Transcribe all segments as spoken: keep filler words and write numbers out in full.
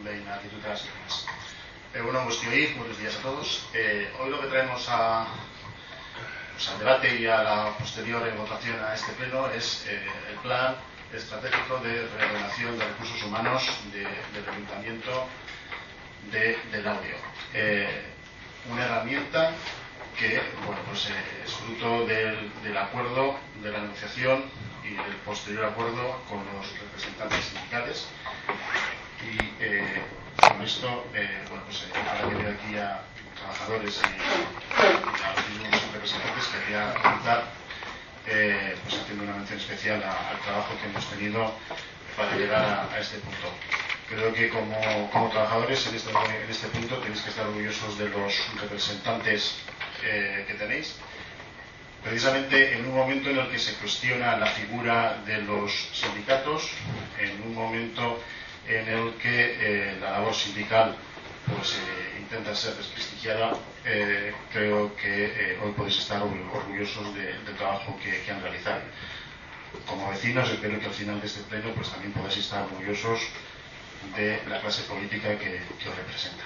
behin argituta hasiko naiz. Egun on guztioi, buenos días a todos. Eh, hoy lo que traemos a, pues, al debate y a la posterior votación a este pleno es eh, el plan estratégico de reordenación de recursos humanos de, del Ayuntamiento de, del Laudio. Eh, una herramienta que bueno, pues, eh, es fruto del, del acuerdo, de la negociación y del posterior acuerdo con los representantes sindicales. Y eh, con esto, eh, bueno, pues, eh, ahora que veo aquí a trabajadores y, y a los mismos representantes, quería comenzar eh, pues, haciendo una mención especial a, al trabajo que hemos tenido para llegar a, a este punto. Creo que como, como trabajadores en este, en este punto tenéis que estar orgullosos de los representantes eh, que tenéis, precisamente en un momento en el que se cuestiona la figura de los sindicatos, en un momento en el que eh, la labor sindical pues, eh, intenta ser desprestigiada. Eh, creo que eh, hoy podéis estar orgullosos de, del trabajo que, que han realizado. Como vecinos, espero que al final de este pleno pues, también podáis estar orgullosos de la clase política que, que os representa.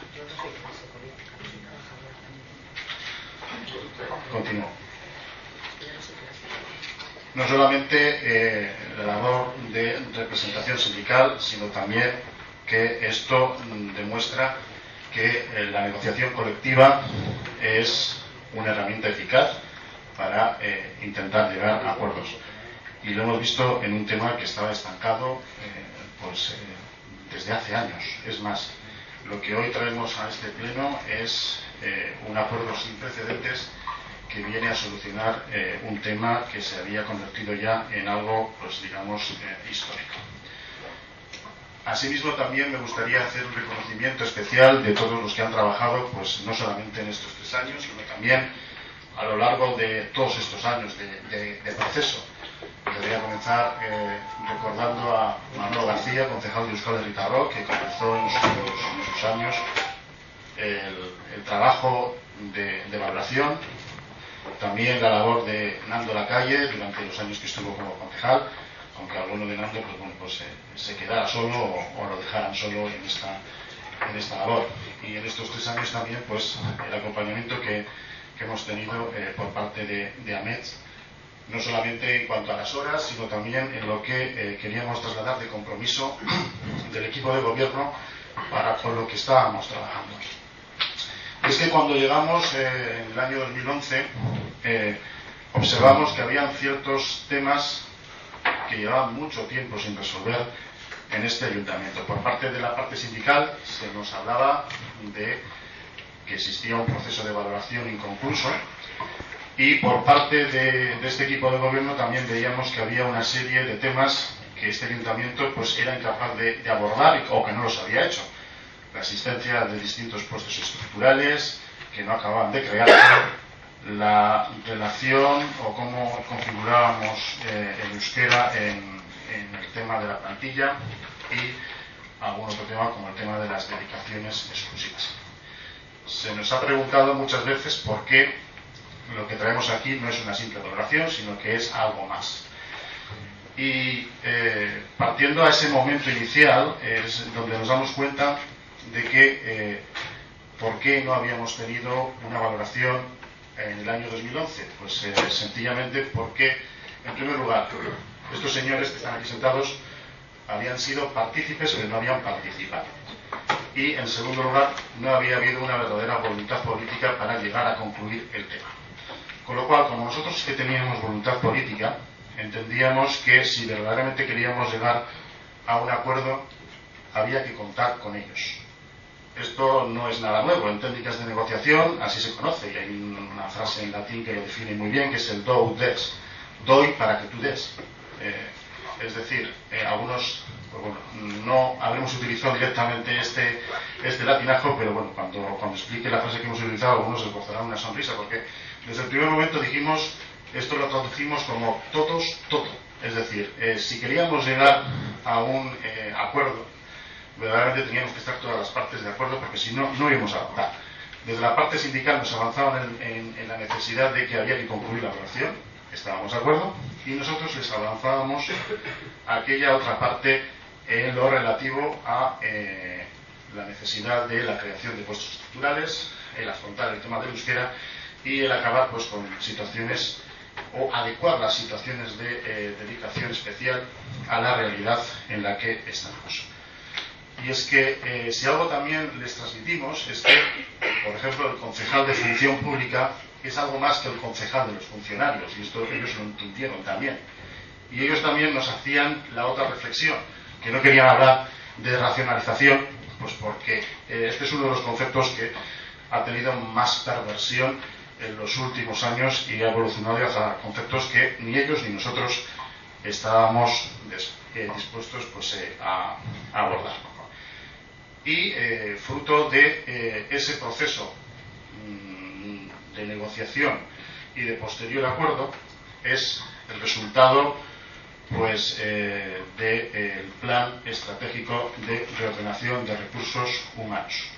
Continúo. No solamente eh, la labor de representación sindical, sino también que esto mm, demuestra que eh, la negociación colectiva es una herramienta eficaz para eh, intentar llegar a acuerdos. Y lo hemos visto en un tema que estaba estancado eh, pues, eh, desde hace años. Es más, lo que hoy traemos a este pleno es eh, un acuerdo sin precedentes que viene a solucionar eh, un tema que se había convertido ya en algo, pues digamos, eh, histórico. Asimismo, también me gustaría hacer un reconocimiento especial de todos los que han trabajado, pues no solamente en estos tres años, sino también a lo largo de todos estos años de, de, de proceso. Quería comenzar eh, recordando a Manolo García, concejal de Euskal Herritarrok, que comenzó en sus, en sus años el, el trabajo de, de valoración. También la labor de Nando Lacalle durante los años que estuvo como concejal, aunque alguno de Nando pues, bueno, pues, eh, se quedara solo o, o lo dejaran solo en esta, en esta labor. Y en estos tres años también pues, el acompañamiento que, que hemos tenido eh, por parte de, de AMETS, no solamente en cuanto a las horas, sino también en lo que eh, queríamos trasladar de compromiso del equipo de gobierno para con lo que estábamos trabajando. Es que cuando llegamos eh, en el año dos mil once eh, observamos que habían ciertos temas que llevaban mucho tiempo sin resolver en este ayuntamiento. Por parte de la parte sindical se nos hablaba de que existía un proceso de valoración inconcluso y por parte de, de este equipo de gobierno también veíamos que había una serie de temas que este ayuntamiento pues, era incapaz de, de abordar o que no los había hecho. La existencia de distintos puestos estructurales que no acababan de crearse, la relación o cómo configurábamos eh, el euskera en, en el tema de la plantilla y algún otro tema como el tema de las dedicaciones exclusivas. Se nos ha preguntado muchas veces por qué lo que traemos aquí no es una simple valoración, sino que es algo más. Y eh, partiendo a ese momento inicial es donde nos damos cuenta de que eh, por qué no habíamos tenido una valoración en el año dos mil once. Pues eh, sencillamente porque, en primer lugar, estos señores que están aquí sentados habían sido partícipes pero no habían participado. Y en segundo lugar, no había habido una verdadera voluntad política para llegar a concluir el tema. Con lo cual, como nosotros que teníamos voluntad política, entendíamos que si verdaderamente queríamos llegar a un acuerdo, había que contar con ellos. Esto no es nada nuevo. En técnicas de negociación así se conoce, y hay una frase en latín que lo define muy bien, que es el do ut des. Doy para que tú des. Eh, es decir, eh, algunos, pues bueno, no habremos utilizado directamente este, este latinajo, pero bueno, cuando, cuando explique la frase que hemos utilizado, algunos se esbozarán una sonrisa, porque desde el primer momento dijimos, esto lo traducimos como todos, todo. Es decir, eh, si queríamos llegar a un eh, acuerdo, verdaderamente teníamos que estar todas las partes de acuerdo, porque si no, no íbamos a avanzar. Desde la parte sindical nos avanzaban en, en, en la necesidad de que había que concluir la evaluación, estábamos de acuerdo, y nosotros les avanzábamos a aquella otra parte en lo relativo a eh, la necesidad de la creación de puestos estructurales, el afrontar el tema del euskera y el acabar pues con situaciones o adecuar las situaciones de eh, dedicación especial a la realidad en la que estamos. Y es que eh, si algo también les transmitimos es que, por ejemplo, el concejal de función pública es algo más que el concejal de los funcionarios, y esto ellos lo entendieron también. Y ellos también nos hacían la otra reflexión, que no querían hablar de racionalización, pues porque eh, este es uno de los conceptos que ha tenido más perversión en los últimos años y ha evolucionado hacia conceptos que ni ellos ni nosotros estábamos des, eh, dispuestos pues, eh, a, a abordar. Y eh, fruto de eh, ese proceso mmm, de negociación y de posterior acuerdo es el resultado pues eh, del de, eh, plan estratégico de reordenación de recursos humanos.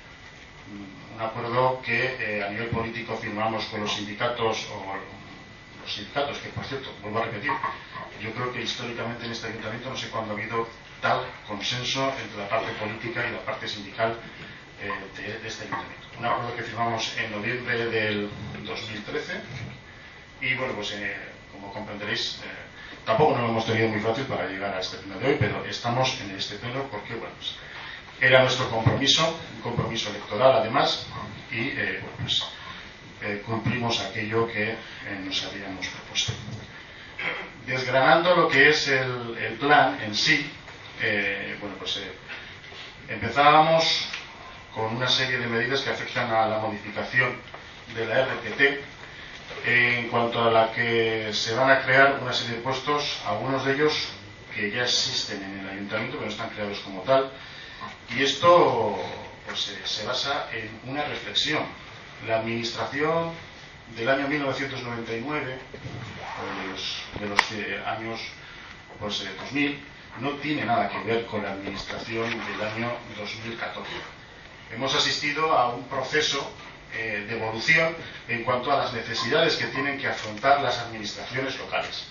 Un acuerdo que eh, a nivel político firmamos con los sindicatos o los sindicatos, que por cierto, vuelvo a repetir, yo creo que históricamente en este ayuntamiento no sé cuándo ha habido tal consenso entre la parte política y la parte sindical eh, de, de este ayuntamiento. Un acuerdo que firmamos en noviembre del dos mil trece y bueno, pues eh, como comprenderéis, eh, tampoco nos lo hemos tenido muy fácil para llegar a este pleno de hoy, pero estamos en este pleno porque bueno, pues, era nuestro compromiso, un compromiso electoral además, y eh, bueno, pues, eh, cumplimos aquello que eh, nos habíamos propuesto. Desgranando lo que es el, el plan en sí, eh, bueno, pues eh, empezábamos con una serie de medidas que afectan a la modificación de la R P T, eh, en cuanto a la que se van a crear una serie de puestos, algunos de ellos que ya existen en el ayuntamiento, que no están creados como tal, y esto pues, eh, se basa en una reflexión. La administración del año mil novecientos noventa y nueve, pues, de los eh, años pues, eh, dos mil, no tiene nada que ver con la administración del año dos mil catorce. Hemos asistido a un proceso eh, de evolución en cuanto a las necesidades que tienen que afrontar las administraciones locales.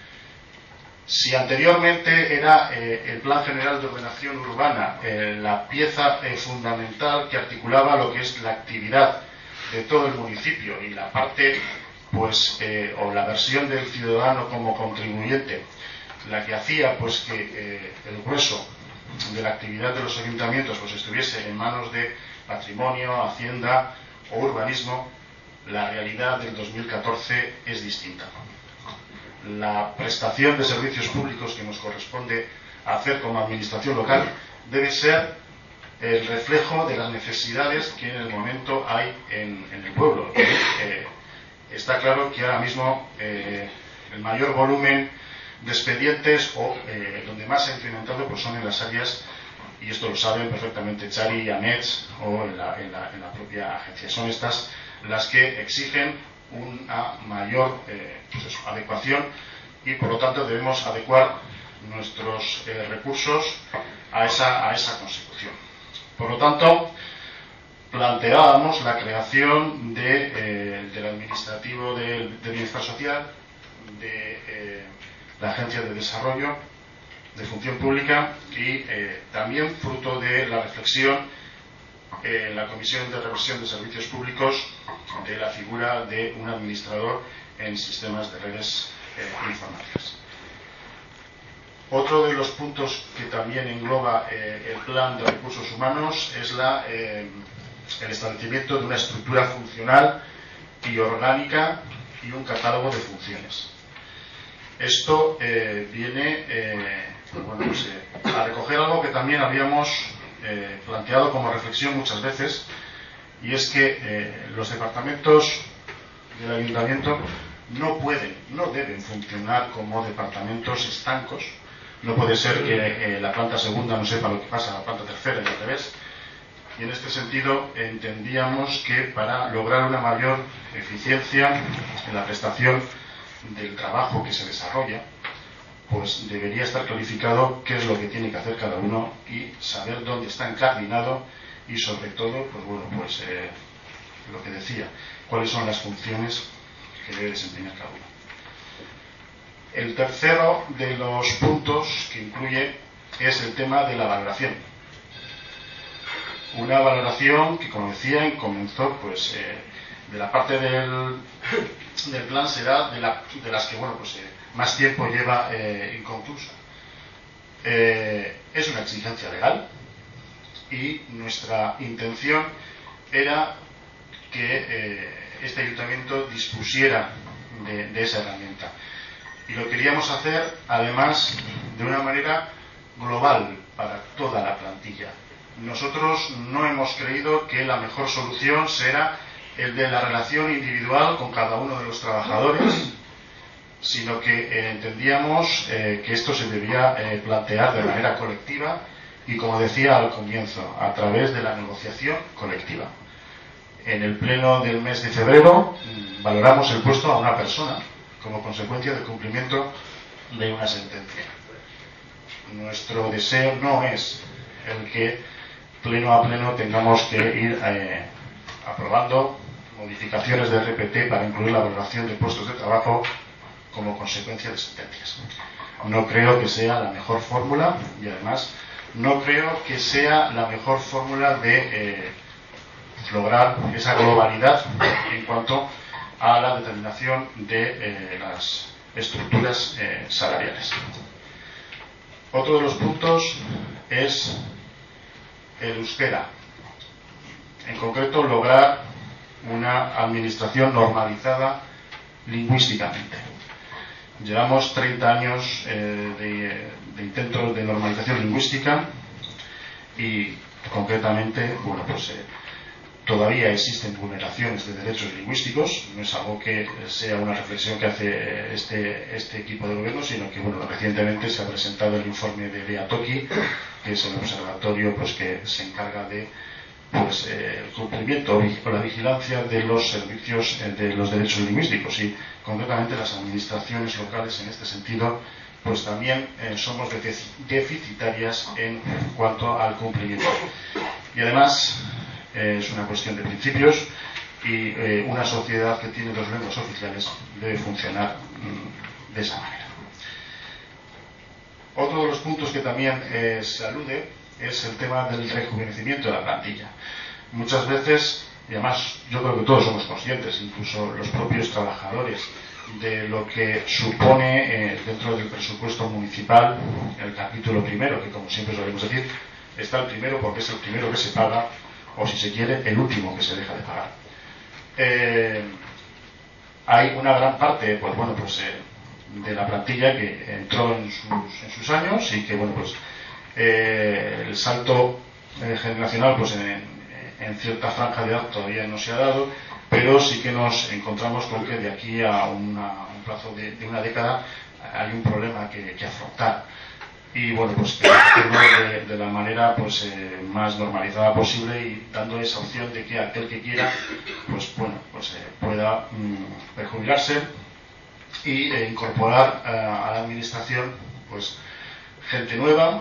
Si anteriormente era eh, el Plan General de Ordenación Urbana eh, la pieza eh, fundamental que articulaba lo que es la actividad de todo el municipio y la parte, pues, eh, o la versión del ciudadano como contribuyente, la que hacía pues que eh, el grueso de la actividad de los ayuntamientos pues estuviese en manos de patrimonio, hacienda o urbanismo, la realidad del dos mil catorce es distinta. La prestación de servicios públicos que nos corresponde hacer como administración local debe ser el reflejo de las necesidades que en el momento hay en, en el pueblo. Y, eh, está claro que ahora mismo eh, el mayor volumen de expedientes o eh, donde más se ha incrementado pues son en las áreas, y esto lo saben perfectamente Chari, Amets o en la, en la, en la propia agencia. Son estas las que exigen una mayor eh, pues eso, adecuación, y por lo tanto debemos adecuar nuestros eh, recursos a esa, a esa consecución. Por lo tanto, planteábamos la creación de, eh, del administrativo del, del bienestar social, de eh, la Agencia de Desarrollo de Función Pública y eh, también fruto de la reflexión en eh, la Comisión de Revisión de Servicios Públicos de la figura de un administrador en sistemas de redes eh, informáticas. Otro de los puntos que también engloba eh, el plan de recursos humanos es la, eh, el establecimiento de una estructura funcional y orgánica y un catálogo de funciones. Esto eh, viene eh, pues bueno, pues, eh, a recoger algo que también habíamos eh, planteado como reflexión muchas veces, y es que eh, los departamentos del ayuntamiento no pueden, no deben funcionar como departamentos estancos. No puede ser que eh, la planta segunda no sepa lo que pasa a la planta tercera y al revés. Y en este sentido entendíamos que para lograr una mayor eficiencia en la prestación del trabajo que se desarrolla, pues debería estar clarificado qué es lo que tiene que hacer cada uno y saber dónde está encardinado, y sobre todo, pues bueno, pues eh, lo que decía, cuáles son las funciones que debe desempeñar cada uno. El tercero de los puntos que incluye es el tema de la valoración. una valoración que, como decía, comenzó pues eh, de la parte del, del plan será de, la, de las que bueno pues eh, más tiempo lleva eh, inconclusa. Eh, es una exigencia legal y nuestra intención era que eh, este ayuntamiento dispusiera de, de esa herramienta, y lo queríamos hacer además de una manera global para toda la plantilla. Nosotros no hemos creído que la mejor solución será el de la relación individual con cada uno de los trabajadores, sino que eh, entendíamos eh, que esto se debía eh, plantear de manera colectiva y, como decía al comienzo, a través de la negociación colectiva. En el pleno del mes de febrero mmm, valoramos el puesto a una persona como consecuencia del cumplimiento de una sentencia. Nuestro deseo no es el que pleno a pleno tengamos que ir eh, aprobando modificaciones de R P T para incluir la valoración de puestos de trabajo como consecuencia de sentencias. No creo que sea la mejor fórmula, y además no creo que sea la mejor fórmula de eh, lograr esa globalidad en cuanto a la determinación de eh, las estructuras eh, salariales. Otro de los puntos es el euskera. En concreto, lograr una administración normalizada lingüísticamente. Llevamos treinta años eh, de, de intentos de normalización lingüística y, concretamente, bueno, pues eh, todavía existen vulneraciones de derechos lingüísticos. No es algo que sea una reflexión que hace este, este equipo de gobierno, sino que, bueno, recientemente se ha presentado el informe de EATOKI, que es el observatorio pues que se encarga de pues eh, el cumplimiento o la vigilancia de los servicios eh, de los derechos lingüísticos, y concretamente las administraciones locales en este sentido pues también eh, somos deficitarias en cuanto al cumplimiento. Y además eh, es una cuestión de principios, y eh, una sociedad que tiene dos lenguas oficiales debe funcionar mmm, de esa manera. Otro de los puntos que también eh, se alude es el tema del rejuvenecimiento de la plantilla. Muchas veces, y además yo creo que todos somos conscientes, incluso los propios trabajadores, de lo que supone eh, dentro del presupuesto municipal el capítulo primero, que, como siempre solemos decir, está el primero porque es el primero que se paga, o, si se quiere, el último que se deja de pagar. Eh, hay una gran parte, pues bueno, pues eh, de la plantilla que entró en sus, en sus años, y que, bueno, pues eh, el salto eh, generacional, pues en, en cierta franja de edad todavía no se ha dado, pero sí que nos encontramos con que de aquí a una, un plazo de, de una década hay un problema que, que afrontar. Y bueno, pues que hacerlo de, de la manera pues eh, más normalizada posible, y dando esa opción de que aquel que quiera pues bueno pues eh, pueda mm, prejubilarse y eh, incorporar eh, a la administración pues gente nueva,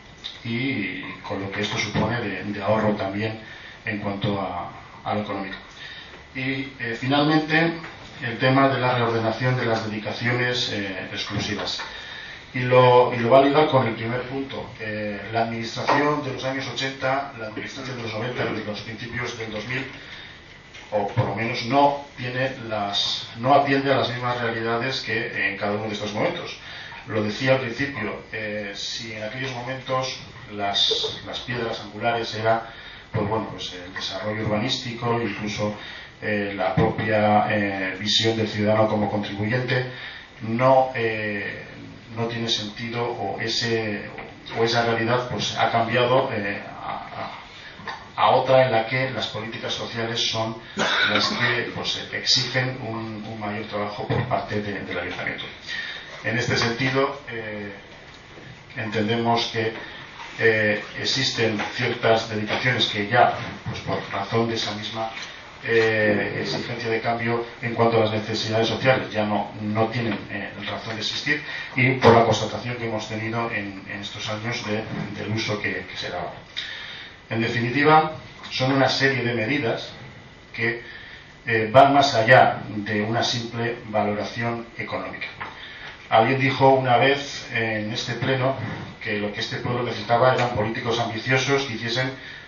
y con lo que esto supone de, de ahorro también en cuanto a, a lo económico. Y eh, finalmente el tema de la reordenación de las dedicaciones eh, exclusivas. Y lo, y lo va a ligar con el primer punto. Eh, la administración de los años ochenta, la administración de los noventa y de los principios del dos mil, o por lo menos no tiene las, no atiende a las mismas realidades que en cada uno de estos momentos. Lo decía al principio, eh, si en aquellos momentos las, las piedras angulares era pues bueno, pues el desarrollo urbanístico, incluso eh, la propia eh, visión del ciudadano como contribuyente, no eh, no tiene sentido, o ese o esa realidad pues ha cambiado eh, a, a otra en la que las políticas sociales son las que pues exigen un, un mayor trabajo por parte de, del ayuntamiento. En este sentido eh, entendemos que eh, existen ciertas dedicaciones que ya pues por razón de esa misma Eh, exigencia de cambio en cuanto a las necesidades sociales ya no, no tienen eh, razón de existir, y por la constatación que hemos tenido en, en estos años de, del uso que, que se daba. En definitiva, son una serie de medidas que eh, van más allá de una simple valoración económica. Alguien dijo una vez en este pleno que lo que este pueblo necesitaba eran políticos ambiciosos que hiciesen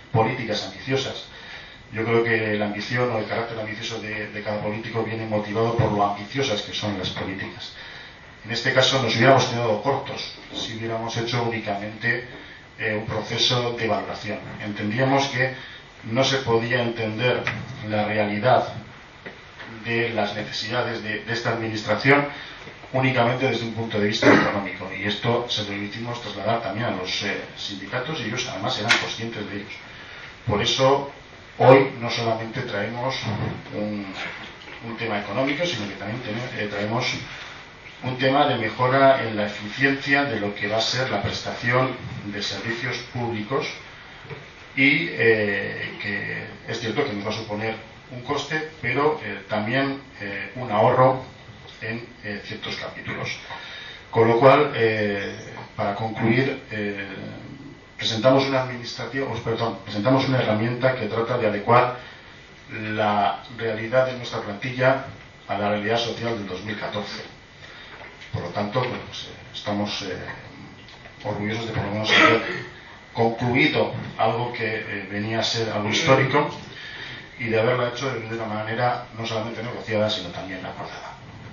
políticas ambiciosas. Yo creo que la ambición o el carácter ambicioso de, de cada político viene motivado por lo ambiciosas que son las políticas. En este caso nos hubiéramos quedado cortos si hubiéramos hecho únicamente eh, un proceso de valoración. Entendíamos que no se podía entender la realidad de las necesidades de, de esta administración únicamente desde un punto de vista económico, y esto se lo hicimos trasladar también a los eh, sindicatos, y ellos además eran conscientes de ellos. Por eso hoy no solamente traemos un, un tema económico, sino que también tenemos, eh, traemos un tema de mejora en la eficiencia de lo que va a ser la prestación de servicios públicos, y eh, que es cierto que nos va a suponer un coste, pero eh, también eh, un ahorro en eh, ciertos capítulos. Con lo cual, eh, para concluir, eh, presentamos una administración, oh, perdón, presentamos una herramienta que trata de adecuar la realidad de nuestra plantilla a la realidad social del dos mil catorce. Por lo tanto, bueno, pues, eh, estamos eh, orgullosos de por lo menos haber concluido algo que eh, venía a ser algo histórico, y de haberla hecho de una manera no solamente negociada, sino también acordada.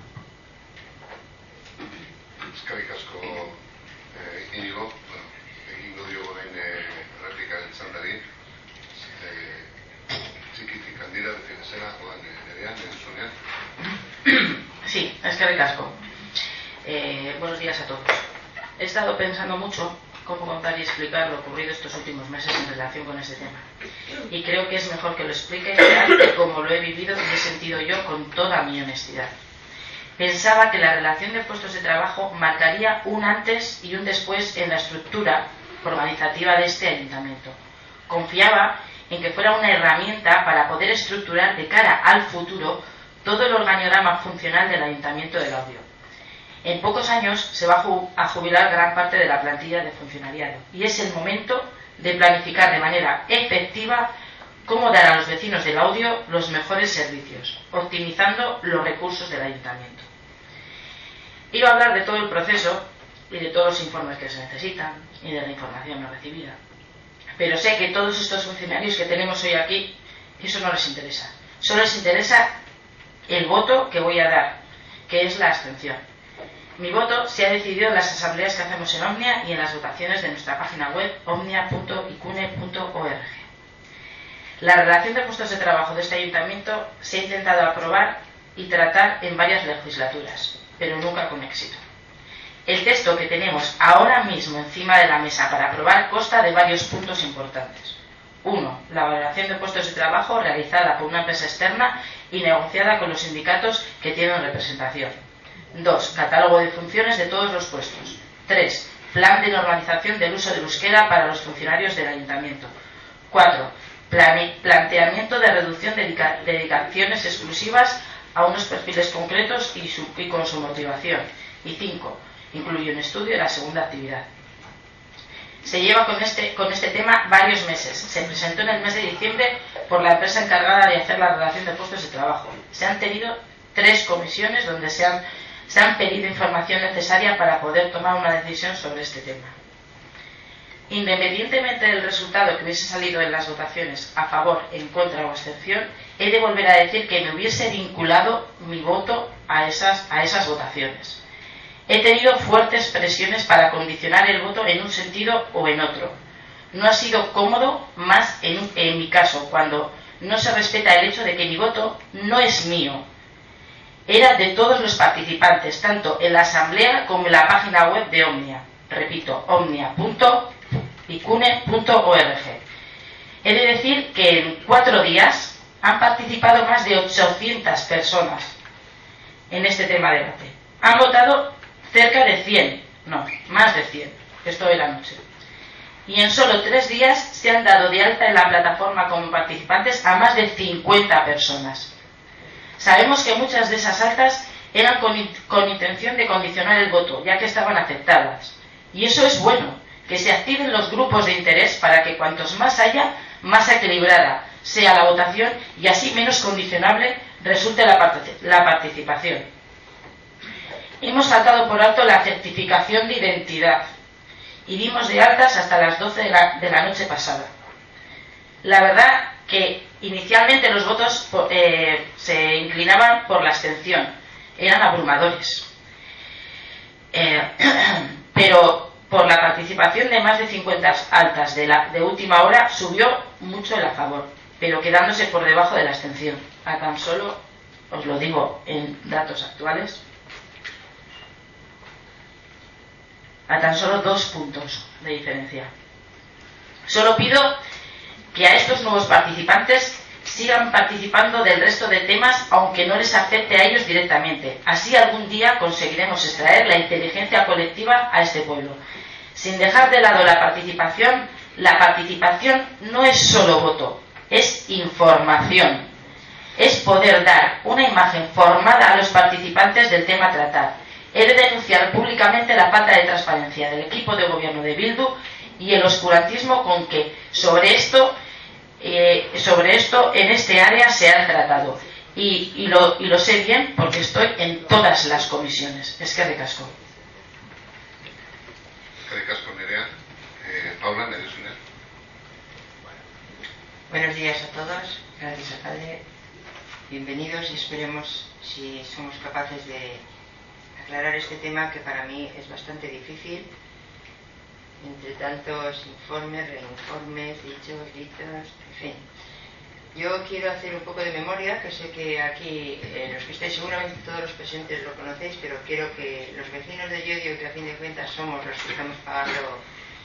Eskerrik asko, eh, Inigo. Bueno, egingo diogu orain erreplikaren txandari. Txikitik handira, defendezera, joan nerean, nerezunean. Sí, eskerrik asko. Eh, buenos días a todos. He estado pensando mucho cómo contar y explicar lo ocurrido estos últimos meses en relación con este tema. Y creo que es mejor que lo explique tal y como lo he vivido y he sentido yo con toda mi honestidad. Pensaba que la relación de puestos de trabajo marcaría un antes y un después en la estructura organizativa de este ayuntamiento. Confiaba en que fuera una herramienta para poder estructurar de cara al futuro todo el organigrama funcional del Ayuntamiento del Laudio. En pocos años se va a jubilar gran parte de la plantilla de funcionariado, y es el momento de planificar de manera efectiva cómo dar a los vecinos del Laudio los mejores servicios, optimizando los recursos del ayuntamiento. Iba a hablar de todo el proceso y de todos los informes que se necesitan y de la información no recibida, pero sé que todos estos funcionarios que tenemos hoy aquí, eso no les interesa. Solo les interesa el voto que voy a dar, que es la abstención. Mi voto se ha decidido en las asambleas que hacemos en Omnia y en las votaciones de nuestra página web omnia punto icune punto org. La relación de puestos de trabajo de este ayuntamiento se ha intentado aprobar y tratar en varias legislaturas, pero nunca con éxito. El texto que tenemos ahora mismo encima de la mesa para aprobar consta de varios puntos importantes. Uno, la valoración de puestos de trabajo realizada por una empresa externa y negociada con los sindicatos que tienen representación. Dos, catálogo de funciones de todos los puestos. Tres, plan de normalización del uso del euskera para los funcionarios del ayuntamiento. Cuatro, planteamiento de reducción de dedica dedicaciones exclusivas a unos perfiles concretos y, su, y con su motivación. Y cinco, incluye un estudio de la segunda actividad. Se lleva con este, con este tema varios meses. Se presentó en el mes de diciembre por la empresa encargada de hacer la relación de puestos de trabajo. Se han tenido tres comisiones donde se han se han pedido información necesaria para poder tomar una decisión sobre este tema. Independientemente del resultado que hubiese salido en las votaciones a favor, en contra o abstención, he de volver a decir que me hubiese vinculado mi voto a esas, a esas votaciones. He tenido fuertes presiones para condicionar el voto en un sentido o en otro. No ha sido cómodo, más en, en mi caso, cuando no se respeta el hecho de que mi voto no es mío. Era de todos los participantes, tanto en la asamblea como en la página web de Omnia. Repito, omnia punto icune punto org. He de decir que en cuatro días han participado más de ochocientas personas en este tema de debate. Han votado cerca de cien, no, más de cien, esto de la noche. Y en solo tres días se han dado de alta en la plataforma como participantes a más de cincuenta personas. Sabemos que muchas de esas altas eran con, con intención de condicionar el voto, ya que estaban aceptadas. Y eso es bueno, que se activen los grupos de interés para que cuantos más haya, más equilibrada sea la votación y así menos condicionable resulte la, part la participación. Hemos saltado por alto la certificación de identidad y dimos de altas hasta las doce de la, de la noche pasada. La verdad que inicialmente los votos eh, se inclinaban por la abstención, eran abrumadores. Eh, pero por la participación de más de cincuenta altas de, la, de última hora subió mucho el a favor, pero quedándose por debajo de la abstención, a tan solo, os lo digo en datos actuales, a tan solo dos puntos de diferencia. Solo pido que a estos nuevos participantes sigan participando del resto de temas, aunque no les afecte a ellos directamente. Así algún día conseguiremos extraer la inteligencia colectiva a este pueblo. Sin dejar de lado la participación, la participación no es solo voto, es información. Es poder dar una imagen formada a los participantes del tema a tratar. He de denunciar públicamente la falta de transparencia del equipo de gobierno de Bildu y el oscurantismo con que sobre esto Eh, sobre esto en este área se han tratado y, y, lo, y lo sé bien porque estoy en todas las comisiones. Es que ricasco. Que ricasco, Nerea. Eh, Paula, Nerea. Buenos días a todos. Gracias, alcalde. Bienvenidos y esperemos si somos capaces de aclarar este tema que para mí es bastante difícil. Entre tantos informes, reinformes, dichos, dichos, en fin. Yo quiero hacer un poco de memoria, que sé que aquí eh, los que estáis, seguramente todos los presentes lo conocéis, pero quiero que los vecinos de Llodio, que a fin de cuentas somos los que estamos pagando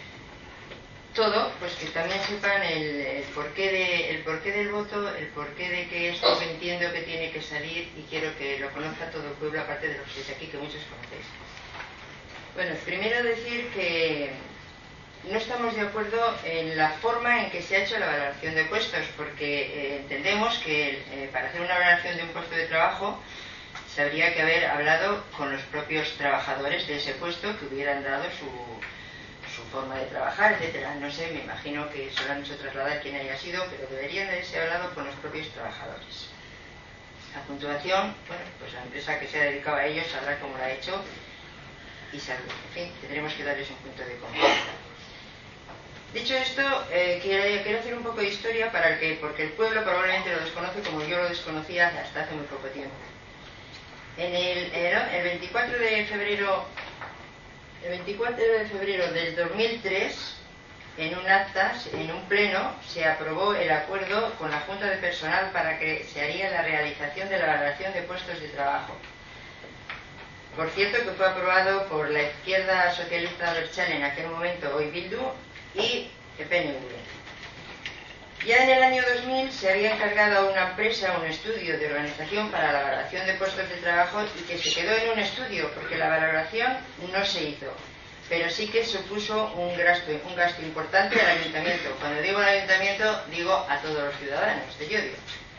todo, pues que también sepan el, el, porqué de, el porqué del voto, el porqué de que esto que entiendo que tiene que salir, y quiero que lo conozca todo el pueblo, aparte de los que estáis aquí, que muchos conocéis. Bueno, primero decir que no estamos de acuerdo en la forma en que se ha hecho la valoración de puestos, porque eh, entendemos que eh, para hacer una valoración de un puesto de trabajo se habría que haber hablado con los propios trabajadores de ese puesto, que hubieran dado su, su forma de trabajar, etcétera. No sé, me imagino que se lo han hecho trasladar quien haya sido, pero deberían de haberse hablado con los propios trabajadores. A continuación, bueno, pues la empresa que se ha dedicado a ellos sabrá cómo lo ha hecho y sabrá. En fin, tendremos que darles un punto de confianza. Dicho esto, eh, quiero, quiero hacer un poco de historia para el que, porque el pueblo probablemente lo desconoce como yo lo desconocía hasta hace muy poco tiempo. En el, el veinticuatro de febrero, el veinticuatro de febrero del dos mil tres, en un acta, en un pleno, se aprobó el acuerdo con la Junta de Personal para que se haría la realización de la valoración de puestos de trabajo. Por cierto, que fue aprobado por la izquierda socialista abertzale en aquel momento, hoy Bildu, y el P N V. Ya en el año dos mil se había encargado a una empresa un estudio de organización para la valoración de puestos de trabajo y que se quedó en un estudio porque la valoración no se hizo, pero sí que supuso un gasto, un gasto importante al ayuntamiento. Cuando digo al ayuntamiento, digo a todos los ciudadanos de Llodio.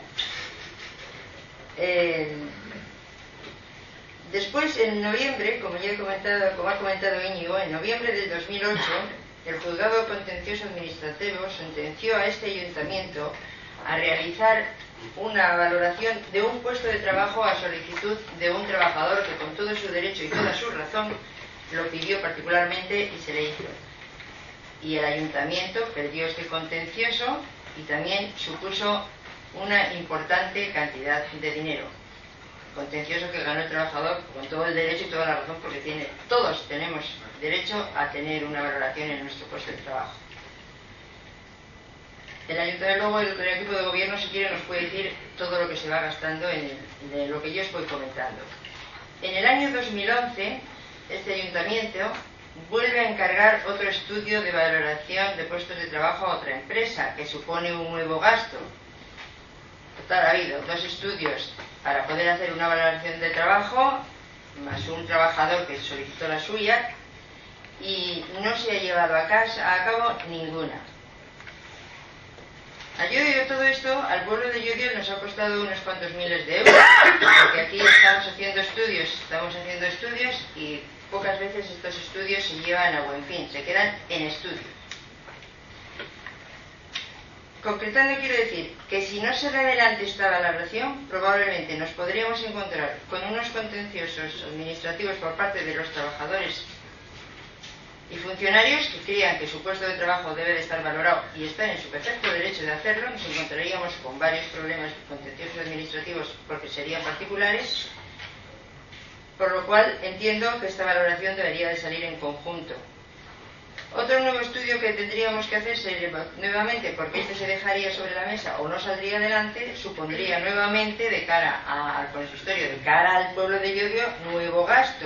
Eh, después, en noviembre, como ya he comentado, como ha comentado Íñigo, en noviembre del dos mil ocho, el Juzgado Contencioso Administrativo sentenció a este ayuntamiento a realizar una valoración de un puesto de trabajo a solicitud de un trabajador que con todo su derecho y toda su razón lo pidió particularmente y se le hizo. Y el ayuntamiento perdió este contencioso y también supuso una importante cantidad de dinero. Contencioso que ganó el trabajador con todo el derecho y toda la razón, porque tiene, todos tenemos derecho a tener una valoración en nuestro puesto de trabajo. El ayuntamiento, luego el, el equipo de gobierno, si quiere, nos puede decir todo lo que se va gastando en, el, en lo que yo os voy comentando. En el año dos mil once, este ayuntamiento vuelve a encargar otro estudio de valoración de puestos de trabajo a otra empresa, que supone un nuevo gasto. Total, ha habido dos estudios para poder hacer una valoración de trabajo, más un trabajador que solicitó la suya, y no se ha llevado a, casa, a cabo ninguna. A Llodio todo esto, al pueblo de Llodio nos ha costado unos cuantos miles de euros, porque aquí estamos haciendo estudios, estamos haciendo estudios y pocas veces estos estudios se llevan a buen fin, se quedan en estudio. Concretando, quiero decir que si no se revela ante esta valoración, probablemente nos podríamos encontrar con unos contenciosos administrativos por parte de los trabajadores Y funcionarios que crean que su puesto de trabajo debe de estar valorado y están en su perfecto derecho de hacerlo, nos encontraríamos con varios problemas contenciosos administrativos porque serían particulares, por lo cual entiendo que esta valoración debería de salir en conjunto. Otro nuevo estudio que tendríamos que hacer sería, nuevamente, porque este se dejaría sobre la mesa o no saldría adelante, supondría nuevamente de cara a, al consistorio, de cara al pueblo de Llodio, nuevo gasto.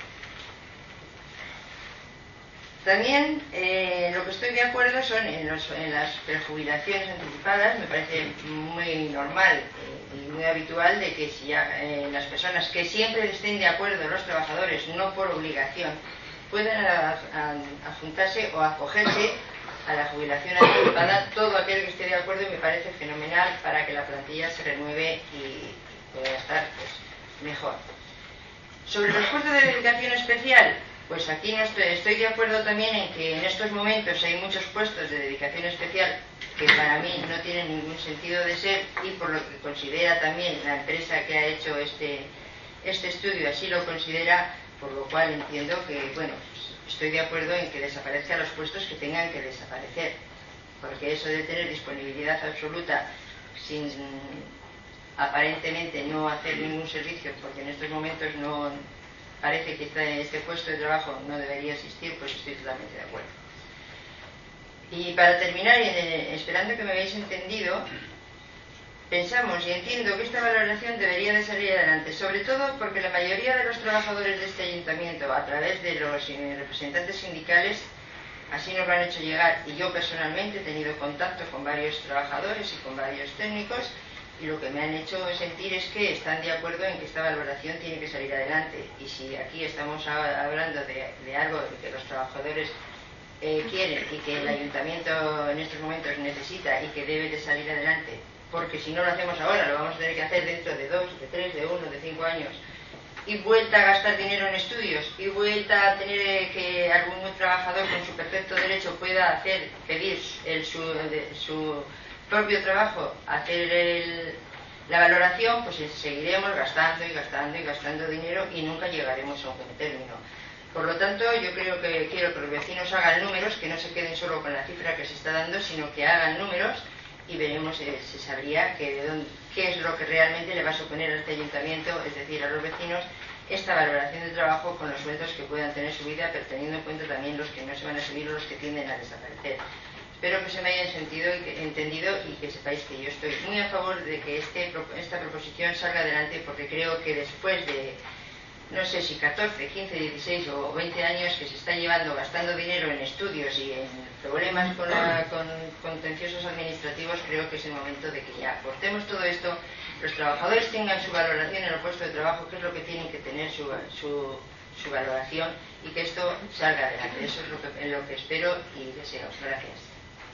También eh, lo que estoy de acuerdo son en, los, en las prejubilaciones anticipadas. Me parece muy normal eh, y muy habitual de que si ya, eh, las personas que siempre estén de acuerdo, los trabajadores, no por obligación, puedan adjuntarse o acogerse a la jubilación anticipada, todo aquel que esté de acuerdo, y me parece fenomenal para que la plantilla se renueve y pueda estar pues, mejor. Sobre los puestos de dedicación especial, pues aquí no estoy, estoy de acuerdo también en que en estos momentos hay muchos puestos de dedicación especial que para mí no tienen ningún sentido de ser, y por lo que considera también la empresa que ha hecho este, este estudio así lo considera, por lo cual entiendo que, bueno, pues estoy de acuerdo en que desaparezcan los puestos que tengan que desaparecer, porque eso de tener disponibilidad absoluta sin aparentemente no hacer ningún servicio, porque en estos momentos no parece que este, este puesto de trabajo no debería existir, pues estoy totalmente de acuerdo. Y para terminar, eh, esperando que me hayáis entendido, pensamos y entiendo que esta valoración debería de salir adelante, sobre todo porque la mayoría de los trabajadores de este ayuntamiento, a través de los eh, representantes sindicales, así nos lo han hecho llegar, y yo personalmente he tenido contacto con varios trabajadores y con varios técnicos, y lo que me han hecho sentir es que están de acuerdo en que esta valoración tiene que salir adelante. Y si aquí estamos hablando de, de algo que los trabajadores eh, quieren y que el ayuntamiento en estos momentos necesita y que debe de salir adelante, porque si no lo hacemos ahora, lo vamos a tener que hacer dentro de dos, de tres, de uno, de cinco años, y vuelta a gastar dinero en estudios, y vuelta a tener eh, que algún trabajador con su perfecto derecho pueda hacer, pedir el, su, de, su propio trabajo, hacer el, la valoración, pues seguiremos gastando y gastando y gastando dinero y nunca llegaremos a un buen término. Por lo tanto, yo creo que quiero que los vecinos hagan números, que no se queden solo con la cifra que se está dando, sino que hagan números, y veremos, eh, se sabría que de dónde, qué es lo que realmente le va a suponer a este ayuntamiento, es decir, a los vecinos, esta valoración de trabajo con los sueldos que puedan tener subida, pero teniendo en cuenta también los que no se van a subir o los que tienden a desaparecer. Espero que se me hayan sentido y que, entendido, y que sepáis que yo estoy muy a favor de que este, esta proposición salga adelante, porque creo que después de, no sé si catorce, quince, dieciséis o veinte años que se está llevando, gastando dinero en estudios y en problemas con, la, con contenciosos administrativos, creo que es el momento de que ya cortemos todo esto, los trabajadores tengan su valoración en el puesto de trabajo, que es lo que tienen que tener su, su, su valoración, y que esto salga adelante. Eso es lo que, lo que espero y deseo. Gracias.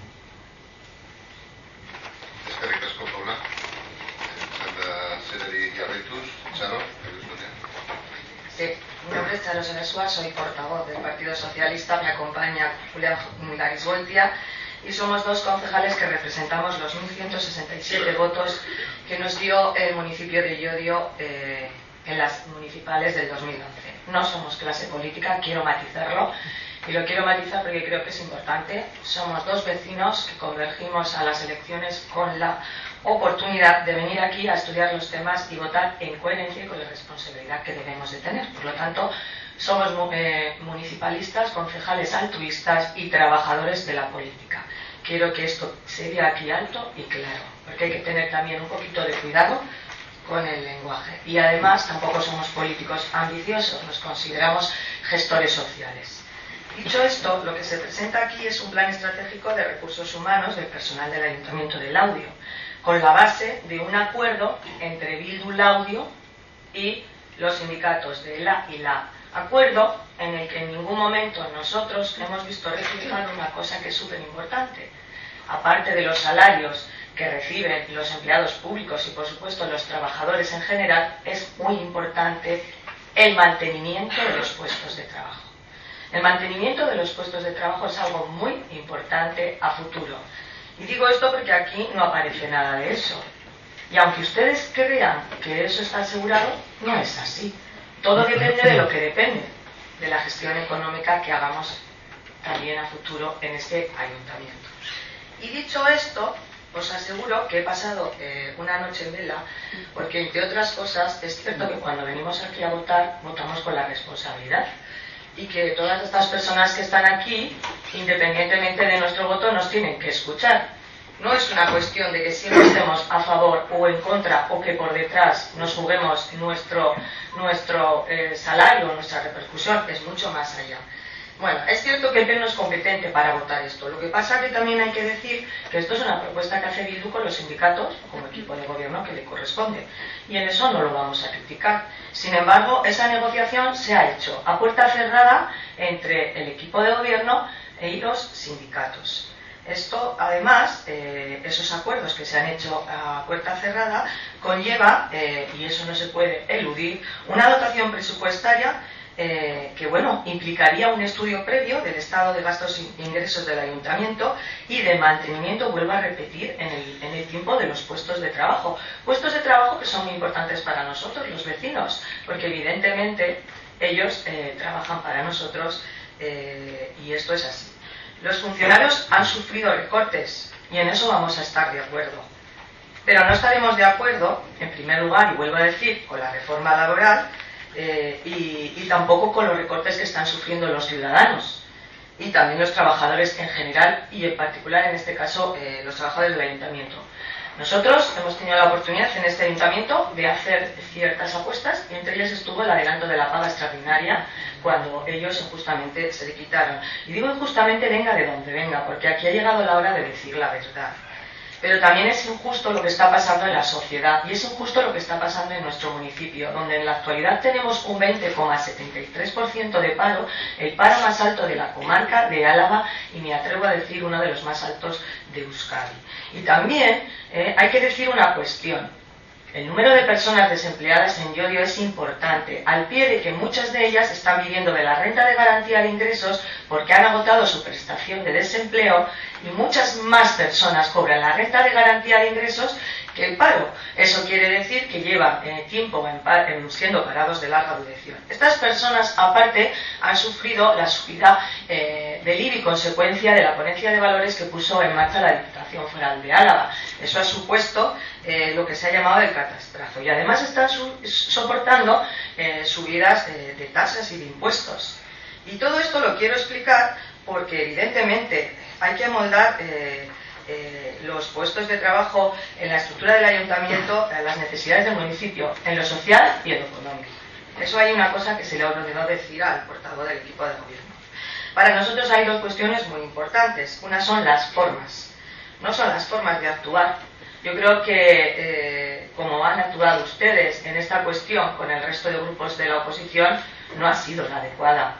Eskerrik asko, Paula. Zanda zerari jarraituz, Charo, Sí, mi nombre es Charo Senesua, soy portavoz del Partido Socialista, me acompaña Julián Garisgoitia y somos dos concejales que representamos los mil ciento sesenta y siete votos que nos dio el municipio de Llodio eh, en las municipales del dos mil once. No somos clase política, quiero matizarlo. Y lo quiero matizar porque creo que es importante. Somos dos vecinos que convergimos a las elecciones con la oportunidad de venir aquí a estudiar los temas y votar en coherencia y con la responsabilidad que debemos de tener. Por lo tanto, somos eh, municipalistas, concejales altruistas y trabajadores de la política. Quiero que esto se vea aquí alto y claro, porque hay que tener también un poquito de cuidado con el lenguaje. Y además tampoco somos políticos ambiciosos, nos consideramos gestores sociales. Dicho esto, lo que se presenta aquí es un plan estratégico de recursos humanos del personal del Ayuntamiento de Laudio, con la base de un acuerdo entre Bildu Laudio y los sindicatos de ELA y LAB. Acuerdo en el que en ningún momento nosotros hemos visto reflejada una cosa que es súper importante. Aparte de los salarios que reciben los empleados públicos y por supuesto los trabajadores en general, es muy importante el mantenimiento de los puestos de trabajo. El mantenimiento de los puestos de trabajo es algo muy importante a futuro. Y digo esto porque aquí no aparece nada de eso. Y aunque ustedes crean que eso está asegurado, no es así. Todo depende de lo que depende, de la gestión económica que hagamos también a futuro en este ayuntamiento. Y dicho esto, os aseguro que he pasado eh, una noche en vela, porque entre otras cosas es cierto que cuando venimos aquí a votar, votamos con la responsabilidad, y que todas estas personas que están aquí, independientemente de nuestro voto, nos tienen que escuchar. No es una cuestión de que siempre estemos a favor o en contra, o que por detrás nos juguemos nuestro, nuestro eh, salario, nuestra repercusión, es mucho más allá. Bueno, es cierto que el P E no es competente para votar esto. Lo que pasa que también hay que decir que esto es una propuesta que hace Bildu con los sindicatos, como equipo de gobierno que le corresponde. Y en eso no lo vamos a criticar. Sin embargo, esa negociación se ha hecho a puerta cerrada entre el equipo de gobierno y los sindicatos. Esto, además, eh, esos acuerdos que se han hecho a puerta cerrada, conlleva, eh, y eso no se puede eludir, una dotación presupuestaria eh, que, bueno, implicaría un estudio previo del estado de gastos e ingresos del ayuntamiento y de mantenimiento, vuelvo a repetir, en el, en el tiempo de los puestos de trabajo. Puestos de trabajo que son muy importantes para nosotros, los vecinos, porque evidentemente ellos eh, trabajan para nosotros eh, y esto es así. Los funcionarios han sufrido recortes y en eso vamos a estar de acuerdo. Pero no estaremos de acuerdo, en primer lugar, y vuelvo a decir, con la reforma laboral eh, y, y tampoco con los recortes que están sufriendo los ciudadanos y también los trabajadores en general y en particular, en este caso, eh, los trabajadores del ayuntamiento. Nosotros hemos tenido la oportunidad en este ayuntamiento de hacer ciertas apuestas y entre ellas estuvo el adelanto de la paga extraordinaria cuando ellos injustamente se le quitaron. Y digo injustamente venga de donde venga, porque aquí ha llegado la hora de decir la verdad. Pero también es injusto lo que está pasando en la sociedad y es injusto lo que está pasando en nuestro municipio, donde en la actualidad tenemos un veinte coma setenta y tres por ciento de paro, el paro más alto de la comarca de Álava y me atrevo a decir uno de los más altos de Euskadi. Y también eh, hay que decir una cuestión. El número de personas desempleadas en Llodio es importante, al pie de que muchas de ellas están viviendo de la renta de garantía de ingresos porque han agotado su prestación de desempleo y muchas más personas cobran la renta de garantía de ingresos que el paro. Eso quiere decir que llevan eh, tiempo en par, en, siendo parados de larga duración. Estas personas, aparte, han sufrido la subida eh, del I B I consecuencia de la ponencia de valores que puso en marcha la Diputación Foral de Álava. Eso ha supuesto eh, lo que se ha llamado el catastrazo. Y además están su soportando eh, subidas eh, de tasas y de impuestos. Y todo esto lo quiero explicar porque, evidentemente, hay que amoldar eh, eh, los puestos de trabajo en la estructura del ayuntamiento a las necesidades del municipio, en lo social y en lo económico. Eso hay una cosa que se le ha olvidado decir al portavoz del equipo de gobierno. Para nosotros hay dos cuestiones muy importantes. Una son las formas, no son las formas de actuar. Yo creo que, eh, como han actuado ustedes en esta cuestión con el resto de grupos de la oposición, no ha sido la adecuada.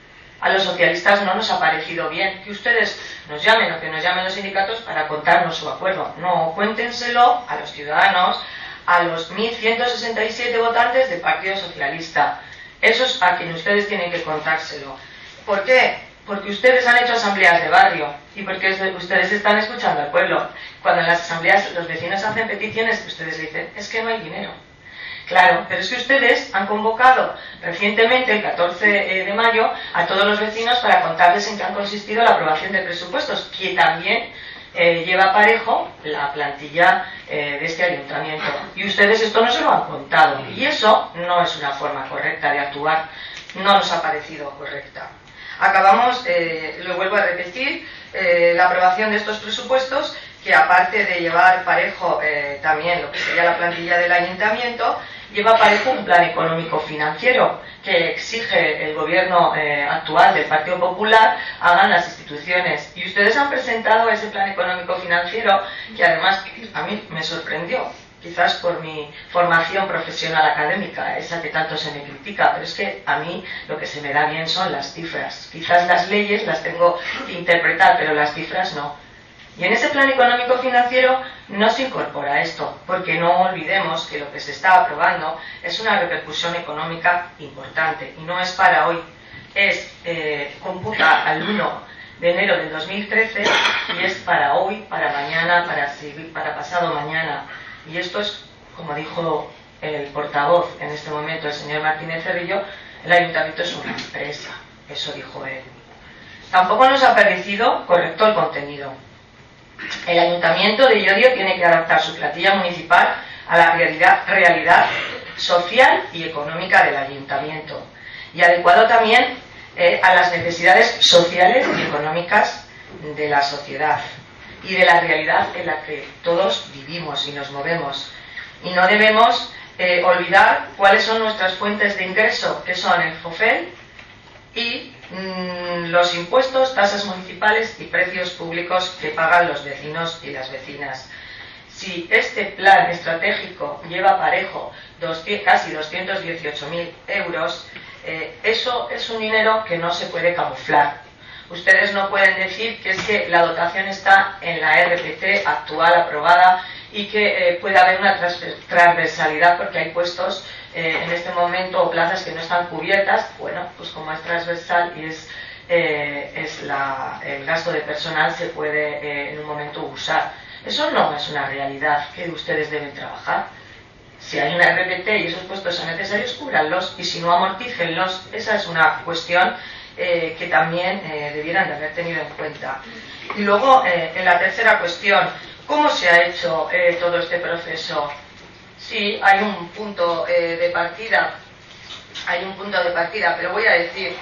A los socialistas no nos ha parecido bien que ustedes nos llamen o que nos llamen los sindicatos para contarnos su acuerdo. No, cuéntenselo a los ciudadanos, a los mil ciento sesenta y siete votantes del Partido Socialista. Eso es a quien ustedes tienen que contárselo. ¿Por qué? Porque ustedes han hecho asambleas de barrio y porque ustedes están escuchando al pueblo. Cuando en las asambleas los vecinos hacen peticiones, ustedes dicen, es que no hay dinero. Claro, pero es que ustedes han convocado recientemente, el catorce de mayo, a todos los vecinos para contarles en qué han consistido la aprobación de presupuestos, que también eh, lleva parejo la plantilla eh, de este ayuntamiento. Y ustedes esto no se lo han contado. Y eso no es una forma correcta de actuar, no nos ha parecido correcta. Acabamos, eh, lo vuelvo a repetir, eh, la aprobación de estos presupuestos, que aparte de llevar parejo eh, también lo que sería la plantilla del ayuntamiento, lleva parejo un plan económico financiero que exige el gobierno eh, actual del Partido Popular hagan las instituciones. Y ustedes han presentado ese plan económico financiero que además a mí me sorprendió, quizás por mi formación profesional académica, esa que tanto se me critica, pero es que a mí lo que se me da bien son las cifras. Quizás las leyes las tengo que interpretar, pero las cifras no. Y en ese plan económico financiero no se incorpora esto, porque no olvidemos que lo que se está aprobando es una repercusión económica importante y no es para hoy, es eh, computa al uno de enero del dos mil trece y es para hoy, para mañana, para, para pasado mañana. Y esto es, como dijo el portavoz en este momento, el señor Martínez Cerrillo, el ayuntamiento es una empresa, eso dijo él. Tampoco nos ha parecido correcto el contenido. El Ayuntamiento de Llodio tiene que adaptar su plantilla municipal a la realidad, realidad social y económica del Ayuntamiento y adecuado también eh, a las necesidades sociales y económicas de la sociedad y de la realidad en la que todos vivimos y nos movemos. Y no debemos eh, olvidar cuáles son nuestras fuentes de ingreso, que son el FOFEL y mmm, los impuestos, tasas municipales y precios públicos que pagan los vecinos y las vecinas. Si este plan estratégico lleva parejo casi doscientos dieciocho mil euros, eh, eso es un dinero que no se puede camuflar. Ustedes no pueden decir que es que la dotación está en la R P T actual aprobada y que eh, puede haber una transversalidad porque hay puestos eh, en este momento o plazas que no están cubiertas. Bueno, pues como es transversal y es, eh, es la, el gasto de personal se puede eh, en un momento usar. Eso no es una realidad que ustedes deben trabajar. Si hay una R P T y esos puestos son necesarios, cúbranlos y si no, amortícenlos. Esa es una cuestión eh, que también eh, debieran de haber tenido en cuenta. Y luego, eh, en la tercera cuestión, ¿cómo se ha hecho eh, todo este proceso? Sí, hay un punto eh, de partida, hay un punto de partida, pero voy a decir,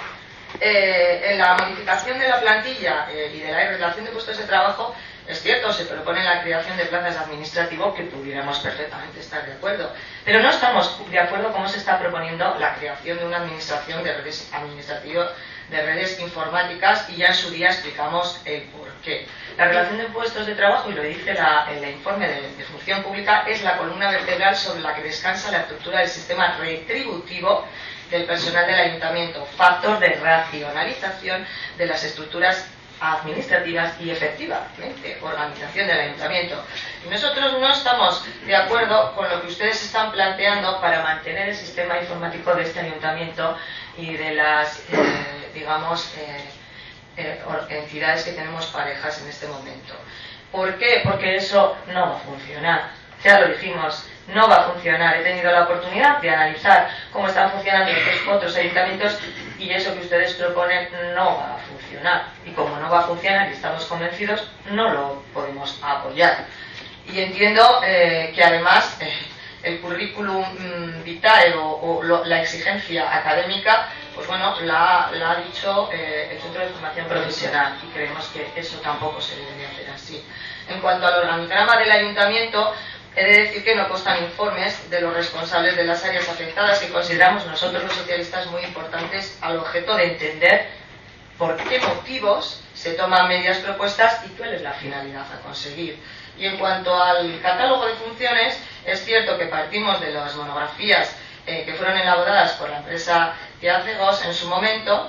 eh, en la modificación de la plantilla eh, y de la relación de puestos de trabajo, es cierto, se propone la creación de plazas de administrativo que pudiéramos perfectamente estar de acuerdo, pero no estamos de acuerdo cómo se está proponiendo la creación de una administración de redes administrativas, de redes informáticas, y ya en su día explicamos el por qué. La relación de puestos de trabajo, y lo dice la, el informe de, de función pública, es la columna vertebral sobre la que descansa la estructura del sistema retributivo del personal del ayuntamiento, factor de racionalización de las estructuras administrativas y efectivamente organización del ayuntamiento. Y nosotros no estamos de acuerdo con lo que ustedes están planteando para mantener el sistema informático de este ayuntamiento y de las eh, digamos eh, eh, entidades que tenemos parejas en este momento. ¿Por qué? Porque eso no va a funcionar. Ya lo dijimos, no va a funcionar. He tenido la oportunidad de analizar cómo están funcionando estos otros ayuntamientos y eso que ustedes proponen no va a funcionar. Y como no va a funcionar y estamos convencidos, no lo podemos apoyar. Y entiendo eh, que además eh, el currículum mm, vitae o, o lo, la exigencia académica, pues bueno, la, la ha dicho eh, el Centro de Formación Profesional y creemos que eso tampoco se debe hacer así. En cuanto al organigrama del ayuntamiento, he de decir que no constan informes de los responsables de las áreas afectadas que consideramos nosotros los socialistas muy importantes al objeto de entender por qué motivos se toman medidas propuestas y cuál es la finalidad a conseguir. Y en cuanto al catálogo de funciones, es cierto que partimos de las monografías eh, que fueron elaboradas por la empresa Teacegos en su momento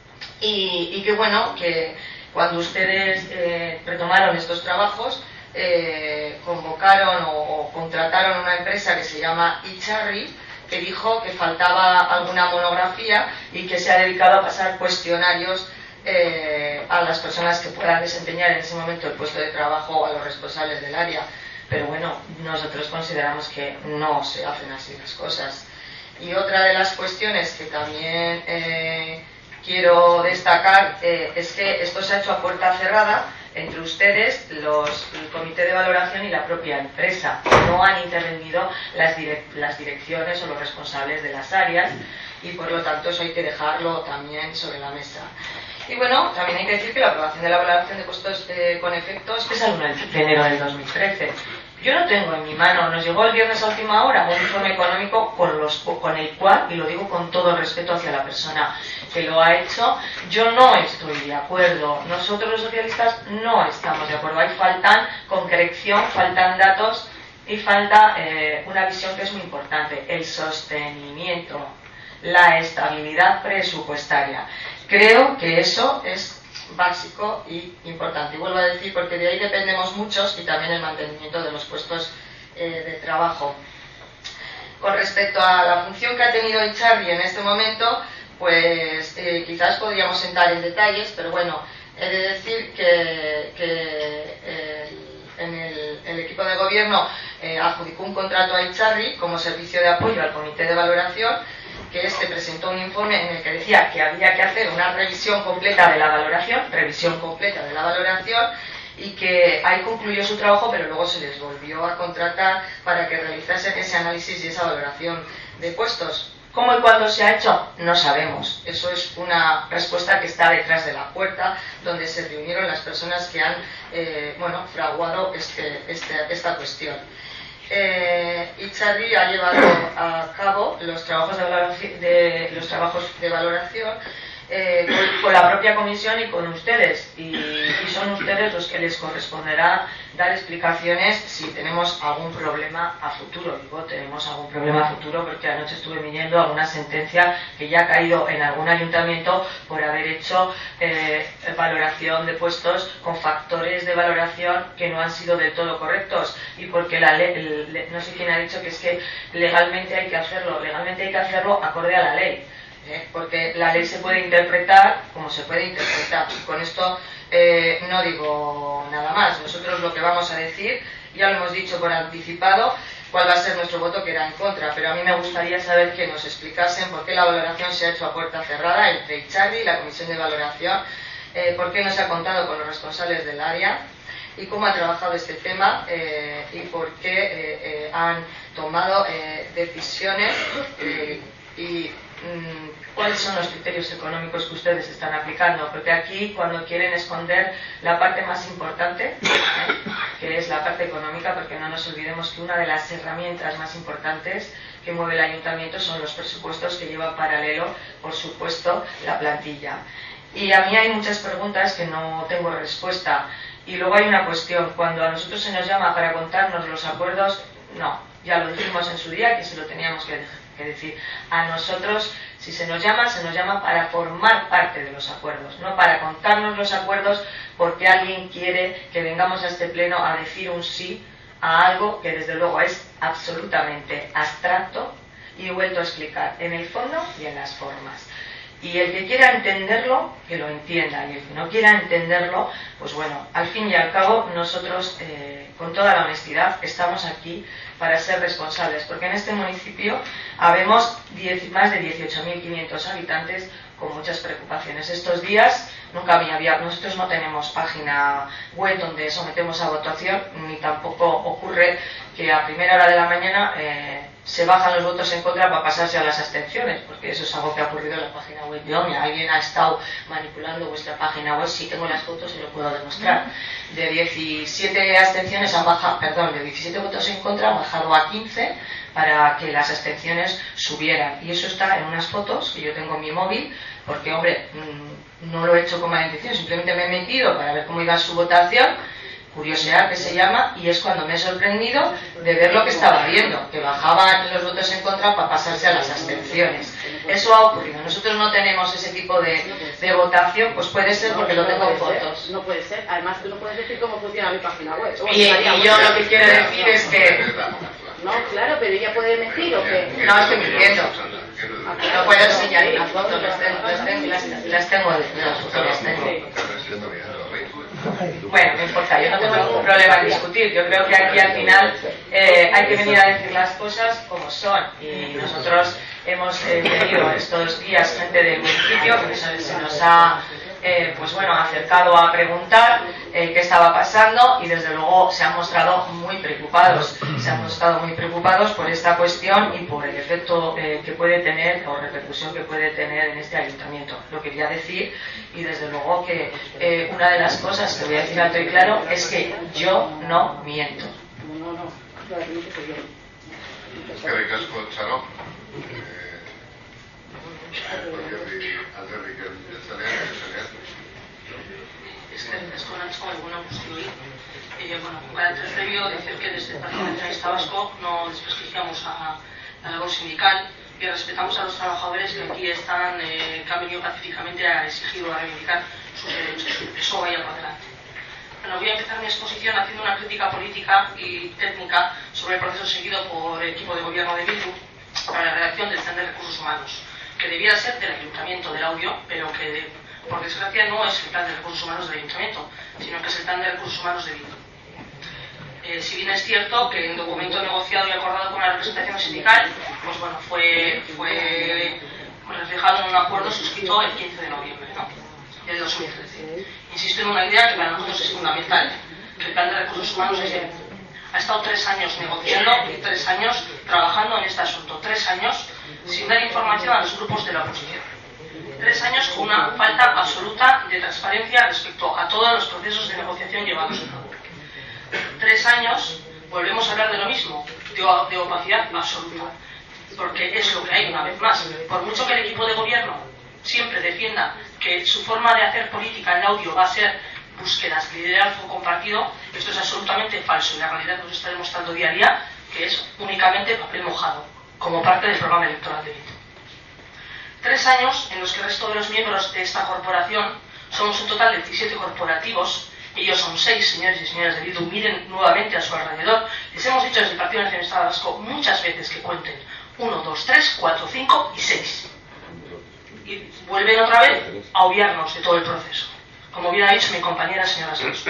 y, y que bueno, que cuando ustedes eh, retomaron estos trabajos, Eh, convocaron o, o contrataron una empresa que se llama Icharri, que dijo que faltaba alguna monografía y que se ha dedicado a pasar cuestionarios eh, a las personas que puedan desempeñar en ese momento el puesto de trabajo o a los responsables del área. Pero bueno, nosotros consideramos que no se hacen así las cosas. Y otra de las cuestiones que también eh, quiero destacar eh, es que esto se ha hecho a puerta cerrada entre ustedes, los, el comité de valoración y la propia empresa. No han intervenido las, direc las direcciones o los responsables de las áreas y por lo tanto eso hay que dejarlo también sobre la mesa. Y bueno, también hay que decir que la aprobación de la valoración de puestos eh, con efectos es al uno de enero del dos mil trece. Yo no tengo en mi mano, nos llegó el viernes a última hora un informe económico con, los, con el cual, y lo digo con todo el respeto hacia la persona que lo ha hecho, yo no estoy de acuerdo. Nosotros los socialistas no estamos de acuerdo. Ahí faltan concreción, faltan datos y falta eh, una visión que es muy importante, el sostenimiento, la estabilidad presupuestaria. Creo que eso es básico y importante. Y vuelvo a decir, porque de ahí dependemos muchos y también el mantenimiento de los puestos eh, de trabajo. Con respecto a la función que ha tenido Icharri en este momento, pues eh, quizás podríamos entrar en detalles, pero bueno, he de decir que, que el, en el, el equipo de gobierno eh, adjudicó un contrato a Icharri como servicio de apoyo al comité de valoración, que este presentó un informe en el que decía que había que hacer una revisión completa de la valoración, revisión completa de la valoración, y que ahí concluyó su trabajo, pero luego se les volvió a contratar para que realizasen ese análisis y esa valoración de puestos. ¿Cómo y cuándo se ha hecho? No sabemos. Eso es una respuesta que está detrás de la puerta, donde se reunieron las personas que han eh, bueno, fraguado este, este, esta cuestión. Eh, Itzarri ha llevado a cabo los trabajos de valoración, de, los trabajos de valoración eh, con, con la propia comisión y con ustedes, y, y son ustedes los que les corresponderá dar explicaciones si tenemos algún problema a futuro. Digo, tenemos algún problema a futuro porque anoche estuve midiendo alguna sentencia que ya ha caído en algún ayuntamiento por haber hecho eh, valoración de puestos con factores de valoración que no han sido del todo correctos, y porque la ley, le, no sé quién ha dicho que es que legalmente hay que hacerlo, legalmente hay que hacerlo acorde a la ley. ¿Eh? Porque la ley se puede interpretar como se puede interpretar. Con esto eh, no digo nada más. Nosotros lo que vamos a decir, ya lo hemos dicho por anticipado, cuál va a ser nuestro voto, que era en contra, pero a mí me gustaría saber que nos explicasen por qué la valoración se ha hecho a puerta cerrada entre Itzarri y la comisión de valoración, eh, por qué no se ha contado con los responsables del área y cómo ha trabajado este tema eh, y por qué eh, eh, han tomado eh, decisiones eh, y cuáles son los criterios económicos que ustedes están aplicando, porque aquí cuando quieren esconder la parte más importante, ¿eh? que es la parte económica, porque no nos olvidemos que una de las herramientas más importantes que mueve el ayuntamiento son los presupuestos, que llevan paralelo, por supuesto, la plantilla. Y a mí hay muchas preguntas que no tengo respuesta. Y luego hay una cuestión: cuando a nosotros se nos llama para contarnos los acuerdos, no, ya lo dijimos en su día que se lo teníamos que dejar. Es decir, a nosotros, si se nos llama, se nos llama para formar parte de los acuerdos, no para contarnos los acuerdos porque alguien quiere que vengamos a este pleno a decir un sí a algo que desde luego es absolutamente abstracto, y he vuelto a explicar en el fondo y en las formas. Y el que quiera entenderlo, que lo entienda, y el que no quiera entenderlo, pues bueno, al fin y al cabo nosotros, eh, con toda la honestidad, estamos aquí para ser responsables, porque en este municipio habemos diez, más de dieciocho mil quinientos habitantes con muchas preocupaciones. Estos días nunca había, había, nosotros no tenemos página web donde sometemos a votación, ni tampoco ocurre que a primera hora de la mañana eh, se bajan los votos en contra para pasarse a las abstenciones, porque eso es algo que ha ocurrido en la página web de OMIA. Alguien ha estado manipulando vuestra página web, sí tengo las fotos y lo puedo demostrar. De diecisiete abstenciones han bajado, perdón, de diecisiete votos en contra han bajado a quince para que las abstenciones subieran. Y eso está en unas fotos que yo tengo en mi móvil, porque, hombre, no lo he hecho con mala intención, simplemente me he metido para ver cómo iba su votación, curiosidad que se llama, y es cuando me he sorprendido de ver lo que estaba viendo, que bajaban los votos en contra para pasarse a las abstenciones. Eso ha ocurrido. Nosotros no tenemos ese tipo de, de votación, pues puede ser porque lo tengo en fotos. No puede ser. Además, tú no puedes decir cómo funciona mi página web. Y, y yo lo que quiero decir es que... No, claro, pero ella puede mentir o qué. No, estoy mintiendo. No puedo enseñar las fotos, las tengo, las tengo, las tengo, las tengo, las tengo. Bueno, no importa, yo no tengo ningún problema en discutir. Yo creo que aquí al final eh, hay que venir a decir las cosas como son, y nosotros hemos eh, tenido estos días gente del municipio que se, se nos ha eh, pues bueno, acercado a preguntar eh, qué estaba pasando, y desde luego se han mostrado muy preocupados, se han mostrado muy preocupados por esta cuestión y por el efecto eh, que puede tener, o repercusión que puede tener en este ayuntamiento. Lo quería decir, y desde luego que eh, una de las cosas que voy a decir alto y claro es que yo no miento. No, no, no, claramente soy yo. Eskerrik asko, Txaro. Alderdik jeltzaleak, jeltzaleak. Eskerrik asko, Nacho, alguna guztioi. Eh, bueno, para antes previo decir que desde el Partido Nacionalista Vasco no desprestigiamos a la labor sindical y respetamos a los trabajadores que aquí están, eh, que han venido pacíficamente a exigir o a reivindicar sus derechos. Eso vaya por delante. Bueno, voy a empezar mi exposición haciendo una crítica política y técnica sobre el proceso seguido por el equipo de gobierno de Bildu para la redacción del Plan de Recursos Humanos, que debiera ser del Ayuntamiento del Audio, pero que de, por desgracia no es el Plan de Recursos Humanos del Ayuntamiento, sino que es el Plan de Recursos Humanos de Bildu. Eh, si bien es cierto que en documento negociado y acordado con la representación sindical pues bueno, fue, fue reflejado en un acuerdo suscrito el quince de noviembre, ¿no?, del dos mil trece. Insisto en una idea que para nosotros es fundamental, que el plan de recursos humanos es de, ha estado tres años negociando y tres años trabajando en este asunto, tres años sin dar información a los grupos de la oposición, tres años con una falta absoluta de transparencia respecto a todos los procesos de negociación llevados a cabo, tres años, volvemos a hablar de lo mismo, de, de opacidad absoluta, porque es lo que hay una vez más. Por mucho que el equipo de gobierno siempre defienda que su forma de hacer política en audio va a ser búsquedas de liderazgo compartido, esto es absolutamente falso y la realidad nos está demostrando día a día que es únicamente papel mojado, como parte del programa electoral de Bildu. Tres años en los que el resto de los miembros de esta corporación somos un total de diecisiete corporativos, ellos son seis, señores y señoras de Bildu, miren nuevamente a su alrededor. Les hemos dicho desde el Partido Nacionalista Vasco muchas veces que cuenten uno, dos, tres, cuatro, cinco y seis. Y vuelven otra vez a obviarnos de todo el proceso, como bien ha dicho mi compañera señora Santos.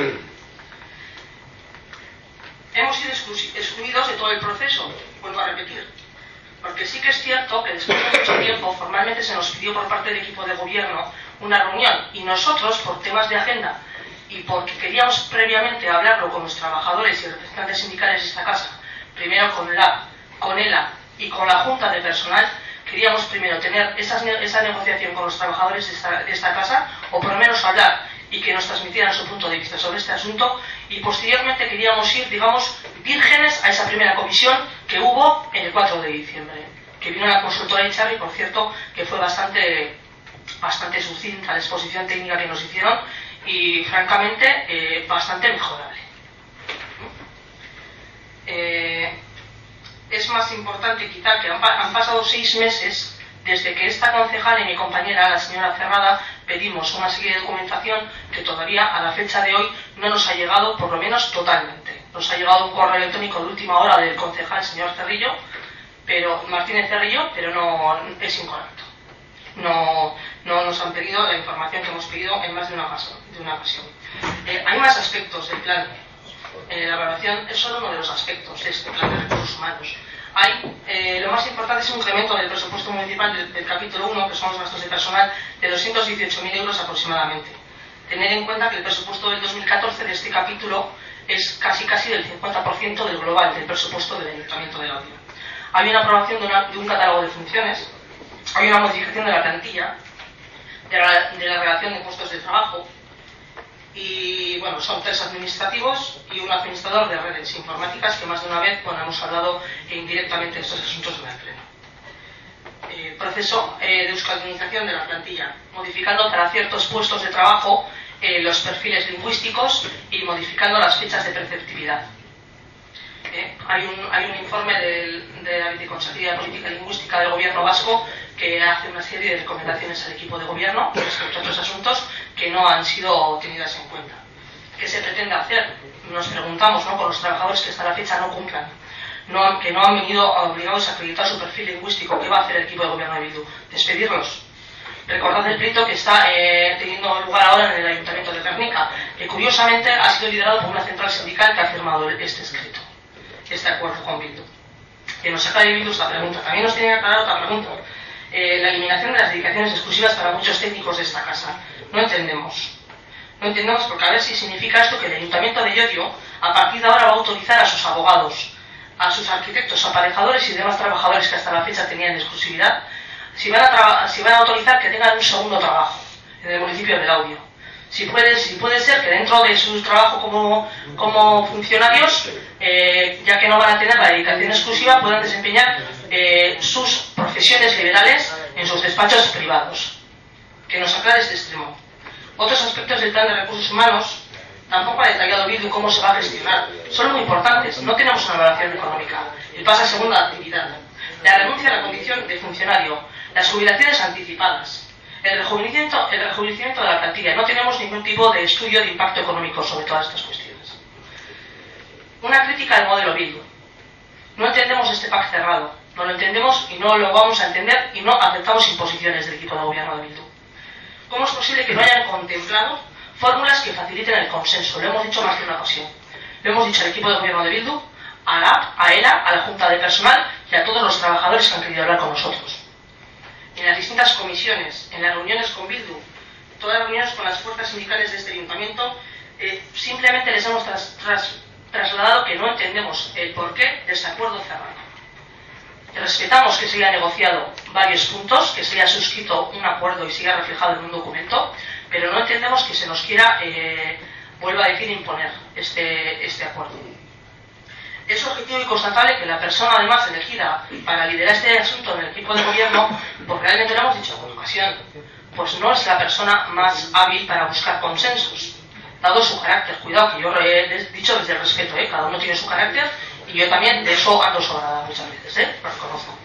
Hemos sido excluidos de todo el proceso, vuelvo a repetir, porque sí que es cierto que después de mucho tiempo formalmente se nos pidió por parte del equipo de gobierno una reunión y nosotros, por temas de agenda y porque queríamos previamente hablarlo con los trabajadores y representantes sindicales de esta casa, primero con la, con ELA y con la Junta de Personal, queríamos primero tener esas, esa negociación con los trabajadores de esta, de esta casa, o por lo menos hablar y que nos transmitieran su punto de vista sobre este asunto, y posteriormente queríamos ir, digamos, vírgenes a esa primera comisión que hubo en el cuatro de diciembre, que vino la consultora Icharri, por cierto, que fue bastante, bastante sucinta la exposición técnica que nos hicieron y francamente eh, bastante mejorable. Eh, es más importante quizá que han, han pasado seis meses desde que esta concejal y mi compañera, la señora Cerrada, pedimos una serie de documentación que todavía a la fecha de hoy no nos ha llegado, por lo menos totalmente. Nos ha llegado un correo electrónico de última hora del concejal señor Cerrillo, pero Martínez Cerrillo, pero no es incorrecto. No, no nos han pedido la información que hemos pedido en más de una ocasión. De una ocasión. Eh, hay más aspectos del plan. Eh, la evaluación es solo uno de los aspectos de este plan de recursos humanos. Hay, eh, lo más importante es un incremento del presupuesto municipal del, del capítulo uno, que son los gastos de personal, de doscientos dieciocho mil euros aproximadamente. Tener en cuenta que el presupuesto del dos mil catorce de este capítulo es casi casi del cincuenta por ciento del global del presupuesto del Ayuntamiento de Laudio. Hay una aprobación de, una, de un catálogo de funciones, hay una modificación de la plantilla, de la, de la relación de puestos de trabajo, y bueno, son tres administrativos y un administrador de redes informáticas, que más de una vez, bueno, hemos hablado indirectamente de estos asuntos en el pleno. Eh, proceso eh, de euskaldunización de la plantilla, modificando para ciertos puestos de trabajo eh, los perfiles lingüísticos y modificando las fechas de preceptividad. Eh, hay, un, hay un informe del, de la Viceconsejería de Política Lingüística del Gobierno Vasco que hace una serie de recomendaciones al equipo de gobierno respecto a otros asuntos que no han sido tenidas en cuenta. ¿Qué se pretende hacer? Nos preguntamos, ¿no?, con los trabajadores que hasta la fecha no cumplan, no, que no han venido obligados a acreditar su perfil lingüístico. ¿Qué va a hacer el equipo de gobierno de Bildu? Despedirlos. Recordad el pleito que está eh, teniendo lugar ahora en el Ayuntamiento de Gernika, que curiosamente ha sido liderado por una central sindical que ha firmado este escrito, este acuerdo con Bildu. Que nos saca de Bildu esta pregunta. También nos tiene que aclarar otra pregunta. Eh, la eliminación de las dedicaciones exclusivas para muchos técnicos de esta casa. No entendemos. No entendemos porque a ver si significa esto que el Ayuntamiento de Llodio a partir de ahora va a autorizar a sus abogados, a sus arquitectos, aparejadores y demás trabajadores que hasta la fecha tenían exclusividad, si van a, si van a autorizar que tengan un segundo trabajo en el municipio de Laudio. Si puede, si puede ser que dentro de su trabajo como, como funcionarios, eh, ya que no van a tener la dedicación exclusiva, puedan desempeñar eh, sus profesiones liberales en sus despachos privados. Que nos aclare este extremo. Otros aspectos del plan de recursos humanos tampoco ha detallado Bildu cómo se va a gestionar. Son muy importantes. No tenemos una evaluación económica. El pase a segunda actividad. La renuncia a la condición de funcionario. Las jubilaciones anticipadas. El rejuvenecimiento, el rejuvenecimiento de la plantilla. No tenemos ningún tipo de estudio de impacto económico sobre todas estas cuestiones. Una crítica al modelo Bildu. No entendemos este pacto cerrado. No lo entendemos y no lo vamos a entender y no aceptamos imposiciones del equipo de gobierno de Bildu. ¿Cómo es posible que no hayan contemplado fórmulas que faciliten el consenso? Lo hemos dicho más de una ocasión. Lo hemos dicho al equipo de gobierno de Bildu, a la, a ELA, a la Junta de Personal y a todos los trabajadores que han querido hablar con nosotros. En las distintas comisiones, en las reuniones con Bildu, todas las reuniones con las fuerzas sindicales de este ayuntamiento, eh, simplemente les hemos tras, tras, trasladado que no entendemos el porqué de este acuerdo cerrado. Respetamos que se haya negociado varios puntos, que se haya suscrito un acuerdo y se haya reflejado en un documento, pero no entendemos que se nos quiera, eh, vuelvo a decir, imponer este, este acuerdo. Es objetivo y constatable que la persona además elegida para liderar este asunto en el equipo de gobierno, pues realmente lo hemos dicho con ocasión, pues no es la persona más hábil para buscar consensos, dado su carácter. Cuidado, que yo he dicho desde el respeto, ¿eh? Cada uno tiene su carácter y yo también de eso ando sobrada muchas veces, ¿eh? Lo reconozco.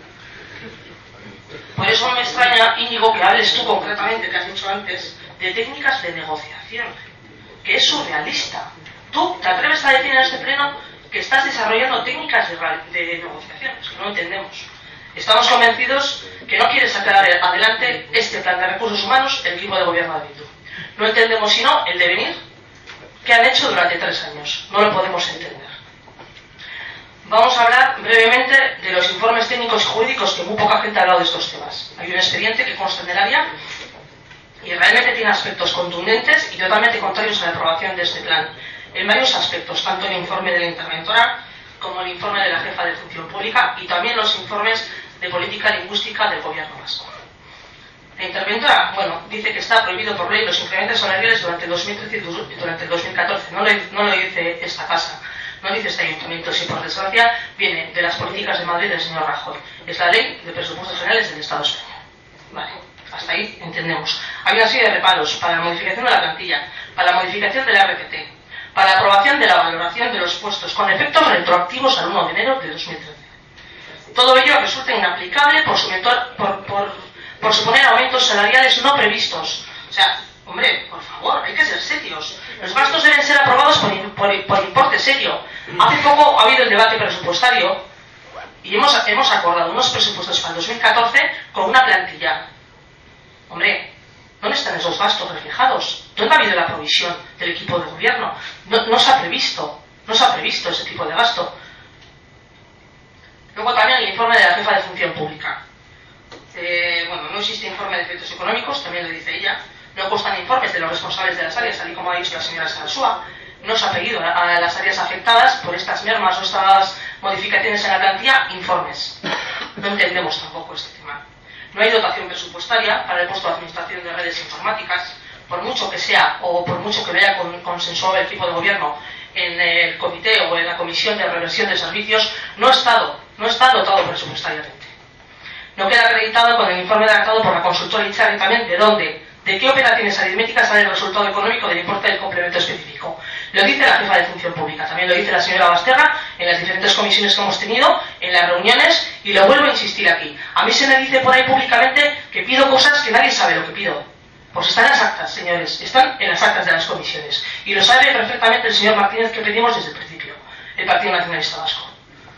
Por eso me extraña, Íñigo, que hables tú concretamente, que has dicho antes, de técnicas de negociación, que es surrealista. Tú te atreves a decir en este pleno que estás desarrollando técnicas de, de negociación, es que no entendemos. Estamos convencidos que no quieres sacar adelante este plan de recursos humanos el equipo de gobierno de Bildu. No entendemos sino el devenir que han hecho durante tres años. No lo podemos entender. Vamos a hablar brevemente de los informes técnicos y jurídicos, que muy poca gente ha hablado de estos temas. Hay un expediente que consta en el área y realmente tiene aspectos contundentes y totalmente contrarios a la aprobación de este plan, en varios aspectos, tanto el informe de la interventora como el informe de la jefa de función pública y también los informes de política lingüística del gobierno vasco. La interventora, bueno, dice que está prohibido por ley los incrementos salariales durante el dos mil trece y durante el dos mil catorce. No lo, no lo dice esta casa, no dice este ayuntamiento, si por desgracia viene de las políticas de Madrid del señor Rajoy. Es la ley de presupuestos generales del Estado español. Vale, hasta ahí entendemos. Hay una serie de reparos para la modificación de la plantilla, para la modificación de la R P T, para la aprobación de la valoración de los puestos con efectos retroactivos al uno de enero de dos mil trece. Todo ello resulta inaplicable por, su mentor, por, por, por suponer aumentos salariales no previstos. O sea, hombre, por favor, hay que ser serios. Los gastos deben ser aprobados por, por, por importe serio. Hace poco ha habido el debate presupuestario y hemos, hemos acordado unos presupuestos para el dos mil catorce con una plantilla. Hombre, ¿dónde están esos gastos reflejados? ¿Dónde ha habido la provisión del equipo de gobierno? No, no se ha previsto, no se ha previsto ese tipo de gasto. Luego también el informe de la jefa de función pública. Eh, bueno, no existe informe de efectos económicos, también lo dice ella. No constan informes de los responsables de las áreas, tal y como ha dicho la señora Sarasúa. No se ha pedido a las áreas afectadas por estas mermas o estas modificaciones en la plantilla informes. No entendemos tampoco este tema. No hay dotación presupuestaria para el puesto de administración de redes informáticas, por mucho que sea o por mucho que vaya con, consensuado el equipo de gobierno en el comité o en la comisión de reversión de servicios, no está, no está dotado presupuestariamente. No queda acreditado con el informe redactado por la consultora Itzarri también de dónde, de qué operaciones aritméticas sale el resultado económico del importe del complemento específico. Lo dice la jefa de función pública, también lo dice la señora Basterra en las diferentes comisiones que hemos tenido, en las reuniones, y lo vuelvo a insistir aquí. A mí se me dice por ahí públicamente que pido cosas que nadie sabe lo que pido. Pues están en las actas, señores, están en las actas de las comisiones. Y lo sabe perfectamente el señor Martínez, que pedimos desde el principio, el Partido Nacionalista Vasco.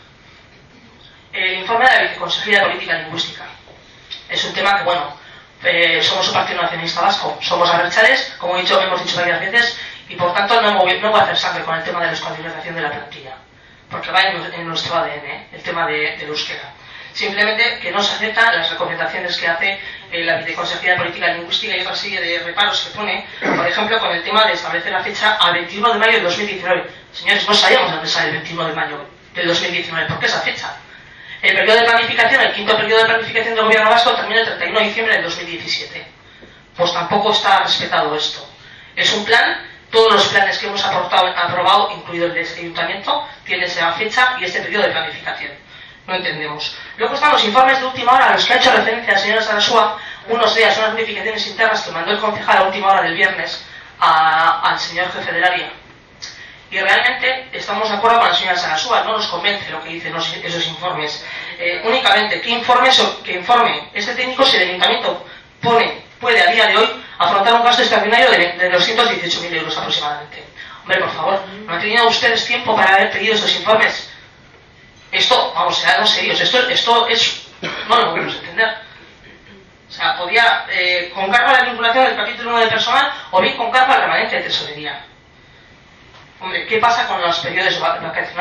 El informe de la Viceconsejería de Política Lingüística. Es un tema que, bueno, eh, somos un Partido Nacionalista Vasco, somos abertzales, como he dicho, hemos dicho varias veces, y por tanto no, no voy a hacer sangre con el tema de la escuadrización de la plantilla, porque va en, en nuestro A D N, ¿eh? El tema de, del euskera. Simplemente que no se aceptan las recomendaciones que hace eh, la Viceconsejería de Política Lingüística y otra serie de reparos que pone, por ejemplo, con el tema de establecer la fecha al veintiuno de mayo de dos mil diecinueve. Señores, no sabíamos dónde sale el veintiuno de mayo del dos mil diecinueve. ¿Por qué esa fecha? El periodo de planificación, el quinto periodo de planificación del Gobierno Vasco termina el treinta y uno de diciembre del dos mil diecisiete. Pues tampoco está respetado esto. Es un plan, todos los planes que hemos aportado, aprobado, incluido el de este ayuntamiento, tienen esa fecha y este periodo de planificación. No entendemos. Luego están los informes de última hora a los que ha hecho referencia la señora Sarasúa, unos días, unas modificaciones internas que mandó el concejal a última hora del viernes a, al señor jefe del área. Y realmente estamos de acuerdo con la señora Sarasúa, no nos convence lo que dicen los, esos informes. Eh, únicamente, ¿qué informe, que informe este técnico si el ayuntamiento pone, puede a día de hoy afrontar un gasto extraordinario de, de doscientos dieciocho mil euros aproximadamente? Hombre, por favor, ¿no han tenido ustedes tiempo para haber pedido esos informes? Esto, vamos, seamos serios, esto, esto es... no lo podemos entender. O sea, podía, eh, con cargo a la vinculación del capítulo uno de personal o bien con cargo al remanente de tesorería. Hombre, ¿qué pasa con los periodos vacacionales?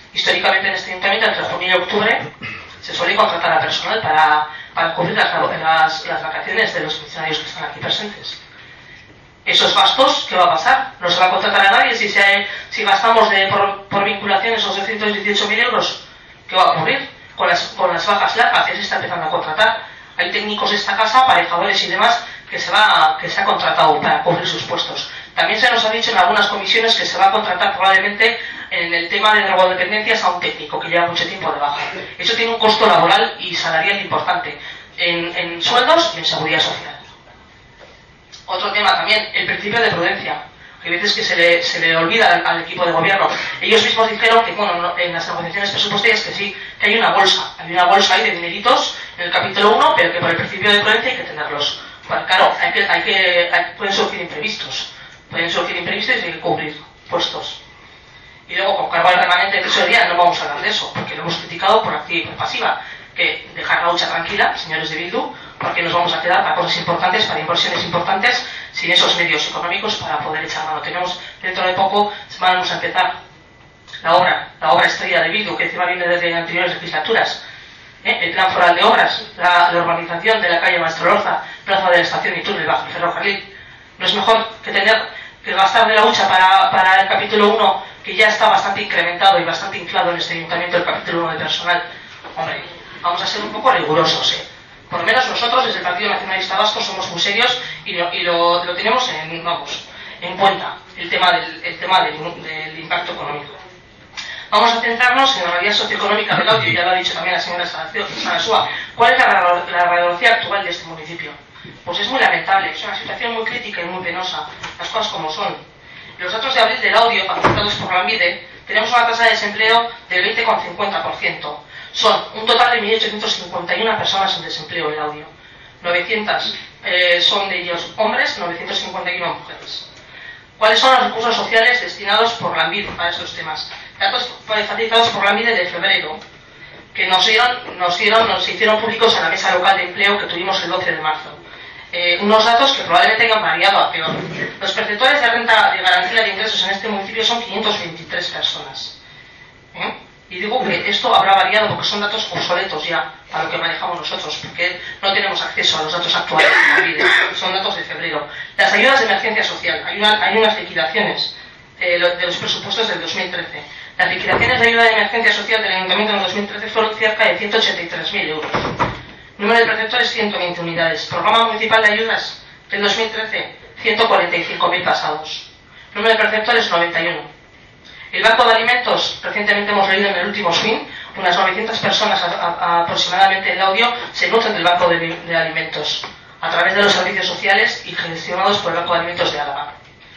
Históricamente en este ayuntamiento, entre junio y octubre, se suele contratar a personal para, para cubrir las, las, las vacaciones de los funcionarios que están aquí presentes. Esos gastos, ¿qué va a pasar? No se va a contratar a nadie si, se, si gastamos de, por, por vinculación esos doscientos dieciocho mil euros. ¿Qué va a ocurrir? Con las, con las bajas largas, ya se está empezando a contratar. Hay técnicos de esta casa, aparejadores y demás, que se, va, que se ha contratado para cubrir sus puestos. También se nos ha dicho en algunas comisiones que se va a contratar probablemente en el tema de drogodependencias a un técnico que lleva mucho tiempo de baja. Eso tiene un costo laboral y salarial importante en, en sueldos y en seguridad social. Otro tema también, el principio de prudencia. Hay veces que se le, se le olvida al, al equipo de gobierno. Ellos mismos dijeron que, bueno, no, en las negociaciones presupuestarias que sí, que hay una bolsa. Hay una bolsa ahí de dineritos en el capítulo uno, pero que por el principio de prudencia hay que tenerlos. Bueno, claro, hay que, hay que, hay, pueden surgir imprevistos. Pueden surgir imprevistos y hay que cubrir puestos. Y luego, con cargo al remanente de tesorería, no vamos a hablar de eso, porque lo hemos criticado por activa y por pasiva. Que dejar la hucha tranquila, señores de Bildu, porque nos vamos a quedar para cosas importantes, para inversiones importantes, sin esos medios económicos para poder echar mano. Tenemos, dentro de poco, vamos a empezar la obra, la obra estrella de Bildu, que encima viene desde anteriores legislaturas. ¿Eh? El plan foral de obras, la, la urbanización de la calle Maestro Lorza, plaza de la estación y túnel bajo el ferrocarril. ¿No es mejor que tener que gastar de la hucha para, para el capítulo uno, que ya está bastante incrementado y bastante inflado en este ayuntamiento, el capítulo uno de personal? Hombre, vamos a ser un poco rigurosos, ¿eh? Por lo menos nosotros, desde el Partido Nacionalista Vasco, somos muy serios y lo, y lo, lo tenemos en, vamos, en cuenta, el tema, del, el tema del, del impacto económico. Vamos a centrarnos en la realidad socioeconómica del audio, ya lo ha dicho también la señora Sarasúa. ¿Cuál es la, la radiografía actual de este municipio? Pues es muy lamentable, es una situación muy crítica y muy penosa, las cosas como son. Los datos de abril del audio, facilitados por la ANVIDE, tenemos una tasa de desempleo del veinte coma cincuenta por ciento. Son un total de mil ochocientas cincuenta y una personas en desempleo en audio. novecientas eh, son de ellos hombres, novecientas cincuenta y una mujeres. ¿Cuáles son los recursos sociales destinados por la ANVIDE para estos temas? Datos facilitados por la ANVIDE de febrero, que nos, dieron, nos, dieron, nos hicieron públicos en la mesa local de empleo que tuvimos el doce de marzo. Eh, unos datos que probablemente hayan variado a peor. Los perceptores de renta de garantía de ingresos en este municipio son quinientas veintitrés personas. ¿Eh? Y digo que esto habrá variado porque son datos obsoletos ya a lo que manejamos nosotros, porque no tenemos acceso a los datos actuales de la vida, son datos de febrero. Las ayudas de emergencia social, hay, una, hay unas liquidaciones eh, de los presupuestos del dos mil trece. Las liquidaciones de ayuda de emergencia social del Ayuntamiento en el dos mil trece fueron cerca de ciento ochenta y tres mil euros. Número de preceptores, ciento veinte unidades. Programa municipal de ayudas del dos mil trece, ciento cuarenta y cinco mil pasados. Número de preceptores, noventa y uno. El Banco de Alimentos, recientemente hemos leído en el último S W I N, unas novecientas personas a, a, aproximadamente en audio se nutren del Banco de, de Alimentos a través de los servicios sociales y gestionados por el Banco de Alimentos de Álava.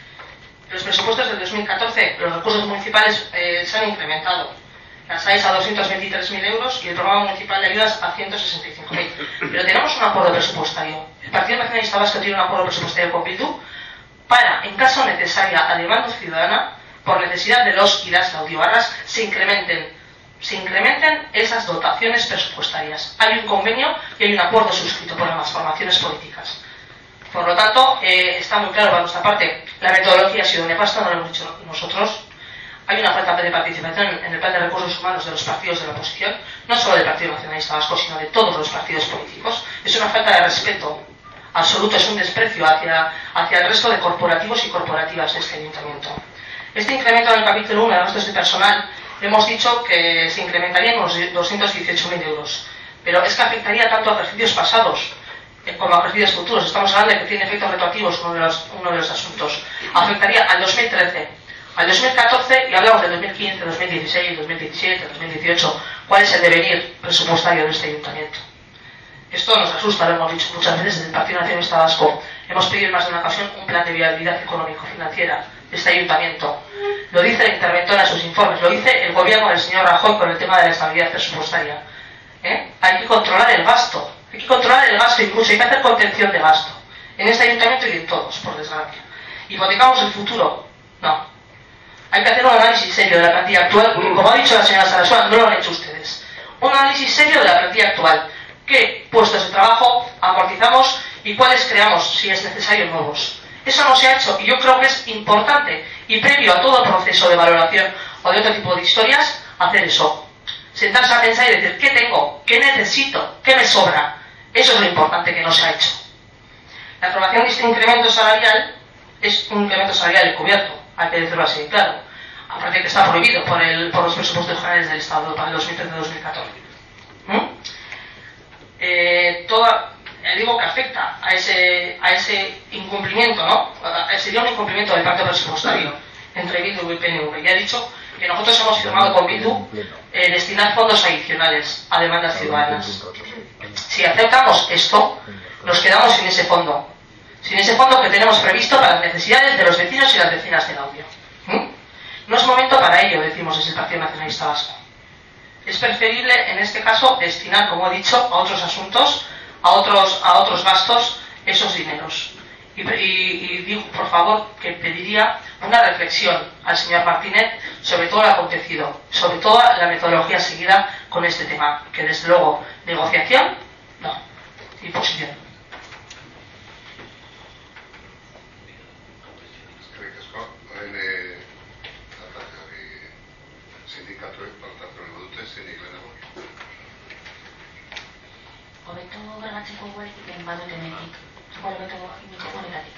Los presupuestos del dos mil catorce, los recursos municipales eh, se han incrementado. Las A E S a doscientos veintitrés mil euros y el Programa Municipal de Ayudas a ciento sesenta y cinco mil. Pero tenemos un acuerdo presupuestario. El Partido Nacionalista Vasco tiene un acuerdo presupuestario con Bildu para, en caso necesaria a demanda ciudadana, por necesidad de los y las audiobarras, se incrementen, se incrementen esas dotaciones presupuestarias. Hay un convenio y hay un acuerdo suscrito por las formaciones políticas. Por lo tanto, eh, está muy claro para nuestra parte, la metodología ha sido nefasta, no lo hemos dicho nosotros. Hay una falta de participación en el plan de recursos humanos de los partidos de la oposición, no solo del Partido Nacionalista Vasco, sino de todos los partidos políticos. Es una falta de respeto absoluto, es un desprecio hacia, hacia el resto de corporativos y corporativas de este ayuntamiento. Este incremento en el capítulo uno de gastos de personal, hemos dicho que se incrementaría en unos doscientos dieciocho mil euros, pero es que afectaría tanto a ejercicios pasados como a ejercicios futuros. Estamos hablando de que tiene efectos retroactivos uno de los, uno de los asuntos. Afectaría al dos mil trece, al dos mil catorce y hablamos del dos mil quince, dos mil dieciséis, dos mil diecisiete, dos mil dieciocho. ¿Cuál es el devenir presupuestario de este ayuntamiento? Esto nos asusta, lo hemos dicho muchas veces desde el Partido Nacionalista Vasco. Hemos pedido en más de una ocasión un plan de viabilidad económico-financiera de este ayuntamiento. Lo dice el interventor en sus informes, lo dice el gobierno del señor Rajoy con el tema de la estabilidad presupuestaria. ¿Eh? Hay que controlar el gasto, hay que controlar el gasto incluso, hay que hacer contención de gasto. En este ayuntamiento y en todos, por desgracia. ¿Hipotecamos el futuro? No. Hay que hacer un análisis serio de la plantilla actual, que como ha dicho la señora Sarasúa, no lo han hecho ustedes. Un análisis serio de la plantilla actual. ¿Qué puestos de trabajo amortizamos y cuáles creamos, si es necesario, nuevos? Eso no se ha hecho y yo creo que es importante y previo a todo proceso de valoración o de otro tipo de historias, hacer eso. Sentarse a pensar y decir, ¿qué tengo? ¿Qué necesito? ¿Qué me sobra? Eso es lo importante que no se ha hecho. La aprobación de este incremento salarial es un incremento salarial encubierto, hay que decirlo así, claro. Aparte que está prohibido por, el, por los presupuestos generales del Estado para el dos mil trece dos mil catorce. ¿Mm? Eh, toda, digo que afecta a ese, a ese incumplimiento, ¿no? Sería un incumplimiento del pacto presupuestario entre Bildu y P N V. Ya he dicho que nosotros hemos firmado con Bildu eh, destinar fondos adicionales a demandas ciudadanas. Si aceptamos esto, nos quedamos sin ese fondo. Sin ese fondo que tenemos previsto para las necesidades de los vecinos y las vecinas del audio. ¿Mm? No es momento para ello, decimos desde el Partido Nacionalista Vasco. Es preferible, en este caso, destinar, como he dicho, a otros asuntos, a otros, a otros gastos, esos dineros. Y, y, y digo, por favor, que pediría una reflexión al señor Martínez sobre todo lo acontecido, sobre toda la metodología seguida con este tema, que desde luego, negociación, no, imposición. Hobeto berbatzeko guaretik badute metik. Zuko hobeto mikrofonetatik.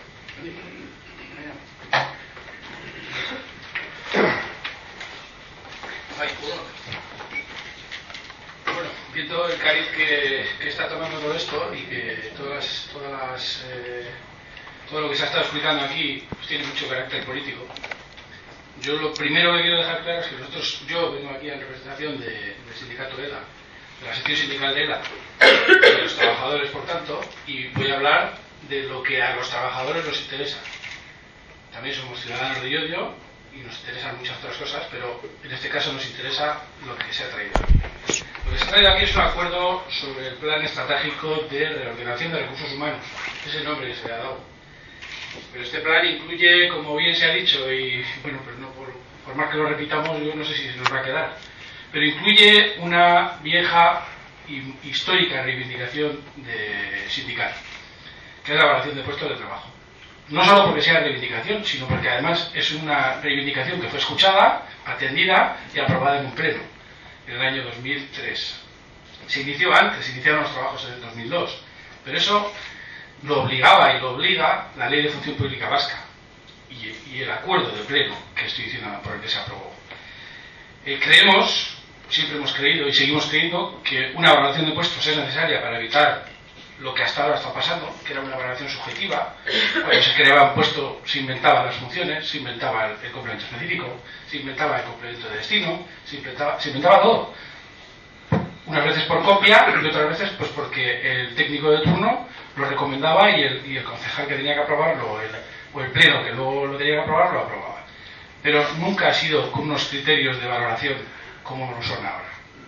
Bueno, viendo el cariz que, que está tomando todo esto y que todas, todas las, eh, todo lo que se ha estado explicando aquí pues tiene mucho carácter político, yo lo primero que quiero dejar claro es que nosotros, yo vengo aquí en representación de, del sindicato ELA, de la sección sindical de ELA, de los trabajadores por tanto, y voy a hablar de lo que a los trabajadores nos interesa. También somos ciudadanos de Llodio y nos interesan muchas otras cosas, pero en este caso nos interesa lo que se ha traído aquí. Lo que se ha traído aquí es un acuerdo sobre el plan estratégico de reordenación de recursos humanos. Es el nombre que se le ha dado. Pero este plan incluye, como bien se ha dicho, y bueno, pues no por, por más que lo repitamos, yo no sé si se nos va a quedar, pero incluye una vieja y histórica reivindicación de sindical, que es la evaluación de puestos de trabajo. No solo porque sea reivindicación, sino porque además es una reivindicación que fue escuchada, atendida y aprobada en un pleno en el año dos mil tres. Se inició antes, se iniciaron los trabajos en el dos mil dos, pero eso lo obligaba y lo obliga la Ley de Función Pública Vasca y, y el acuerdo de pleno que estoy diciendo por el que se aprobó. Eh, creemos, siempre hemos creído y seguimos creyendo que una evaluación de puestos es necesaria para evitar lo que hasta ahora está pasando, que era una evaluación subjetiva. Cuando se creaba un puesto se inventaban las funciones, se inventaba el, el complemento específico, se inventaba el complemento de destino, se inventaba, se inventaba todo. Unas veces por copia y otras veces pues porque el técnico de turno lo recomendaba y el, y el concejal que tenía que aprobarlo el, o el pleno que luego lo tenía que aprobar lo aprobaba. Pero nunca ha sido con unos criterios de valoración como lo son ahora.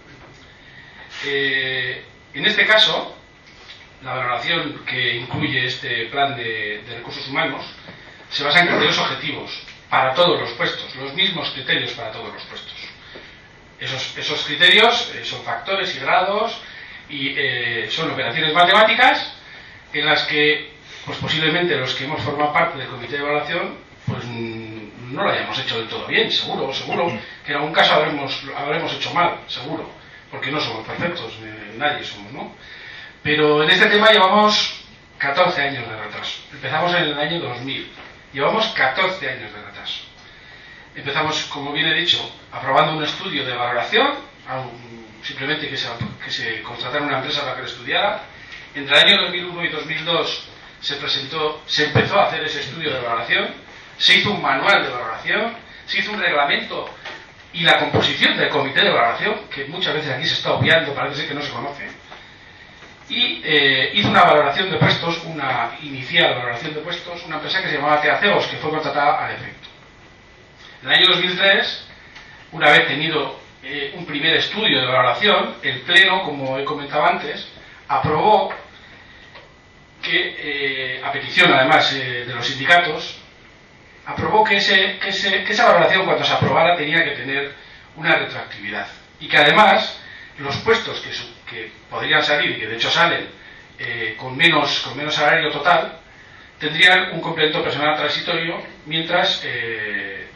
Eh, en este caso, la valoración que incluye este plan de, de recursos humanos se basa en criterios objetivos para todos los puestos, los mismos criterios para todos los puestos. Esos, esos criterios eh, son factores y grados y eh, son operaciones matemáticas en las que pues posiblemente los que hemos formado parte del comité de evaluación pues no lo hayamos hecho del todo bien, seguro, seguro que en algún caso habremos, habremos hecho mal, seguro, porque no somos perfectos, eh, nadie somos, ¿no? Pero en este tema llevamos catorce años de retraso. Empezamos en el año dos mil. Llevamos catorce años de retraso. Empezamos, como bien he dicho, aprobando un estudio de valoración, simplemente que se, que se contratara una empresa para que lo estudiara. Entre el año dos mil uno y dos mil dos se presentó, se empezó a hacer ese estudio de valoración, se hizo un manual de valoración, se hizo un reglamento y la composición del comité de valoración, que muchas veces aquí se está obviando, parece ser que no se conoce. Y eh, hizo una valoración de puestos, una inicial valoración de puestos, una empresa que se llamaba Teaceos, que fue contratada al efecto. En el año dos mil tres, una vez tenido eh, un primer estudio de valoración, el Pleno, como he comentado antes, aprobó que, eh, a petición además eh, de los sindicatos, aprobó que, ese, que, ese, que esa valoración, cuando se aprobara, tenía que tener una retroactividad. Y que además, los puestos que, su, que podrían salir, y que de hecho salen, eh, con, menos, con menos salario total, tendrían un complemento personal transitorio, mientras eh,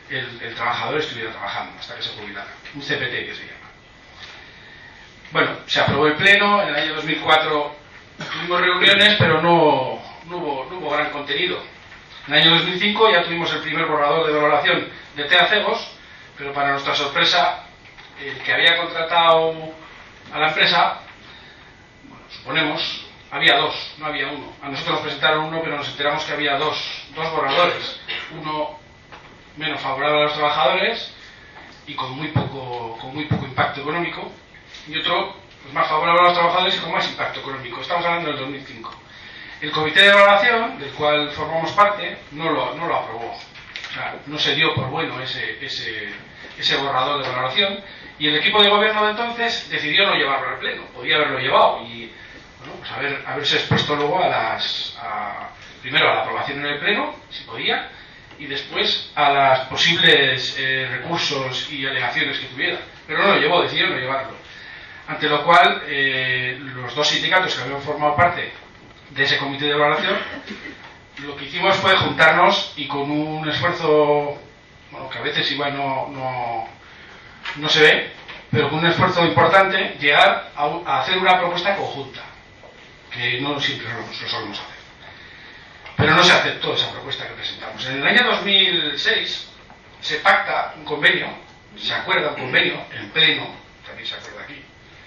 el, el trabajador estuviera trabajando hasta que se jubilara, un C P T que se llama. Bueno, se aprobó el pleno, en el año dos mil cuatro tuvimos reuniones, pero no, no, hubo, no hubo gran contenido. En el año dos mil cinco ya tuvimos el primer borrador de valoración de T E A Cegos, pero para nuestra sorpresa, el que había contratado a la empresa, bueno, suponemos, había dos, no había uno. A nosotros nos presentaron uno, pero nos enteramos que había dos, dos borradores. Uno menos favorable a los trabajadores y con muy poco, con muy poco impacto económico, y otro pues, más favorable a los trabajadores y con más impacto económico. Estamos hablando del dos mil cinco. El comité de evaluación, del cual formamos parte, no lo, no lo aprobó. O sea, no se dio por bueno ese, ese, ese borrador de valoración, y el equipo de gobierno de entonces decidió no llevarlo al pleno. Podía haberlo llevado y bueno, pues haber, haberse expuesto luego a las a, primero a la aprobación en el pleno, si podía, y después a las posibles eh, recursos y alegaciones que tuviera. Pero no lo llevó, decidió no llevarlo. Ante lo cual, eh, los dos sindicatos que habían formado parte de ese comité de evaluación, lo que hicimos fue juntarnos y con un esfuerzo, bueno, que a veces igual no, no, no se ve, pero con un esfuerzo importante, llegar a, a hacer una propuesta conjunta, que no siempre lo, lo solemos hacer. Pero no se aceptó esa propuesta que presentamos. En el año dos mil seis se pacta un convenio, se acuerda un convenio, en pleno, también se acuerda aquí,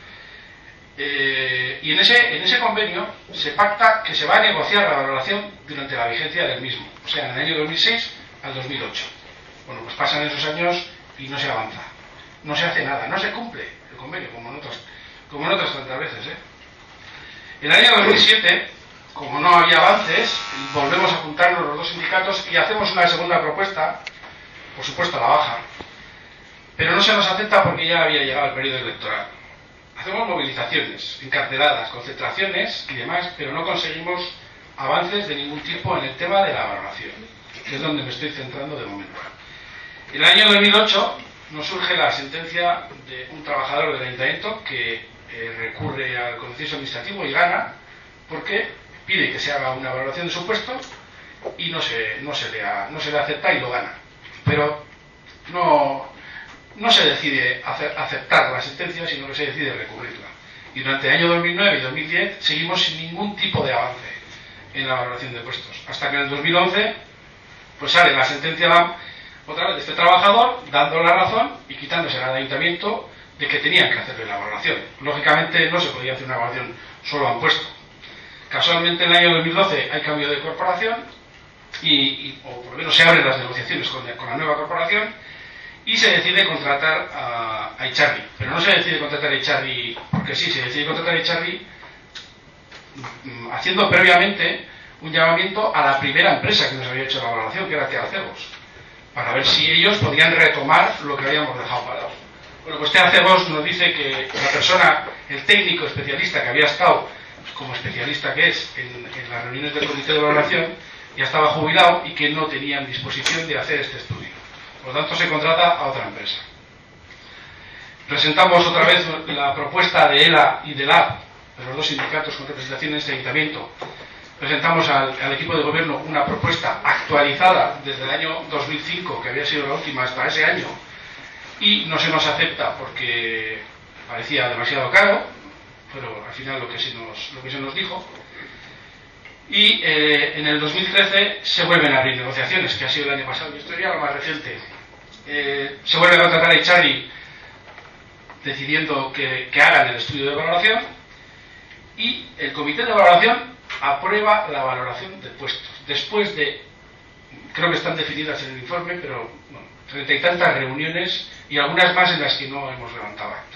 Eh, y en ese, en ese convenio se pacta que se va a negociar la valoración durante la vigencia del mismo, o sea, en el año dos mil seis al dos mil ocho. Bueno, pues pasan esos años y no se avanza, no se hace nada, no se cumple el convenio, como en otras, como en otras tantas veces, ¿eh? En el año dos mil siete, como no había avances, volvemos a juntarnos los dos sindicatos y hacemos una segunda propuesta, por supuesto a la baja, pero no se nos acepta porque ya había llegado el periodo electoral. Hacemos movilizaciones, encarceladas, concentraciones y demás, pero no conseguimos avances de ningún tipo en el tema de la valoración, que es donde me estoy centrando de momento. En el año dos mil ocho nos surge la sentencia de un trabajador del ayuntamiento que eh, recurre al contencioso administrativo y gana porque pide que se haga una valoración de su puesto y no se, no se, le, ha, no se le acepta y lo gana. Pero no... no se decide aceptar la sentencia, sino que se decide recurrirla. Y durante el año dos mil nueve y dos mil diez seguimos sin ningún tipo de avance en la valoración de puestos. Hasta que en el dos mil once pues sale la sentencia otra vez de este trabajador, dando la razón y quitándose al ayuntamiento de que tenían que hacerle la valoración. Lógicamente no se podía hacer una valoración solo a un puesto. Casualmente en el año dos mil doce hay cambio de corporación, y, y, o por lo menos se abren las negociaciones con, con la nueva corporación, y se decide contratar a, a Icharri. Pero no se decide contratar a Icharri porque sí, se decide contratar a Icharri haciendo previamente un llamamiento a la primera empresa que nos había hecho la valoración, que era T E A Cegos, para ver si ellos podían retomar lo que habíamos dejado parado. Bueno, pues T E A Cegos nos dice que la persona, el técnico especialista que había estado, como especialista que es, en, en las reuniones del comité de valoración, ya estaba jubilado y que no tenían disposición de hacer este estudio. Por lo tanto, se contrata a otra empresa. Presentamos otra vez la propuesta de ELA y de LAB, de los dos sindicatos con representación en este ayuntamiento. Presentamos al, al equipo de gobierno una propuesta actualizada desde el año dos mil cinco, que había sido la última hasta ese año, y no se nos acepta porque parecía demasiado caro, pero al final lo que se nos, lo que se nos dijo. Y eh, en el dos mil trece se vuelven a abrir negociaciones, que ha sido el año pasado, y esto ya lo más reciente. Eh, se vuelve a contratar a Icharri decidiendo que, que hagan el estudio de valoración, y el comité de valoración aprueba la valoración de puestos. Después de, creo que están definidas en el informe, pero bueno, treinta y tantas reuniones y algunas más en las que no hemos levantado acta.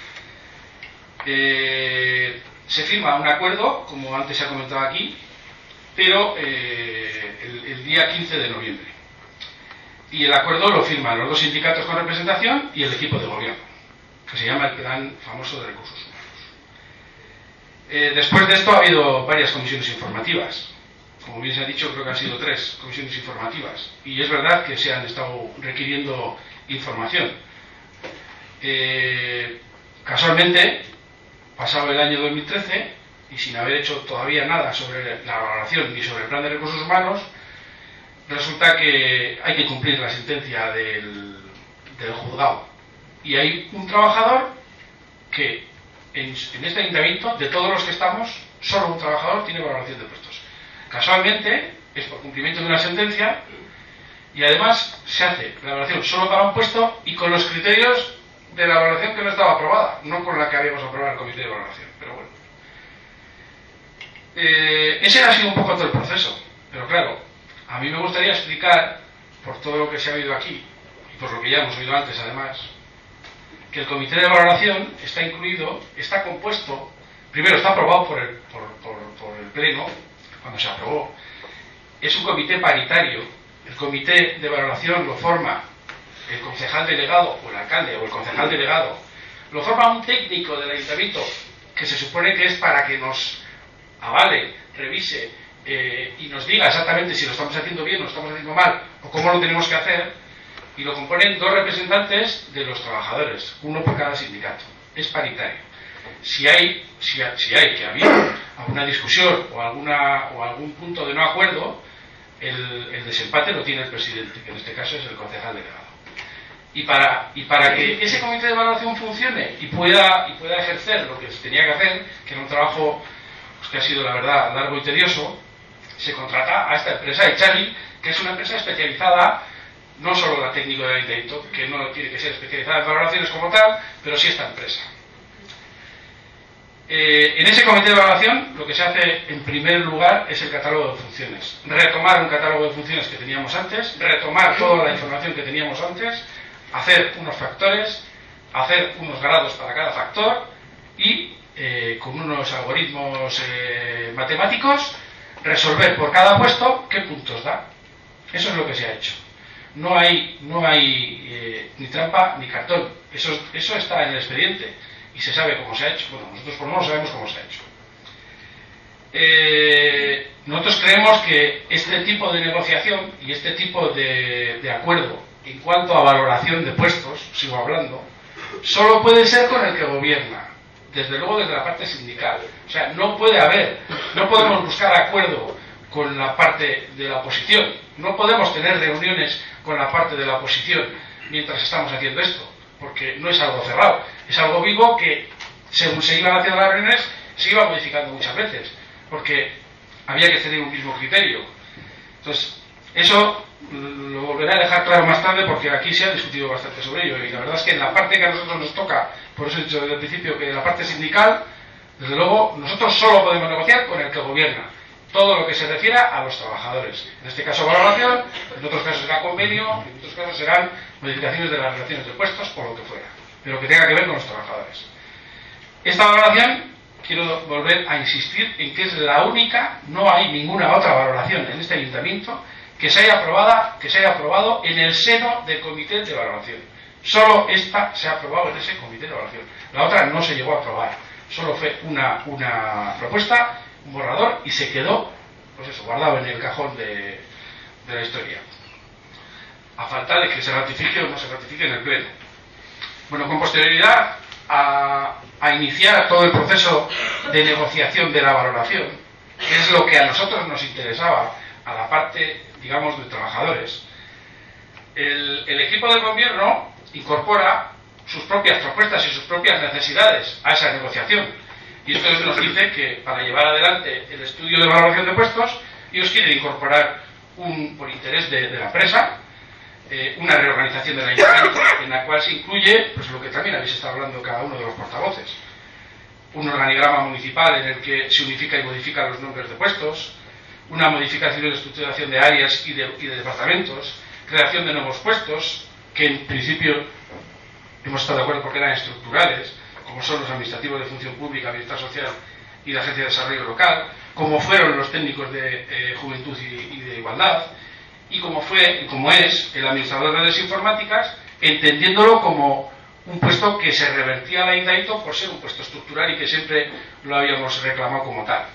Eh, se firma un acuerdo, como antes se ha comentado aquí, pero eh, el, el día quince de noviembre. Y el acuerdo lo firman los dos sindicatos con representación y el equipo de gobierno, que se llama el Plan famoso de Recursos Humanos. Eh, después de esto ha habido varias comisiones informativas. Como bien se ha dicho, creo que han sido tres comisiones informativas. Y es verdad que se han estado requiriendo información. Eh, casualmente, pasado el año dos mil trece, y sin haber hecho todavía nada sobre la valoración ni sobre el plan de recursos humanos, resulta que hay que cumplir la sentencia del, del juzgado. Y hay un trabajador que en, en este ayuntamiento, de todos los que estamos, solo un trabajador tiene valoración de puestos. Casualmente, es por cumplimiento de una sentencia, y además se hace la evaluación solo para un puesto y con los criterios de la evaluación que no estaba aprobada, no con la que habíamos aprobado el comité de evaluación. Pero bueno, eh, ese ha sido un poco todo el proceso. Pero claro, a mí me gustaría explicar, por todo lo que se ha oído aquí y por lo que ya hemos oído antes además, que el comité de valoración está incluido, está compuesto, primero está aprobado por el, por, por, por el pleno cuando se aprobó. Es un comité paritario. El comité de valoración lo forma el concejal delegado o el alcalde o el concejal delegado, lo forma un técnico del ayuntamiento que se supone que es para que nos avale, revise eh, y nos diga exactamente si lo estamos haciendo bien o lo estamos haciendo mal o cómo lo tenemos que hacer, y lo componen dos representantes de los trabajadores, uno por cada sindicato. Es paritario. Si hay, si, si hay que ha habido alguna discusión o, alguna, o algún punto de no acuerdo, el, el desempate lo tiene el presidente, que en este caso es el concejal delegado. Y para, y para que ese comité de evaluación funcione y pueda, y pueda ejercer lo que se tenía que hacer, que era un trabajo pues, que ha sido, la verdad, largo y tedioso, se contrata a esta empresa, Echari, que es una empresa especializada, no solo la técnico del ayuntamiento, que no tiene que ser especializada en valoraciones como tal, pero sí esta empresa. Eh, en ese comité de evaluación lo que se hace en primer lugar es el catálogo de funciones. Retomar un catálogo de funciones que teníamos antes, retomar toda la información que teníamos antes, hacer unos factores, hacer unos grados para cada factor y eh, con unos algoritmos eh, matemáticos resolver por cada puesto qué puntos da. Eso es lo que se ha hecho. No hay, no hay eh, ni trampa ni cartón. Eso, eso está en el expediente y se sabe cómo se ha hecho. Bueno, nosotros por lo menos sabemos cómo se ha hecho. Eh, nosotros creemos que este tipo de negociación y este tipo de, de acuerdo en cuanto a valoración de puestos, sigo hablando, solo puede ser con el que gobierna, desde luego desde la parte sindical. O sea, no puede haber, no podemos buscar acuerdo con la parte de la oposición, no podemos tener reuniones con la parte de la oposición mientras estamos haciendo esto, porque no es algo cerrado, es algo vivo que según se iban haciendo las reuniones se iba modificando muchas veces, porque había que tener un mismo criterio. Entonces, eso lo volveré a dejar claro más tarde porque aquí se ha discutido bastante sobre ello y la verdad es que en la parte que a nosotros nos toca, por eso he dicho desde el principio que en la parte sindical, desde luego nosotros solo podemos negociar con el que gobierna, todo lo que se refiera a los trabajadores, en este caso valoración, en otros casos será convenio, en otros casos serán modificaciones de las relaciones de puestos o lo que fuera, pero que tenga que ver con los trabajadores. Esta valoración, quiero volver a insistir en que es la única, no hay ninguna otra valoración en este ayuntamiento que se haya aprobada, que se haya aprobado en el seno del comité de valoración. Solo esta se ha aprobado en ese comité de valoración. La otra no se llegó a aprobar. Solo fue una, una propuesta, un borrador, y se quedó, pues eso, guardado en el cajón de, de la historia. A falta de que se ratifique o no se ratifique en el pleno. Bueno, con posterioridad a, a iniciar todo el proceso de negociación de la valoración, que es lo que a nosotros nos interesaba, a la parte, digamos, de trabajadores, el, el equipo del gobierno incorpora sus propias propuestas y sus propias necesidades a esa negociación. Y esto nos dice que para llevar adelante el estudio de valoración de puestos, ellos quieren incorporar, un, por interés de, de la empresa, eh, una reorganización del ayuntamiento en la cual se incluye, pues lo que también habéis estado hablando cada uno de los portavoces, un organigrama municipal en el que se unifica y modifica los nombres de puestos, una modificación y reestructuración de áreas y de, y de departamentos, creación de nuevos puestos, que en principio hemos estado de acuerdo porque eran estructurales, como son los administrativos de función pública, bienestar social y la agencia de desarrollo local, como fueron los técnicos de eh, juventud y, y de igualdad, y como fue, como es el administrador de redes informáticas, entendiéndolo como un puesto que se revertía al ayuntamiento por ser un puesto estructural y que siempre lo habíamos reclamado como tal.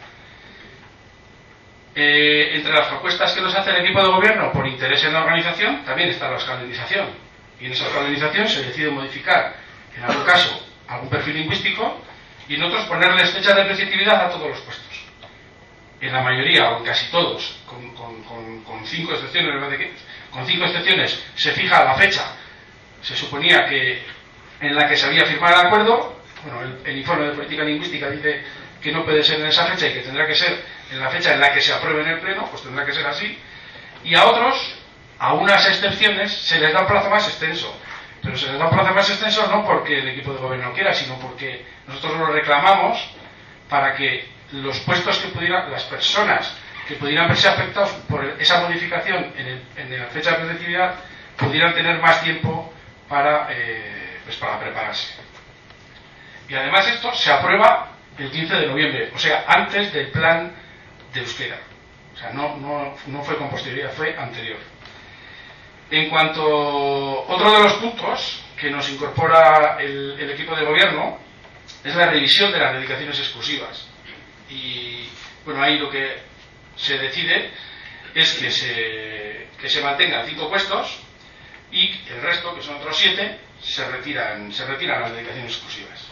Eh, entre las propuestas que nos hace el equipo de gobierno por interés en la organización también está la escalonización, y en esa escalonización se decide modificar en algún caso algún perfil lingüístico y en otros ponerles fechas de preceptividad a todos los puestos. en la mayoría o en casi todos, con, con, con, con cinco excepciones, con cinco excepciones, se fija la fecha, se suponía que en la que se había firmado el acuerdo. Bueno, el, el informe de política lingüística dice que no puede ser en esa fecha y que tendrá que ser en la fecha en la que se apruebe en el pleno, pues tendrá que ser así. Y a otros, a unas excepciones, se les da un plazo más extenso. Pero se les da un plazo más extenso no porque el equipo de gobierno quiera, sino porque nosotros lo reclamamos para que los puestos que pudieran, las personas que pudieran verse afectados por esa modificación en, el, en la fecha de preceptividad, pudieran tener más tiempo para, eh, pues para prepararse. Y además esto se aprueba el quince de noviembre, o sea, antes del plan de euskera. O sea, no, no, no fue con posterioridad, fue anterior. En cuanto a otro de los puntos que nos incorpora el, el equipo de gobierno es la revisión de las dedicaciones exclusivas. Y bueno, ahí lo que se decide es que se, que se mantengan cinco puestos y el resto, que son otros siete, se retiran, se retiran las dedicaciones exclusivas.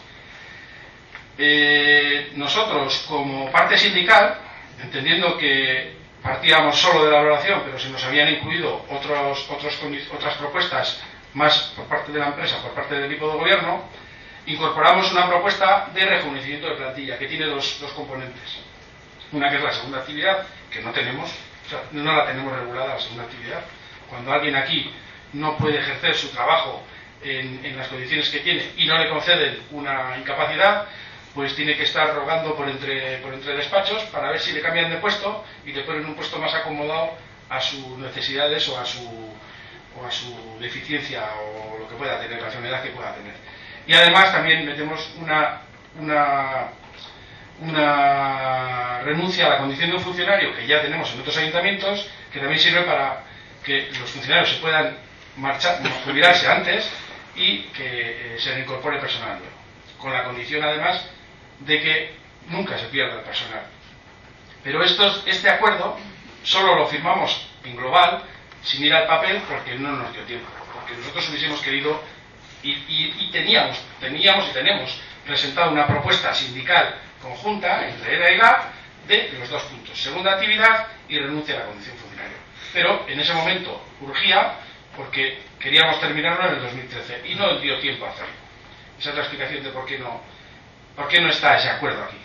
Eh, nosotros, como parte sindical, entendiendo que partíamos solo de la valoración, pero se nos habían incluido otros, otros, otras propuestas más por parte de la empresa, por parte del equipo de gobierno, incorporamos una propuesta de rejuvenecimiento de plantilla que tiene dos, dos componentes. Una que es la segunda actividad, que no tenemos, o sea, no la tenemos regulada la segunda actividad. Cuando alguien aquí no puede ejercer su trabajo en, en las condiciones que tiene y no le conceden una incapacidad, pues tiene que estar rogando por entre, por entre despachos para ver si le cambian de puesto y le ponen un puesto más acomodado a sus necesidades o a su, o a su deficiencia o lo que pueda tener, la enfermedad que pueda tener. Y además también metemos una, una, una renuncia a la condición de un funcionario que ya tenemos en otros ayuntamientos, que también sirve para que los funcionarios se puedan marchar, jubilarse antes y que eh, se reincorpore personal nuevo, con la condición además de que nunca se pierda el personal. Pero estos, este acuerdo solo lo firmamos en global, sin ir al papel, porque no nos dio tiempo, porque nosotros hubiésemos querido y, y, y teníamos, teníamos y tenemos presentado una propuesta sindical conjunta entre E D A y G A P de los dos puntos, segunda actividad y renuncia a la condición funcionaria. Pero en ese momento urgía porque queríamos terminarlo en el dos mil trece y no dio tiempo a hacerlo. Esa es la explicación de por qué no, por qué no está ese acuerdo aquí.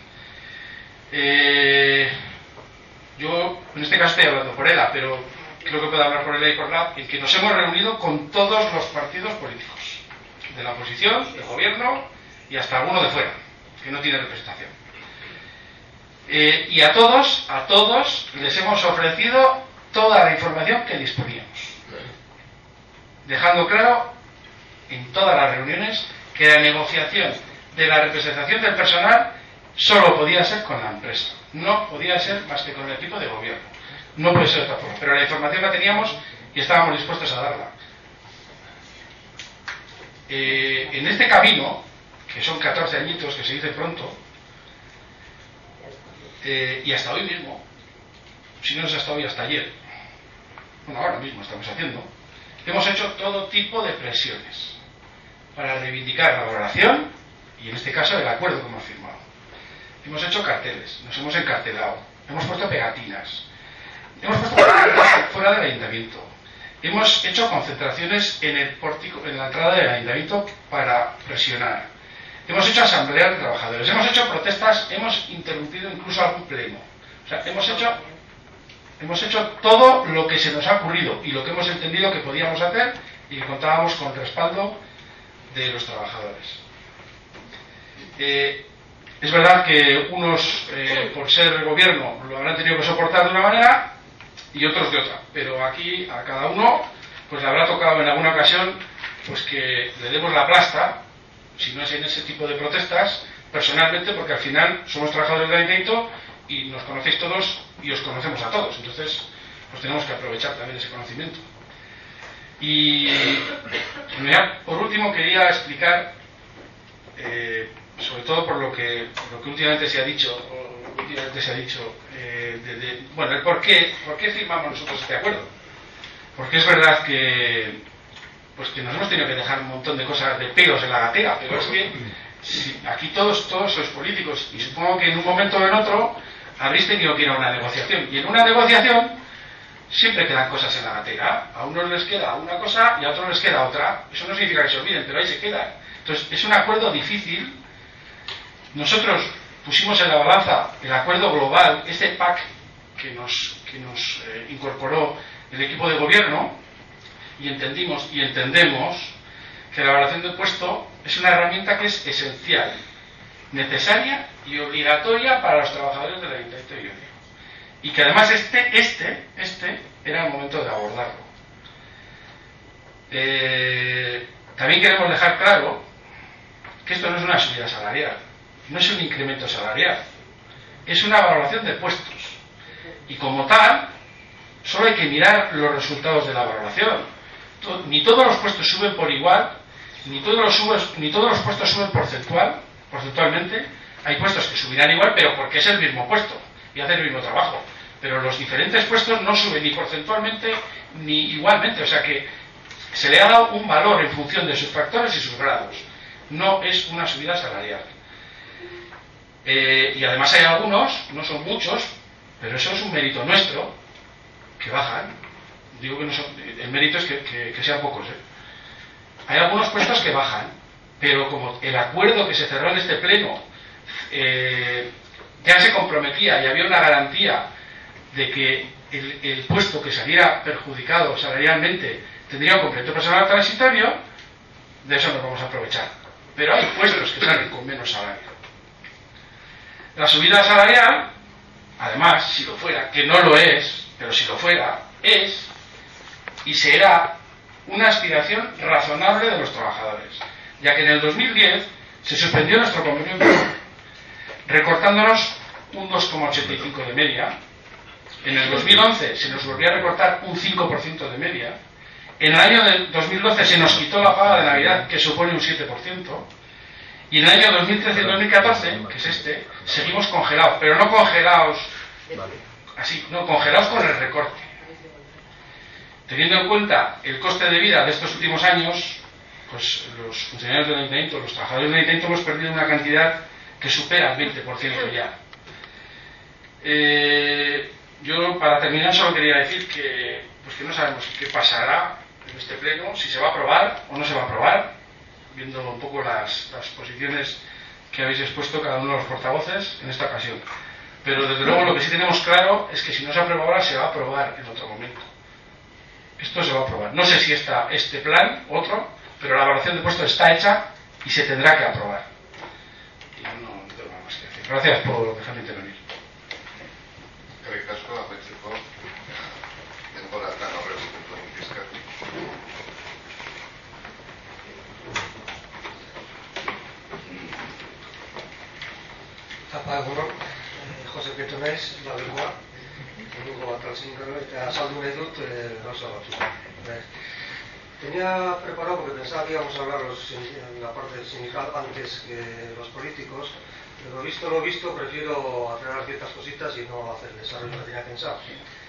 Eh, yo, en este caso estoy hablando por ELA, pero creo que puedo hablar por ELA y por L A B, en que nos hemos reunido con todos los partidos políticos, de la oposición, del gobierno y hasta alguno de fuera, que no tiene representación. Eh, y a todos, a todos les hemos ofrecido toda la información que disponíamos, dejando claro en todas las reuniones que la negociación de la representación del personal solo podía ser con la empresa, no podía ser más que con el equipo de gobierno, no puede ser de otra forma, pero la información la teníamos y estábamos dispuestos a darla. Eh, en este camino, que son catorce añitos, que se dice pronto, eh, y hasta hoy mismo, si no es hasta hoy, hasta ayer, bueno, ahora mismo estamos haciendo, hemos hecho todo tipo de presiones para reivindicar la valoración y en este caso el acuerdo que hemos firmado. Hemos hecho carteles, nos hemos encartelado, hemos puesto pegatinas, hemos puesto pegatinas fuera del ayuntamiento, hemos hecho concentraciones en el pórtico, en la entrada del ayuntamiento para presionar, hemos hecho asambleas de trabajadores, hemos hecho protestas, hemos interrumpido incluso algún pleno. O sea, hemos hecho hemos hecho todo lo que se nos ha ocurrido y lo que hemos entendido que podíamos hacer y que contábamos con el respaldo de los trabajadores. Eh, es verdad que unos, eh, por ser el gobierno, lo habrán tenido que soportar de una manera y otros de otra, pero aquí a cada uno pues le habrá tocado en alguna ocasión pues que le demos la plasta, si no es en ese tipo de protestas, personalmente, porque al final somos trabajadores del ayuntamiento y nos conocéis todos y os conocemos a todos, entonces pues tenemos que aprovechar también ese conocimiento. Y mira, por último quería explicar, eh, sobre todo por lo que, por lo que últimamente se ha dicho, o últimamente se ha dicho, eh, de, de, bueno, el por qué, por qué firmamos nosotros este acuerdo. Porque es verdad que, pues que nos hemos tenido que dejar un montón de cosas, de pelos en la gatera, pero es que si, aquí todos, todos sois políticos y supongo que en un momento o en otro habréis tenido que ir a una negociación. Y en una negociación siempre quedan cosas en la gatera. A unos les queda una cosa y a otros les queda otra. Eso no significa que se olviden, pero ahí se quedan. Entonces, es un acuerdo difícil. Nosotros pusimos en la balanza el acuerdo global, este pack que nos, que nos eh, incorporó el equipo de gobierno, y entendimos y entendemos que la evaluación de puesto es una herramienta que es esencial, necesaria y obligatoria para los trabajadores del Ayuntamiento de Llodio. Y que además este, este, este era el momento de abordarlo. Eh, también queremos dejar claro que esto no es una subida salarial, no es un incremento salarial, es una valoración de puestos. Y como tal, solo hay que mirar los resultados de la valoración. Ni todos los puestos suben por igual, ni todos los, subes, ni todos los puestos suben porcentual, porcentualmente. Hay puestos que subirán igual, pero porque es el mismo puesto y hace el mismo trabajo. Pero los diferentes puestos no suben ni porcentualmente ni igualmente. O sea que se le ha dado un valor en función de sus factores y sus grados. No es una subida salarial. Eh, y además hay algunos, no son muchos, pero eso es un mérito nuestro, que bajan. Digo que no son, el mérito es que, que, que sean pocos, ¿eh? Hay algunos puestos que bajan, pero como el acuerdo que se cerró en este pleno eh, ya se comprometía y había una garantía de que el, el puesto que saliera perjudicado salarialmente tendría un completo personal transitorio, de eso nos vamos a aprovechar. Pero hay puestos que salen con menos salario. La subida salarial, además, si lo fuera, que no lo es, pero si lo fuera, es y será una aspiración razonable de los trabajadores, ya que en el dos mil diez se suspendió nuestro convenio recortándonos un dos coma ochenta y cinco de media. En el dos mil once se nos volvió a recortar un cinco por ciento de media. En el año del dos mil doce se nos quitó la paga de Navidad, que supone un siete por ciento. Y en el año dos mil trece y dos mil catorce, que es este, seguimos congelados, pero no congelados así, no, congelados con el recorte. Teniendo en cuenta el coste de vida de estos últimos años, pues los funcionarios del Ayuntamiento, los trabajadores del Ayuntamiento hemos perdido una cantidad que supera el veinte por ciento ya. Eh, yo, para terminar, solo quería decir que, pues que no sabemos qué pasará en este pleno, si se va a aprobar o no se va a aprobar, viendo un poco las, las posiciones que habéis expuesto cada uno de los portavoces en esta ocasión. Pero desde luego lo que sí tenemos claro es que si no se aprueba ahora, se va a aprobar en otro momento. Esto se va a aprobar. No sé si está este plan, otro, pero la evaluación de puestos está hecha y se tendrá que aprobar. Y no, no tengo nada más que decir. Gracias por dejarme intervenir. Eskerrik asko, amaitzeko denbora eta aurreko puntuan fiskat. Apa, egunon, Jose Prieto naiz, Labekoa, egungo bat alzindaro, eta azaldu nahi dut gauza batzuk. Tenía preparado, porque pensaba que íbamos a hablar los, en la parte sindical antes que los políticos, pero visto lo visto, prefiero aclarar ciertas cositas y no hacer el desarrollo que tenía pensado.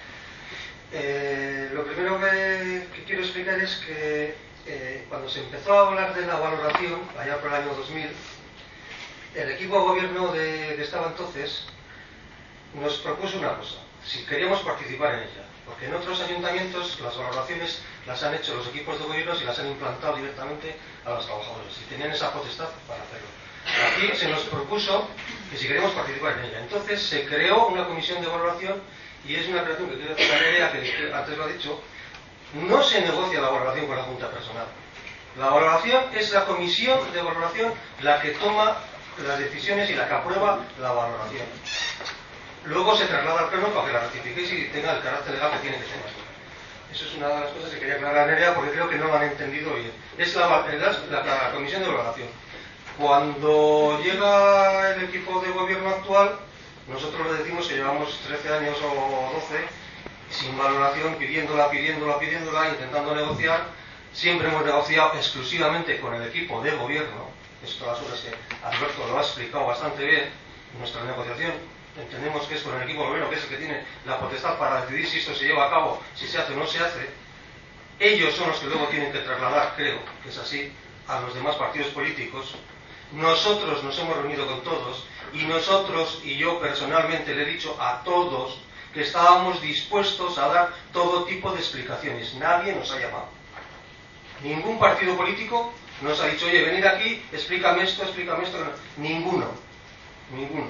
Eh, lo primero que, que quiero explicar es que eh, cuando se empezó a hablar de la valoración, allá por el año dos mil, el equipo de gobierno de, que estaba entonces nos propuso una cosa, si queríamos participar en ella, porque en otros ayuntamientos las valoraciones las han hecho los equipos de gobierno y las han implantado directamente a los trabajadores y tenían esa potestad para hacerlo. Aquí se nos propuso que si queríamos participar en ella, entonces se creó una comisión de valoración y es una creación que quiero decir a Nerea, que antes lo ha dicho, no se negocia la valoración con la Junta Personal. La valoración es la comisión de valoración la que toma las decisiones y la que aprueba la valoración. Luego se traslada al pleno para que la ratifiquéis y tenga el carácter legal que tiene que tener. Eso es una de las cosas que quería aclarar a Nerea porque creo que no lo han entendido bien. Es la, la, la, la comisión de valoración. Cuando llega el equipo de gobierno actual, nosotros le decimos que llevamos trece años o doce sin valoración, pidiéndola, pidiéndola, pidiéndola, intentando negociar. Siempre hemos negociado exclusivamente con el equipo de gobierno. Esto las cosas que Alberto lo ha explicado bastante bien. Nuestra negociación entendemos que es con el equipo de gobierno, que es el que tiene la potestad para decidir si esto se lleva a cabo, si se hace o no se hace. Ellos son los que luego tienen que trasladar, creo que es así, a los demás partidos políticos. Nosotros nos hemos reunido con todos y nosotros, y yo personalmente le he dicho a todos que estábamos dispuestos a dar todo tipo de explicaciones. Nadie nos ha llamado. Ningún partido político nos ha dicho, oye, venid aquí, explícame esto, explícame esto. Ninguno. Ninguno.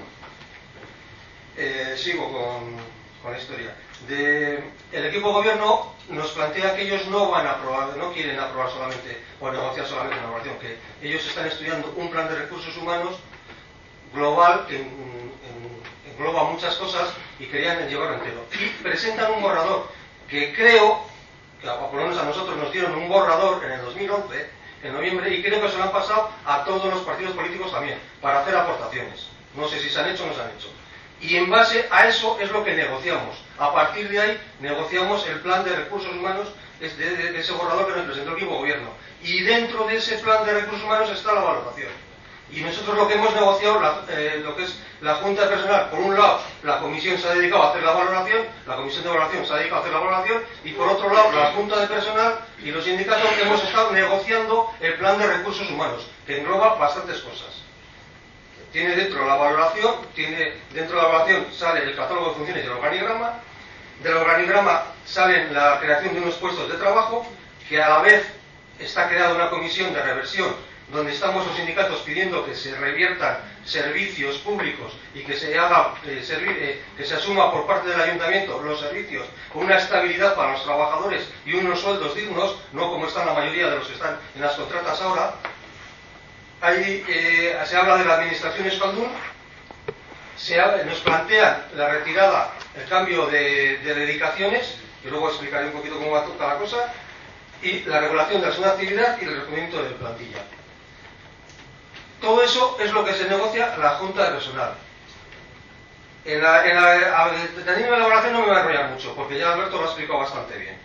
Eh, sigo con, con la historia. De, el equipo de gobierno nos plantea que ellos no van a aprobar, no quieren aprobar solamente o negociar solamente una evaluación, que ellos están estudiando un plan de recursos humanos global que en, en, engloba muchas cosas y querían llevarlo entero. Y presentan un borrador que creo, que por lo menos a nosotros nos dieron un borrador en el dos mil once, en noviembre, y creo que se lo han pasado a todos los partidos políticos también, para hacer aportaciones. No sé si se han hecho o no se han hecho. Y en base a eso es lo que negociamos. A partir de ahí negociamos el plan de recursos humanos de, de, de ese borrador que nos presentó el equipo de gobierno. Y dentro de ese plan de recursos humanos está la valoración. Y nosotros lo que hemos negociado, la, eh, lo que es la Junta de Personal, por un lado, la comisión se ha dedicado a hacer la valoración, la comisión de valoración se ha dedicado a hacer la valoración, y por otro lado, la Junta de Personal y los sindicatos hemos estado negociando el plan de recursos humanos, que engloba bastantes cosas. Tiene dentro la valoración, tiene dentro de la valoración sale el catálogo de funciones y el organigrama. Del organigrama sale la creación de unos puestos de trabajo, que a la vez está creada una comisión de reversión, donde estamos los sindicatos pidiendo que se reviertan servicios públicos y que se haga eh, servir, eh, que se asuma por parte del ayuntamiento los servicios con una estabilidad para los trabajadores y unos sueldos dignos, no como están la mayoría de los que están en las contratas ahora. Ahí eh, se habla de la administración Euskaldun, se habla, nos plantean la retirada, el cambio de, de dedicaciones, que luego explicaré un poquito cómo va toda la cosa, y la regulación de la segunda actividad y el reconocimiento de plantilla. Todo eso es lo que se negocia la Junta de Personal. En la, en la, a, de la elaboración no me voy a enrollar mucho, porque ya Alberto lo ha explicado bastante bien.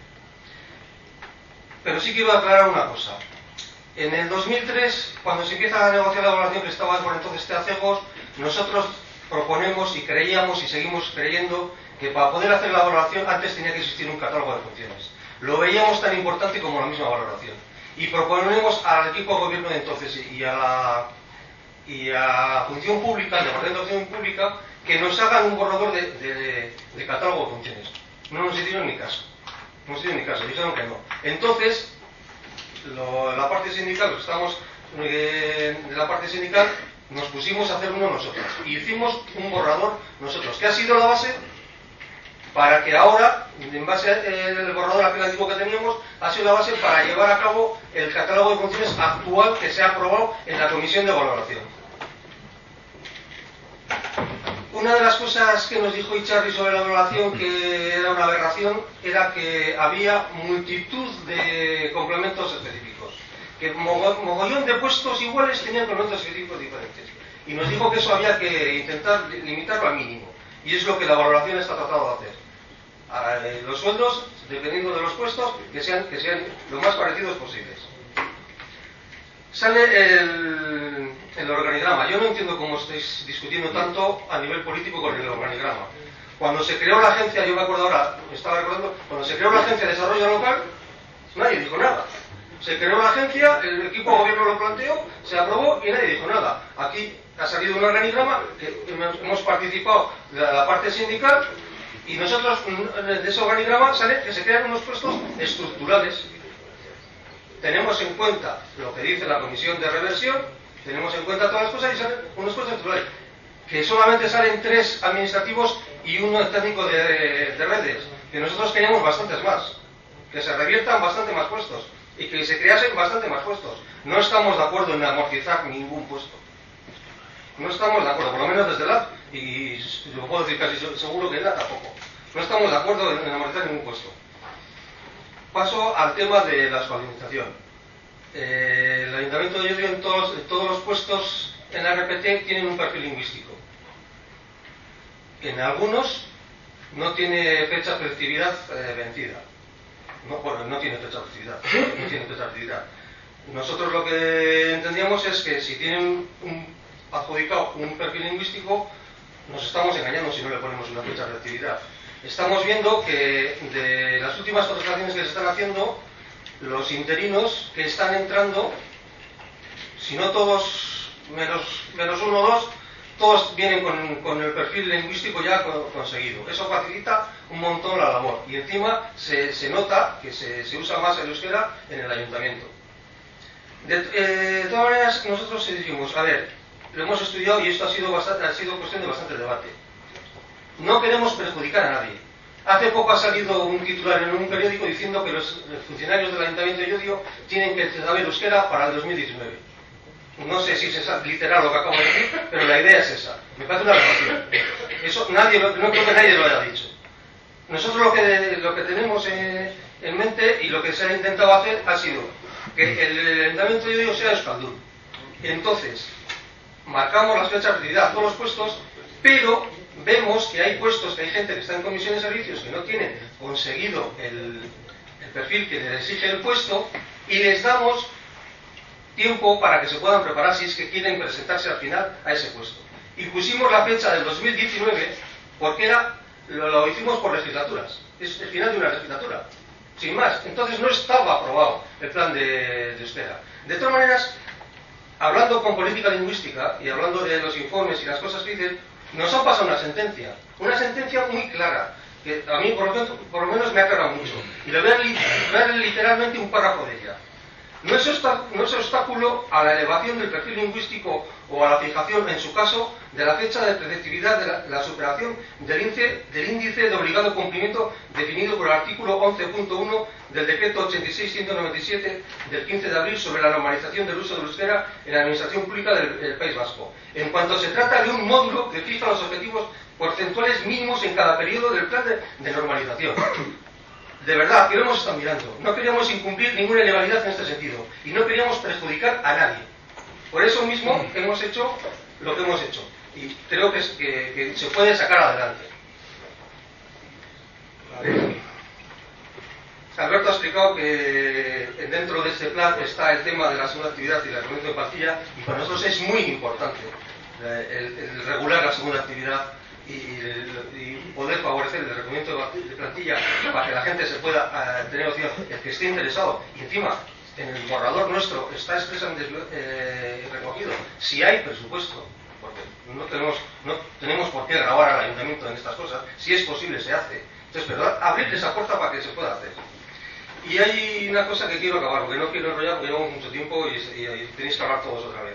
Pero sí quiero aclarar una cosa. En el dos mil tres, cuando se empieza a negociar la evaluación, que estaba por entonces Teacejos, nosotros proponemos y creíamos y seguimos creyendo que para poder hacer la valoración antes tenía que existir un catálogo de funciones. Lo veíamos tan importante como la misma valoración. Y proponemos al equipo de gobierno de entonces y a la, y a la función pública, al Departamento de Función Pública, que nos hagan un borrador de, de, de catálogo de funciones. No nos hicieron ni caso. No nos hicieron ni caso, dijeron que no. Entonces, Lo, la parte sindical, los estamos eh, de la parte sindical, nos pusimos a hacer uno nosotros y hicimos un borrador nosotros, que ha sido la base para que ahora, en base al borrador aplicativo que teníamos, ha sido la base para llevar a cabo el catálogo de funciones actual que se ha aprobado en la comisión de valoración. Una de las cosas que nos dijo Icharri sobre la valoración, que era una aberración, era que había multitud de complementos específicos, que mogollón de puestos iguales tenían complementos específicos diferentes, y nos dijo que eso había que intentar limitarlo al mínimo, y es lo que la valoración está tratando de hacer. Ahora, eh, los sueldos, dependiendo de los puestos, que sean, que sean lo más parecidos posibles. Sale el, el organigrama. Yo no entiendo cómo estáis discutiendo tanto a nivel político con el organigrama. Cuando se creó la agencia, yo me acuerdo ahora, estaba recordando, cuando se creó la agencia de desarrollo local, nadie dijo nada. Se creó la agencia, el equipo de gobierno lo planteó, se aprobó y nadie dijo nada. Aquí ha salido un organigrama que hemos participado de la parte sindical y nosotros de ese organigrama sale que se crean unos puestos estructurales. Tenemos en cuenta lo que dice la comisión de reversión, tenemos en cuenta todas las cosas y salen unos puestos estructurales, que solamente salen tres administrativos y uno técnico de, de redes, que nosotros queríamos bastantes más, que se reviertan bastante más puestos y que se creasen bastante más puestos. No estamos de acuerdo en amortizar ningún puesto. No estamos de acuerdo, por lo menos desde la y lo puedo decir casi seguro que la tampoco. No estamos de acuerdo en, en amortizar ningún puesto. Paso al tema de la escolarización. Eh, el Ayuntamiento de Llodio en todos, en todos los puestos en la R P T tienen un perfil lingüístico. En algunos no tiene fecha de efectividad eh, vencida. No, bueno, no tiene fecha de efectividad. No tiene fecha de efectividad. Nosotros lo que entendíamos es que si tienen un adjudicado un perfil lingüístico, nos estamos engañando si no le ponemos una fecha de efectividad. Estamos viendo que de las últimas contrataciones que se están haciendo, los interinos que están entrando, si no todos, menos, menos uno o dos, todos vienen con, con el perfil lingüístico ya conseguido. Eso facilita un montón la labor y encima se, se nota que se, se usa más el euskera en el ayuntamiento. De, eh, de todas maneras, nosotros dijimos, a ver, lo hemos estudiado y esto ha sido, bastante, ha sido cuestión de bastante debate. No queremos perjudicar a nadie. Hace poco ha salido un titular en un periódico diciendo que los funcionarios del Ayuntamiento de Llodio tienen que saber euskera para el dos mil diecinueve. No sé si es literal lo que acabo de decir, pero la idea es esa. Me parece una aberración. Eso nadie, no creo que nadie lo haya dicho. Nosotros lo que, lo que tenemos en, en mente y lo que se ha intentado hacer ha sido que el, el Ayuntamiento de Llodio sea euskaldun. Entonces, marcamos las fechas de actividad a todos los puestos, pero vemos que hay puestos, que hay gente que está en comisiones de servicios que no tienen conseguido el, el perfil que les exige el puesto y les damos tiempo para que se puedan preparar si es que quieren presentarse al final a ese puesto. Y pusimos la fecha del dos mil diecinueve porque era, lo, lo hicimos por legislaturas, es el final de una legislatura, sin más. Entonces no estaba aprobado el plan de, de euskera. De todas maneras, hablando con política lingüística y hablando de los informes y las cosas que dicen, nos ha pasado una sentencia, una sentencia muy clara, que a mí por lo menos, por lo menos me ha aclarado mucho. Y le voy a leer literalmente un párrafo de ella. No es, no es obstáculo a la elevación del perfil lingüístico o a la fijación, en su caso, de la fecha de preceptividad de la, la superación del índice, del índice de obligado cumplimiento definido por el artículo once punto uno del decreto ochenta y seis barra ciento noventa y siete del quince de abril sobre la normalización del uso del euskera en la administración pública del, del País Vasco, en cuanto se trata de un módulo que fija los objetivos porcentuales mínimos en cada periodo del plan de, de normalización. De verdad, que lo hemos estado mirando. No queríamos incumplir ninguna ilegalidad en este sentido y no queríamos perjudicar a nadie. Por eso mismo hemos hecho lo que hemos hecho y creo que, es, que, que se puede sacar adelante. Alberto ha explicado que dentro de este plan está el tema de la segunda actividad y el reglamento de plantilla y para nosotros es muy importante el, el regular la segunda actividad y, y poder favorecer el reglamento de plantilla para que la gente se pueda uh, tener opción, el que esté interesado. Y encima, en el borrador nuestro está expresamente eh, recogido si hay presupuesto, porque no tenemos, no tenemos por qué grabar al ayuntamiento en estas cosas, si es posible se hace. Entonces, ¿verdad? Abrir esa puerta para que se pueda hacer. Y hay una cosa que quiero acabar, porque no quiero enrollar, porque llevamos mucho tiempo y, y, y tenéis que hablar todos otra vez.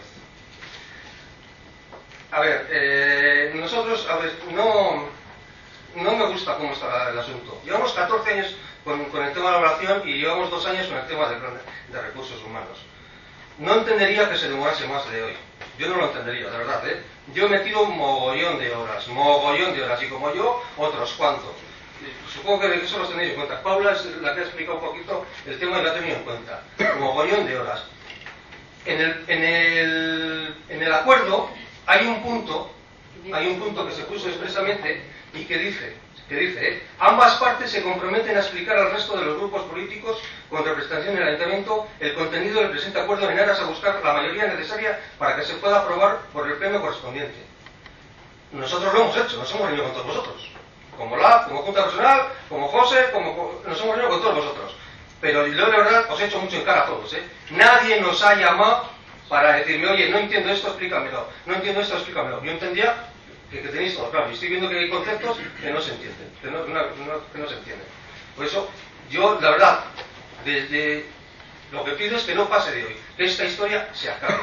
A ver, eh, nosotros, a ver, no, no me gusta cómo está el asunto. Llevamos catorce años con, con el tema de la evaluación y llevamos dos años con el tema de, de recursos humanos. No entendería que se demorase más de hoy. Yo no lo entendería, de verdad, ¿eh? Yo he metido un mogollón de horas, mogollón de horas, y como yo, otros cuantos. Supongo que eso los tenéis en cuenta. Paula es la que ha explicado un poquito el tema y lo ha tenido en cuenta. Mogollón de horas. En el, en el, en el acuerdo hay un punto, hay un punto que se puso expresamente y que dice, que dice, ¿eh? ambas partes se comprometen a explicar al resto de los grupos políticos con representación en el ayuntamiento el contenido del presente acuerdo en aras a buscar la mayoría necesaria para que se pueda aprobar por el pleno correspondiente. Nosotros lo hemos hecho, nos hemos reunido con todos vosotros. Como la, como Junta Personal, como José, como nos hemos reunido con todos vosotros. Pero yo de verdad os he hecho mucho en cara a todos, ¿eh? Nadie nos ha llamado para decirme, oye, no entiendo esto, explícamelo. No entiendo esto, explícamelo. Yo entendía que, que tenéis todo claro. Y estoy viendo que hay conceptos que no se entienden, que no, no, no, que no se entienden. Por eso, yo, la verdad, desde lo que pido es que no pase de hoy, que esta historia se acabe.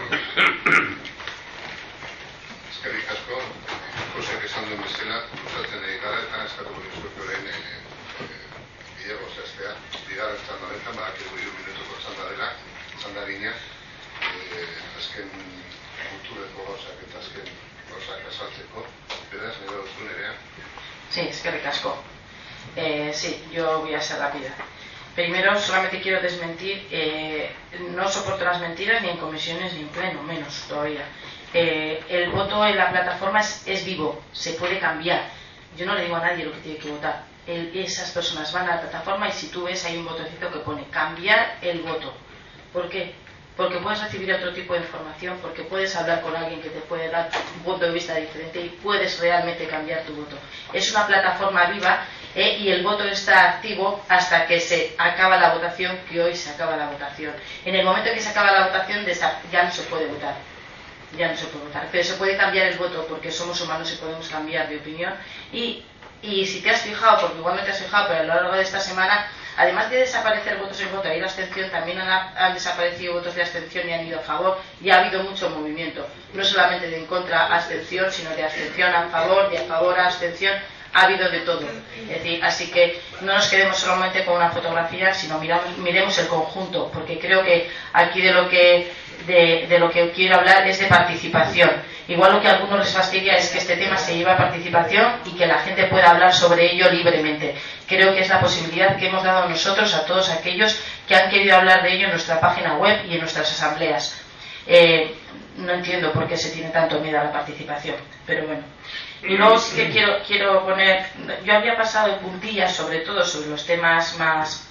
Eskerrik asko, Josek esan duen bezala, usatzen ari gara eta eskatuko dizuet orain Diego zehaztea, bigarren txanda honetan, badakigu hiru minutuko txanda dela, txanda gina, azken kultureko gauzak eta azken gauzak azaltzeko, beraz, nire dut nerea. Sí, eskerrik asko. Eh, sí, yo voy a ser rápida. Primero, solamente quiero desmentir, eh, no soporto las mentiras ni en comisiones ni en pleno, menos todavía. Eh, el voto en la plataforma es, es vivo, se puede cambiar. Yo no le digo a nadie lo que tiene que votar. El, esas personas van a la plataforma y si tú ves hay un botecito que pone cambiar el voto. ¿Por qué? Porque puedes recibir otro tipo de información, porque puedes hablar con alguien que te puede dar un punto de vista diferente y puedes realmente cambiar tu voto. Es una plataforma viva eh, y el voto está activo hasta que se acaba la votación, que hoy se acaba la votación. En el momento que se acaba la votación ya no se puede votar. ya no se puede votar. Pero se puede cambiar el voto porque somos humanos y podemos cambiar de opinión. Y, y si te has fijado, porque igual no te has fijado, pero a lo largo de esta semana, además de desaparecer votos en contra y la abstención, también han, han desaparecido votos de abstención y han ido a favor, y ha habido mucho movimiento, no solamente de en contra a abstención, sino de abstención a favor, de a favor a abstención, ha habido de todo. Es decir, así que no nos quedemos solamente con una fotografía, sino miramos, miremos el conjunto, porque creo que aquí de lo que, de, de lo que quiero hablar es de participación. Igual lo que a algunos les fastidia es que este tema se lleve a participación y que la gente pueda hablar sobre ello libremente. Creo que es la posibilidad que hemos dado nosotros a todos aquellos que han querido hablar de ello en nuestra página web y en nuestras asambleas. Eh, no entiendo por qué se tiene tanto miedo a la participación, pero bueno. Y luego sí que quiero, quiero poner, yo había pasado en puntillas sobre todo sobre los temas más,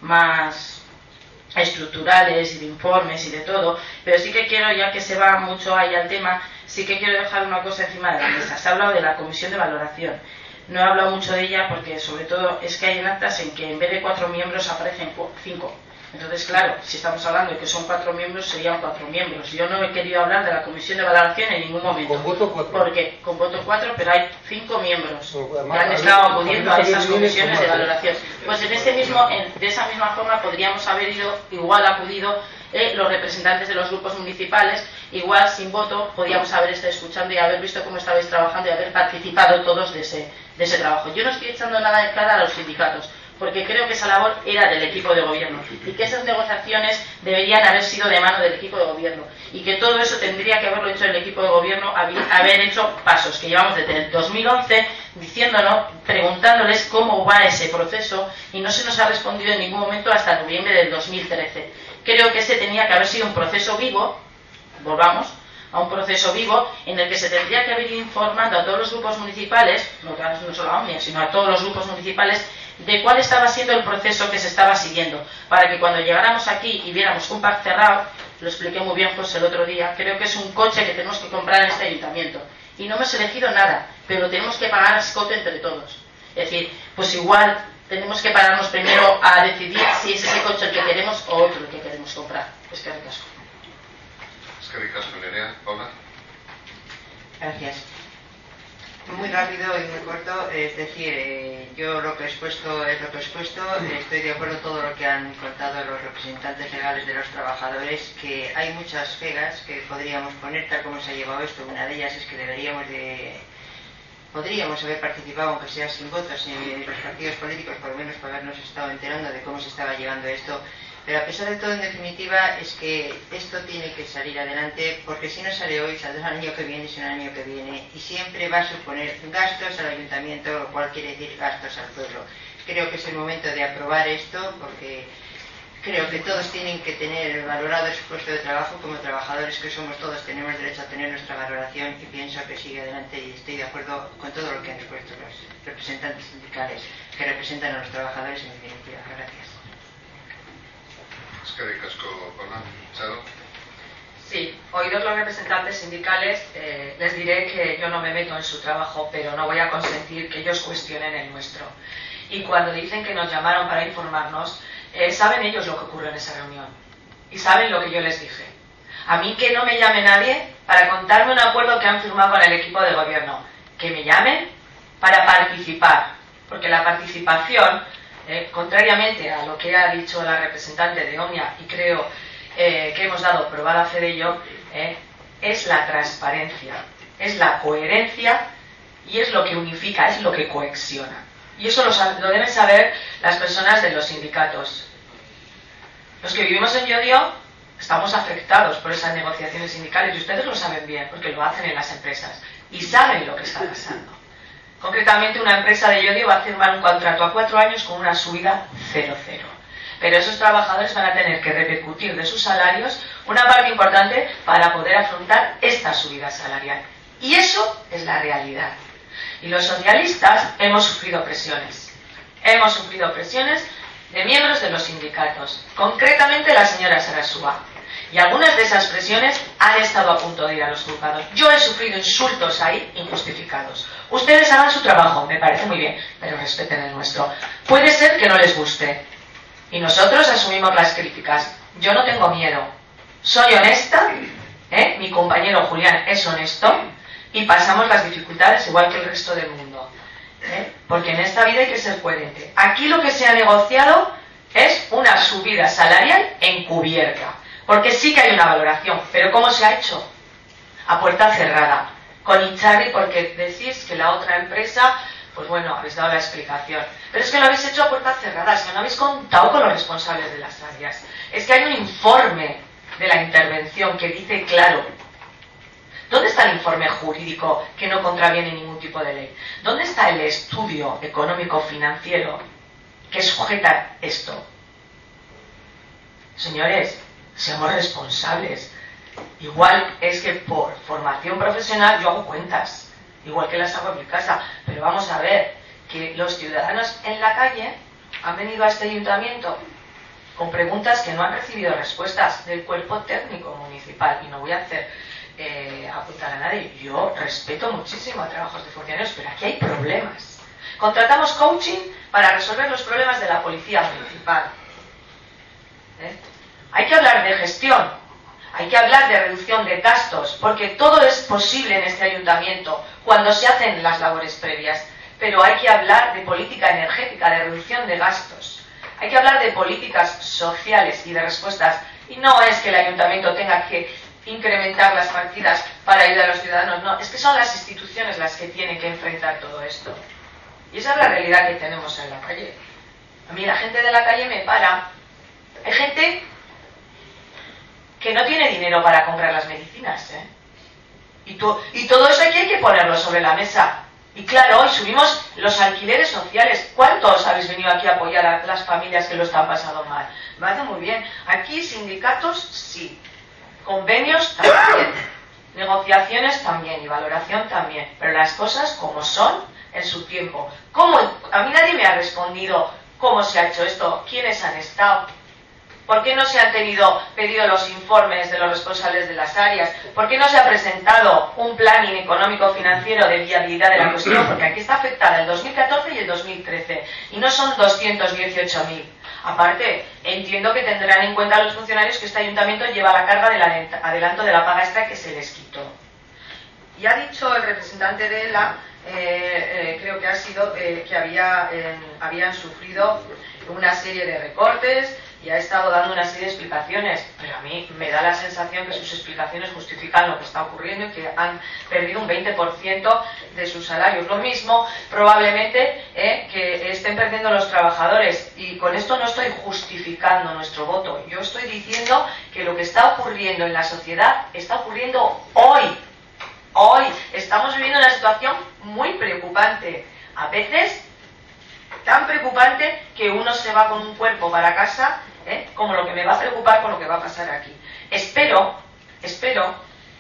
más estructurales y de informes y de todo, pero sí que quiero, ya que se va mucho ahí al tema, sí que quiero dejar una cosa encima de la mesa. Se ha hablado de la comisión de valoración. No he hablado mucho de ella porque sobre todo es que hay en actas en que en vez de cuatro miembros aparecen cinco. Entonces, claro, si estamos hablando de que son cuatro miembros, serían cuatro miembros. Yo no he querido hablar de la comisión de valoración en ningún momento. Con voto cuatro. Porque con voto cuatro, pero hay cinco miembros que han estado acudiendo a esas comisiones de valoración. Pues en este mismo, en, de esa misma forma podríamos haber ido, igual acudido eh, los representantes de los grupos municipales, igual sin voto podíamos haber estado escuchando y haber visto cómo estabais trabajando y haber participado todos de ese, de ese trabajo. Yo no estoy echando nada de cara a los sindicatos, porque creo que esa labor era del equipo de gobierno y que esas negociaciones deberían haber sido de mano del equipo de gobierno y que todo eso tendría que haberlo hecho el equipo de gobierno, haber hecho pasos que llevamos desde el dos mil once diciéndonos, preguntándoles cómo va ese proceso, y no se nos ha respondido en ningún momento hasta noviembre del dos mil trece. Creo que ese tenía que haber sido un proceso vivo, volvamos a un proceso vivo en el que se tendría que haber ido informando a todos los grupos municipales, no, no solo a Omnia, sino a todos los grupos municipales, de cuál estaba siendo el proceso que se estaba siguiendo, para que cuando llegáramos aquí y viéramos un pack cerrado, lo expliqué muy bien José el otro día, creo que es un coche que tenemos que comprar en este ayuntamiento, y no hemos elegido nada, pero tenemos que pagar a escote entre todos. Es decir, pues igual tenemos que pararnos primero a decidir si es ese coche el que queremos o otro el que queremos comprar. Es que ricasco. Es que ricasco, Nerea. Paula. Gracias. Muy rápido y muy corto, es decir, eh, yo lo que he expuesto es lo que he expuesto, eh, estoy de acuerdo con todo lo que han contado los representantes legales de los trabajadores, que hay muchas pegas que podríamos poner tal como se ha llevado esto. Una de ellas es que deberíamos de, podríamos haber participado, aunque sea sin votos, en los partidos políticos, por lo menos para habernos estado enterando de cómo se estaba llevando esto. Pero a pesar de todo, en definitiva, es que esto tiene que salir adelante, porque si no sale hoy, saldrá el año que viene, si no el año que viene, y siempre va a suponer gastos al ayuntamiento, lo cual quiere decir gastos al pueblo. Creo que es el momento de aprobar esto, porque creo que todos tienen que tener valorado su puesto de trabajo. Como trabajadores que somos todos, tenemos derecho a tener nuestra valoración, y pienso que sigue adelante, y estoy de acuerdo con todo lo que han expuesto los representantes sindicales que representan a los trabajadores, en definitiva. Gracias. Es que ricasco, Paula. Charo. Sí, oídos los representantes sindicales, eh, les diré que yo no me meto en su trabajo, pero no voy a consentir que ellos cuestionen el nuestro. Y cuando dicen que nos llamaron para informarnos, eh, saben ellos lo que ocurrió en esa reunión. Y saben lo que yo les dije. A mí que no me llame nadie para contarme un acuerdo que han firmado con el equipo de gobierno. Que me llamen para participar. Porque la participación, eh, contrariamente a lo que ha dicho la representante de Omnia, y creo eh, que hemos dado probada fe de ello, eh, es la transparencia, es la coherencia y es lo que unifica, es lo que cohesiona. Y eso lo, lo deben saber las personas de los sindicatos. Los que vivimos en Llodio estamos afectados por esas negociaciones sindicales, y ustedes lo saben bien, porque lo hacen en las empresas y saben lo que está pasando. Concretamente, una empresa de Llodio va a firmar un contrato a cuatro años con una subida cero cero. Pero esos trabajadores van a tener que repercutir de sus salarios una parte importante para poder afrontar esta subida salarial. Y eso es la realidad. Y los socialistas hemos sufrido presiones. Hemos sufrido presiones de miembros de los sindicatos, concretamente la señora Sarasúa. Y algunas de esas presiones han estado a punto de ir a los juzgados. Yo he sufrido insultos ahí injustificados. Ustedes hagan su trabajo, me parece muy bien, pero respeten el nuestro. Puede ser que no les guste. Y nosotros asumimos las críticas. Yo no tengo miedo. Soy honesta ¿eh? Mi compañero Julián es honesto y pasamos las dificultades igual que el resto del mundo, ¿eh? Porque en esta vida hay que ser coherente. Aquí lo que se ha negociado es una subida salarial encubierta, porque sí que hay una valoración, pero ¿cómo se ha hecho? A puerta cerrada, con Icharri, porque decís que la otra empresa, pues bueno, habéis dado la explicación, pero es que lo habéis hecho a puerta cerrada, es que no habéis contado con los responsables de las áreas, es que hay un informe de la intervención que dice claro. ¿Dónde está el informe jurídico que no contraviene ningún tipo de ley? ¿Dónde está el estudio económico-financiero que sujeta esto? Señores, seamos responsables. Igual es que por formación profesional yo hago cuentas, igual que las hago en mi casa, pero vamos a ver que los ciudadanos en la calle han venido a este ayuntamiento con preguntas que no han recibido respuestas del cuerpo técnico municipal, y no voy a hacer eh, apuntar a nadie. Yo respeto muchísimo a trabajos de funcionarios, pero aquí hay problemas. Contratamos coaching para resolver los problemas de la policía municipal. ¿Eh? Hay que hablar de gestión, hay que hablar de reducción de gastos, porque todo es posible en este ayuntamiento cuando se hacen las labores previas, pero hay que hablar de política energética, de reducción de gastos. Hay que hablar de políticas sociales y de respuestas, y no es que el ayuntamiento tenga que incrementar las partidas para ayudar a los ciudadanos, no, es que son las instituciones las que tienen que enfrentar todo esto. Y esa es la realidad que tenemos en la calle. A mí la gente de la calle me para. Hay gente que no tiene dinero para comprar las medicinas, ¿eh? Y, to- y todo eso aquí hay que ponerlo sobre la mesa. Y claro, hoy subimos los alquileres sociales. ¿Cuántos habéis venido aquí a apoyar a las familias que lo están pasando mal? Me hace muy bien. Aquí sindicatos, sí. Convenios también. Negociaciones también. Y valoración también. Pero las cosas como son en su tiempo. ¿Cómo? A mí nadie me ha respondido cómo se ha hecho esto. ¿Quiénes han estado? ¿Por qué no se han tenido pedido los informes de los responsables de las áreas? ¿Por qué no se ha presentado un planning económico-financiero de viabilidad de la cuestión? Porque aquí está afectada el dos mil catorce y el dos mil trece, y no son doscientos dieciocho mil. Aparte, entiendo que tendrán en cuenta los funcionarios que este ayuntamiento lleva la carga del adelanto de la paga extra que se les quitó. Y ha dicho el representante de ELA, eh, eh, creo que ha sido eh, que había, eh, habían sufrido una serie de recortes, y ha estado dando una serie de explicaciones, pero a mí me da la sensación que sus explicaciones justifican lo que está ocurriendo y que han perdido un veinte por ciento de sus salarios. Lo mismo probablemente eh, que estén perdiendo los trabajadores, y con esto no estoy justificando nuestro voto, yo estoy diciendo que lo que está ocurriendo en la sociedad está ocurriendo hoy. Hoy estamos viviendo una situación muy preocupante, a veces tan preocupante que uno se va con un cuerpo para casa, ¿eh? Como lo que me va a preocupar con lo que va a pasar aquí. Espero, espero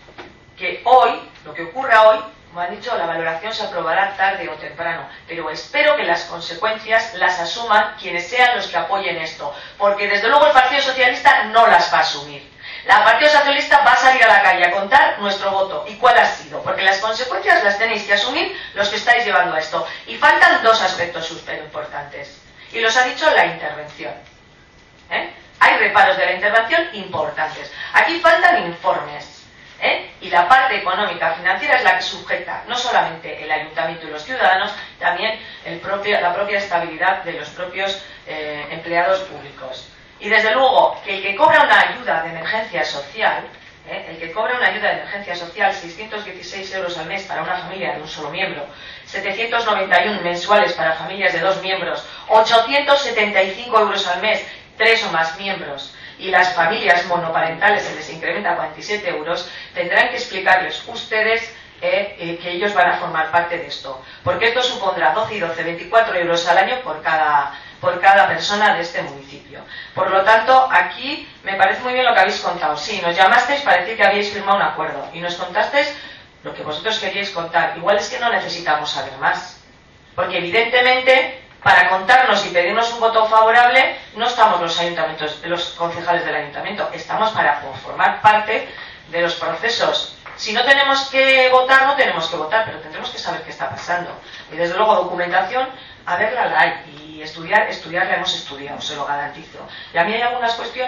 que hoy, lo que ocurra hoy, como han dicho, la valoración se aprobará tarde o temprano, pero espero que las consecuencias las asuman quienes sean los que apoyen esto, porque desde luego el Partido Socialista no las va a asumir. La Partido Socialista va a salir a la calle a contar nuestro voto y cuál ha sido, porque las consecuencias las tenéis que asumir los que estáis llevando a esto. Y faltan dos aspectos súper importantes, y los ha dicho la intervención. ¿Eh? Hay reparos de la intervención importantes. Aquí faltan informes, ¿eh? Y la parte económica financiera es la que sujeta no solamente el ayuntamiento y los ciudadanos, también el propio, la propia estabilidad de los propios eh, empleados públicos. Y desde luego que el que cobra una ayuda de emergencia social, ¿eh? el que cobra una ayuda de emergencia social, seiscientos dieciséis euros al mes para una familia de un solo miembro, setecientos noventa y uno mensuales para familias de dos miembros, ochocientos setenta y cinco euros al mes, tres o más miembros, y las familias monoparentales se les incrementa a cuarenta y siete euros, tendrán que explicarles ustedes eh, eh, que ellos van a formar parte de esto, porque esto supondrá doce y doce, veinticuatro euros al año por cada por cada persona de este municipio. Por lo tanto, aquí me parece muy bien lo que habéis contado. Sí, nos llamasteis para decir que habíais firmado un acuerdo y nos contasteis lo que vosotros queríais contar. Igual es que no necesitamos saber más, porque evidentemente para contarnos y pedirnos un voto favorable no estamos los ayuntamientos, los concejales del ayuntamiento, estamos para formar parte de los procesos. Si no tenemos que votar, no tenemos que votar, pero tendremos que saber qué está pasando. Y desde luego documentación, a verla la hay, y estudiar, estudiar la hemos estudiado, se lo garantizo. Y a mí hay algunas cuestiones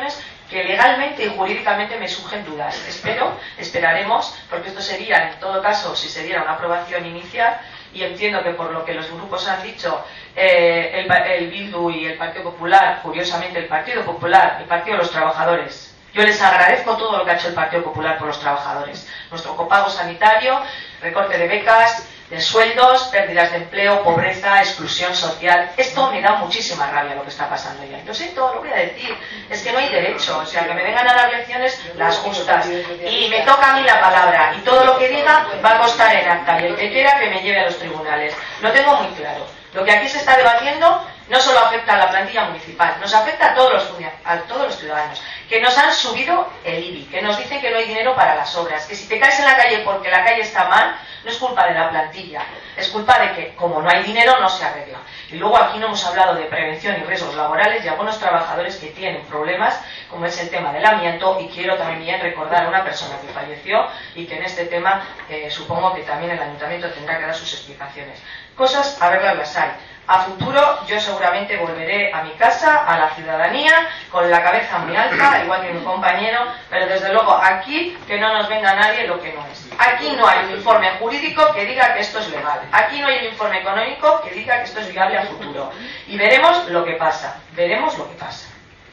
que legalmente y jurídicamente me surgen dudas. Espero, esperaremos, porque esto sería, en todo caso, si se diera una aprobación inicial, y entiendo que por lo que los grupos han dicho, eh, el, el Bildu y el Partido Popular, curiosamente el Partido Popular, el Partido de los Trabajadores, yo les agradezco todo lo que ha hecho el Partido Popular por los trabajadores. Nuestro copago sanitario, recorte de becas, de sueldos, pérdidas de empleo, pobreza, exclusión social. Esto me da muchísima rabia lo que está pasando ya. Lo siento, lo voy a decir. Es que no hay derecho. O sea, que me vengan a dar lecciones las justas. Y me toca a mí la palabra. Y todo lo que diga va a constar en acta. Y el que quiera que me lleve a los tribunales. Lo tengo muy claro. Lo que aquí se está debatiendo no solo afecta a la plantilla municipal, nos afecta a todos los, a todos los ciudadanos, que nos han subido el I B I, que nos dicen que no hay dinero para las obras, que si te caes en la calle porque la calle está mal, no es culpa de la plantilla, es culpa de que como no hay dinero no se arregla. Y luego aquí no hemos hablado de prevención y riesgos laborales y algunos trabajadores que tienen problemas, como es el tema del amianto, y quiero también recordar a una persona que falleció y que en este tema eh, supongo que también el ayuntamiento tendrá que dar sus explicaciones. Cosas, arreglarlas hay. A futuro yo seguramente volveré a mi casa, a la ciudadanía, con la cabeza muy alta, igual que mi compañero, pero desde luego aquí que no nos venga nadie lo que no es. Aquí no hay un informe jurídico que diga que esto es legal. Aquí no hay un informe económico que diga que esto es viable a futuro. Y veremos lo que pasa. Veremos lo que pasa.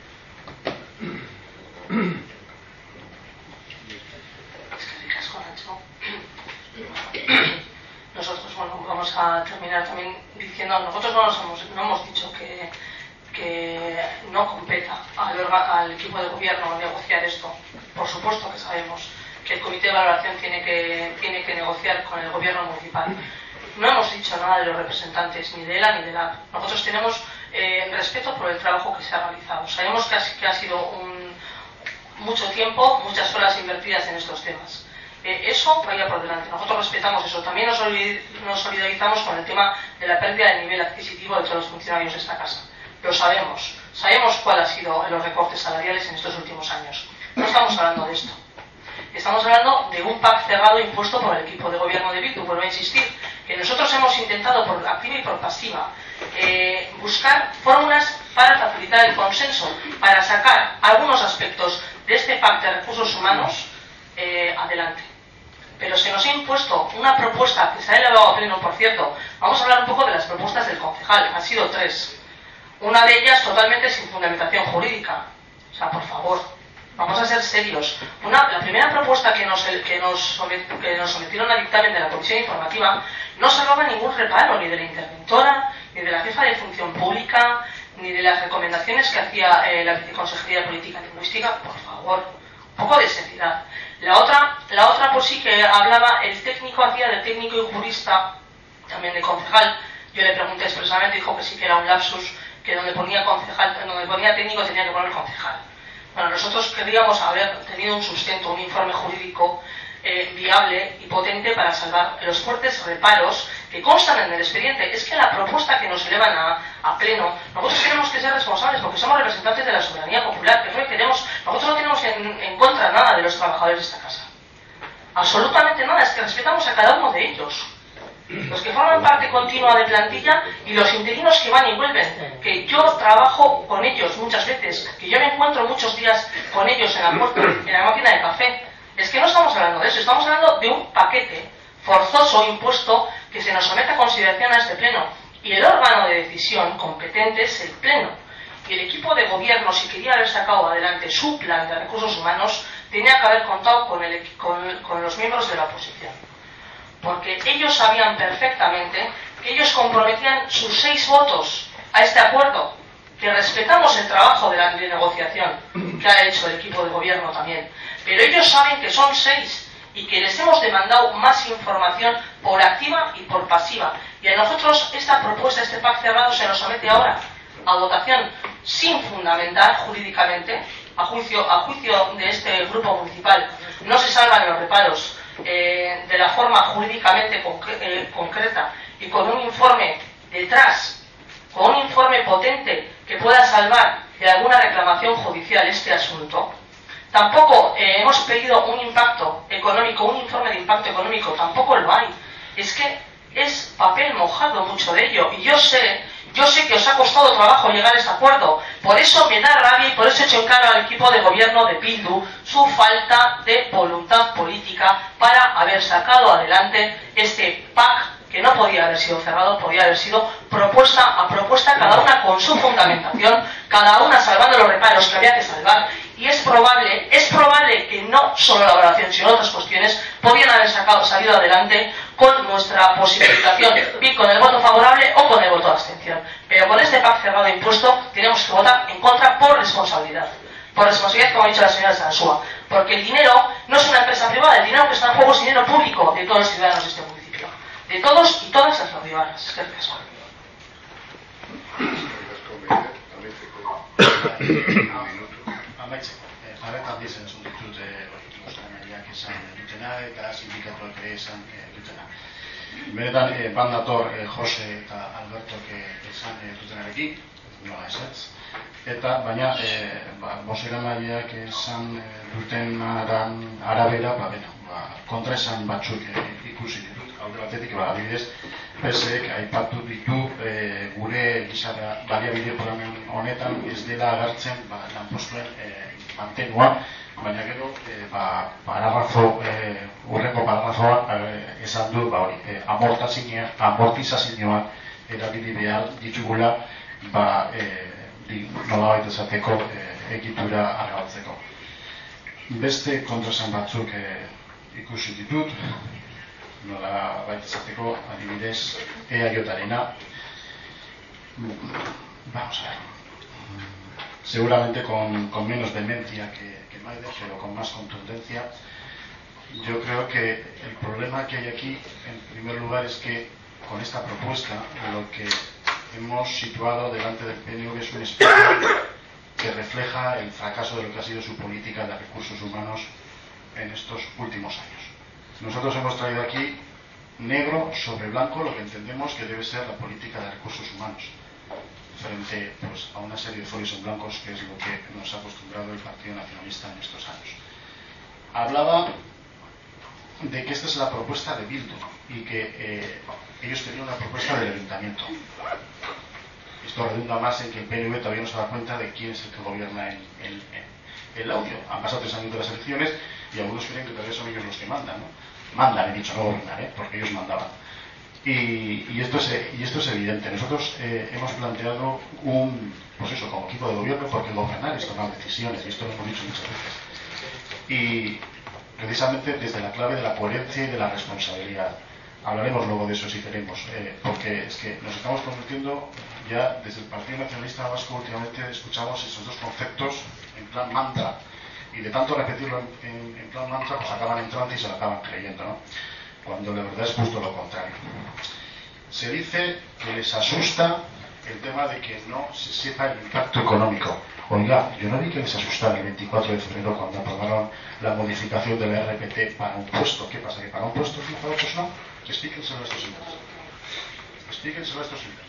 Nosotros, bueno, vamos a terminar también diciendo, nosotros no, nos hemos, no hemos dicho que, que no competa al, al equipo de gobierno negociar esto. Por supuesto que sabemos que el comité de valoración tiene que, tiene que negociar con el gobierno municipal. No hemos dicho nada de los representantes, ni de ELA ni de LAB. Nosotros tenemos eh, respeto por el trabajo que se ha realizado. Sabemos que ha, que ha sido un, mucho tiempo, muchas horas invertidas en estos temas. Eh, eso vaya por delante. Nosotros respetamos eso. También nos, nos solidarizamos con el tema de la pérdida del nivel adquisitivo de todos los funcionarios de esta casa. Lo sabemos. Sabemos cuáles han sido los recortes salariales en estos últimos años. No estamos hablando de esto. Estamos hablando de un pacto cerrado impuesto por el equipo de gobierno de Bildu. Vuelvo a insistir que nosotros hemos intentado por activa y por pasiva eh, buscar fórmulas para facilitar el consenso, para sacar algunos aspectos de este pacto de recursos humanos eh, adelante. Pero se nos ha impuesto una propuesta que se ha elevado a pleno, por cierto. Vamos a hablar un poco de las propuestas del concejal. Han sido tres. Una de ellas totalmente sin fundamentación jurídica. O sea, por favor, vamos a ser serios. Una, la primera propuesta que nos, que, nos somet, que nos sometieron a dictamen de la Comisión Informativa no salvaba ningún reparo, ni de la interventora, ni de la jefa de función pública, ni de las recomendaciones que hacía eh, la Viceconsejería de Política Lingüística. Por favor, un poco de seriedad. La otra, la otra pues sí que hablaba, el técnico hacía de técnico y jurista, también de concejal. Yo le pregunté expresamente, dijo que sí que era un lapsus, que donde ponía concejal, donde ponía técnico tenía que poner concejal. Bueno, nosotros queríamos haber tenido un sustento, un informe jurídico eh, viable y potente para salvar los fuertes reparos que constan en el expediente. Es que la propuesta que nos elevan a, a pleno, nosotros tenemos que ser responsables porque somos representantes de la soberanía popular, que es lo que queremos. Nosotros no tenemos en, en contra nada de los trabajadores de esta casa. Absolutamente nada, es que respetamos a cada uno de ellos. Los que forman parte continua de plantilla y los interinos que van y vuelven, que yo trabajo con ellos muchas veces, que yo me encuentro muchos días con ellos en la puerta, en la máquina de café. Es que no estamos hablando de eso, estamos hablando de un paquete forzoso impuesto que se nos somete a consideración a este pleno. Y el órgano de decisión competente es el pleno. Y el equipo de gobierno, si quería haber sacado adelante su plan de recursos humanos, tenía que haber contado con, el, con, con los miembros de la oposición. Porque ellos sabían perfectamente que ellos comprometían sus seis votos a este acuerdo, que respetamos el trabajo de la de negociación que ha hecho el equipo de gobierno también, pero ellos saben que son seis y que les hemos demandado más información por activa y por pasiva, y a nosotros esta propuesta, este pacto cerrado se nos somete ahora a votación sin fundamentar jurídicamente, a juicio, a juicio de este grupo municipal. No se salvan los reparos Eh, de la forma jurídicamente concre eh, concreta y con un informe detrás, con un informe potente que pueda salvar de alguna reclamación judicial este asunto. Tampoco eh, hemos pedido un impacto económico, un informe de impacto económico, tampoco lo hay. Es que es papel mojado mucho de ello, y yo sé Yo sé que os ha costado trabajo llegar a este acuerdo, por eso me da rabia y por eso echo en cara al equipo de gobierno de Bildu su falta de voluntad política para haber sacado adelante este pacto que no podía haber sido cerrado, podía haber sido propuesta a propuesta, cada una con su fundamentación, cada una salvando los reparos que había que salvar, y es probable, es probable que no solo la evaluación, sino otras cuestiones podían haber sacado, salido adelante con nuestra posibilitación, bien con el voto favorable o con el voto de abstención. Pero con este pacto cerrado e impuesto tenemos que votar en contra por responsabilidad. Por responsabilidad, como ha dicho la señora Sarasúa, porque el dinero no es una empresa privada, el dinero que está en juego es dinero público de todos los ciudadanos de este mundo. De todos y todas las ciudadanas. Es que ricasco. Amaitzeko, jarretan dizen zun ditut guztanariak esan dutena eta sindikatuak ere esan dutena. Benetan, ban dator Jose eta Albertok esan dutenarekin, nola esetz. Eta, baina, bozeramaileak esan duten arabera, kontra esan batzuk ikusi ditut. Alde batetik, adibidez, P S ek aipatu ditu gure gizara baliabide programen honetan ez dela agertzen lanpostuen mantenua, baina gero paragrafo, hurrengo paragrafoa esan du amortizazioan erabili behar ditugula nolabait esateko egitura argatzeko. Beste kontraesan batzuk ikusi ditut, nola baita esateko, adibidez, E A J-arena. Vamos a ver. Seguramente con, con menos vehemencia que, que Maider, pero con más contundencia. Yo creo que el problema que hay aquí, en primer lugar, es que con esta propuesta lo que hemos situado delante del P N V es un espejo que refleja el fracaso de lo que ha sido su política de recursos humanos en estos últimos años. Nosotros hemos traído aquí negro sobre blanco lo que entendemos que debe ser la política de recursos humanos frente pues, a una serie de folios en blancos que es lo que nos ha acostumbrado el Partido Nacionalista en estos años. Hablaba de que esta es la propuesta de Bildu y que eh, ellos tenían una propuesta del ayuntamiento. Esto redunda más en que el P N V todavía no se da cuenta de quién es el que gobierna el, el, el audio. Han pasado tres años de las elecciones y algunos creen que todavía son ellos los que mandan, ¿no? Mandan, he dicho, no gobernar, ¿eh? Porque ellos mandaban. Y, y, esto es, y esto es evidente. Nosotros eh, hemos planteado un, pues eso, como equipo de gobierno, porque gobernar es tomar decisiones, y esto lo hemos dicho muchas veces. Y precisamente desde la clave de la coherencia y de la responsabilidad. Hablaremos luego de eso si queremos, eh, porque es que nos estamos convirtiendo ya desde el Partido Nacionalista Vasco. Últimamente escuchamos esos dos conceptos en plan mantra, y de tanto repetirlo en, en, en plan mantra, pues acaban entrando y se lo acaban creyendo, ¿no? Cuando la verdad es justo lo contrario. Se dice que les asusta el tema de que no se sepa el impacto económico. Oiga, yo no vi que les asustara el veinticuatro de febrero cuando aprobaron la modificación de la R P T para un puesto. ¿Qué pasa? ¿Que para un puesto sí, para otros no? Explíquenselo a estos señores. Explíquenselo a estos señores,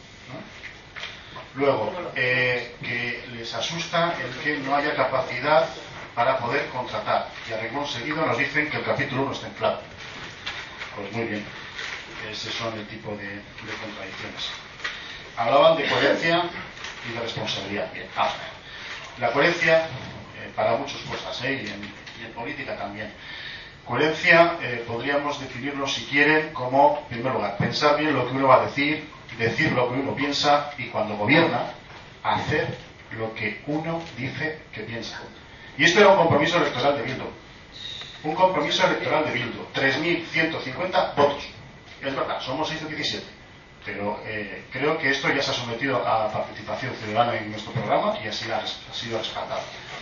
¿no? Luego, eh, que les asusta el que no haya capacidad para poder contratar. Y a renglón seguido nos dicen que el capítulo uno está en claro. Pues muy bien. Ese son el tipo de, de contradicciones. Hablaban de coherencia y de responsabilidad. Bien, ah, la coherencia eh, para muchas cosas, ¿eh? y, en, y en política también. Coherencia eh, podríamos definirlo, si quieren, como, en primer lugar, pensar bien lo que uno va a decir, decir lo que uno piensa, y cuando gobierna, hacer lo que uno dice que piensa. Y esto era un compromiso electoral de Bildu. Un compromiso electoral de Bildu. tres mil ciento cincuenta votos. Es verdad, somos seiscientos diecisiete. Pero eh, creo que esto ya se ha sometido a participación ciudadana en nuestro programa y así ha, ha sido respaldado.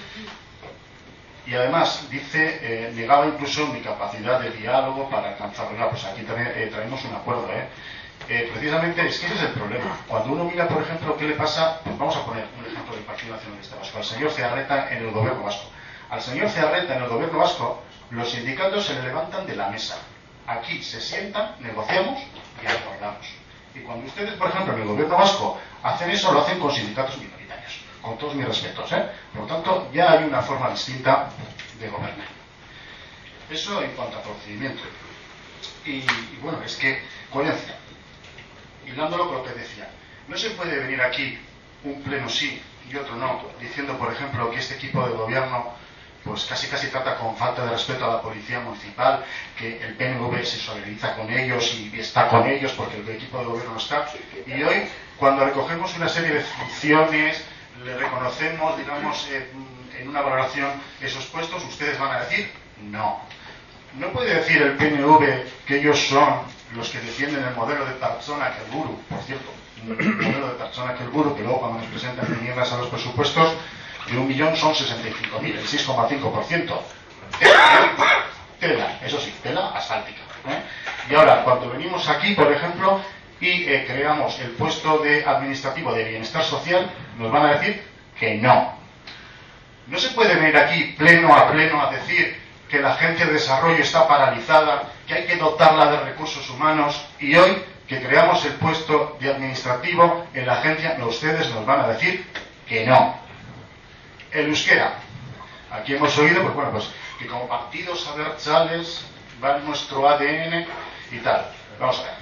Y además, dice, eh, negaba incluso mi capacidad de diálogo para alcanzarlo. No, pues aquí también eh, traemos un acuerdo, ¿eh? Eh, precisamente es que ese es el problema. Cuando uno mira, por ejemplo, qué le pasa, pues vamos a poner un ejemplo del Partido Nacionalista Vasco, al señor Zearreta en el gobierno vasco. Al señor Zearreta en el gobierno vasco, los sindicatos se le levantan de la mesa. Aquí se sientan, negociamos y acordamos. Y cuando ustedes, por ejemplo, en el gobierno vasco hacen eso, lo hacen con sindicatos minoritarios, con todos mis respetos, ¿eh? Por lo tanto, ya hay una forma distinta de gobernar. Eso en cuanto a procedimiento. Y, y bueno, es que, coherencia. Hilándolo con lo que decía, No se puede venir aquí un pleno sí y otro no, diciendo, por ejemplo, que este equipo de gobierno pues casi casi trata con falta de respeto a la policía municipal, que el P N V se solidariza con ellos y está con ellos porque el equipo de gobierno no está. Y hoy, cuando recogemos una serie de funciones, le reconocemos, digamos, eh, en una valoración esos puestos, ustedes van a decir no. No puede decir el P N V que ellos son los que defienden el modelo de persona que el guru, por cierto, el modelo de persona que el guru, que luego cuando nos presentan enmiendas a los presupuestos de un millón son sesenta y cinco mil, el seis coma cinco por ciento. Tela, tela, eso sí, tela asfáltica. ¿eh? Y ahora, cuando venimos aquí, por ejemplo, y eh, creamos el puesto de administrativo de bienestar social, nos van a decir que no. No se puede venir aquí pleno a pleno a decir que la agencia de desarrollo está paralizada, que hay que dotarla de recursos humanos, y hoy que creamos el puesto de administrativo en la agencia, ustedes nos van a decir que no. El euskera. Aquí hemos oído, pues bueno, pues que como partidos abertzales va en nuestro A D N y tal. Vamos a ver.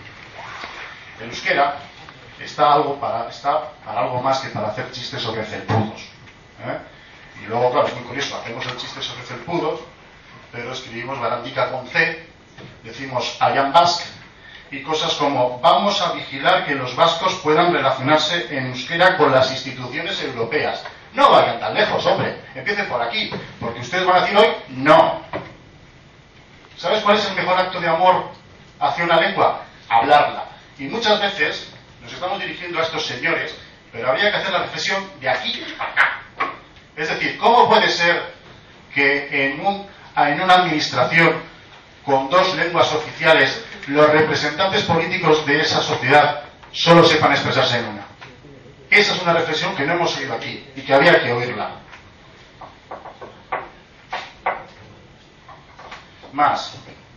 El euskera está algo para, está para algo más que para hacer chistes sobre felpudos. ¿eh? Y luego, claro, es muy curioso, hacemos el chiste sobre felpudos, pero escribimos Barandica con C, decimos Ayan Basque, y cosas como vamos a vigilar que los vascos puedan relacionarse en euskera con las instituciones europeas. No vayan tan lejos, hombre, empiecen por aquí, porque ustedes van a decir hoy no. ¿Sabes cuál es el mejor acto de amor hacia una lengua? Hablarla. Y muchas veces nos estamos dirigiendo a estos señores, pero habría que hacer la reflexión de aquí para acá. Es decir, ¿cómo puede ser que en, un, en una administración con dos lenguas oficiales los representantes políticos de esa sociedad solo sepan expresarse en una? Esa es una reflexión que no hemos oído aquí y que habría que oírla. Más.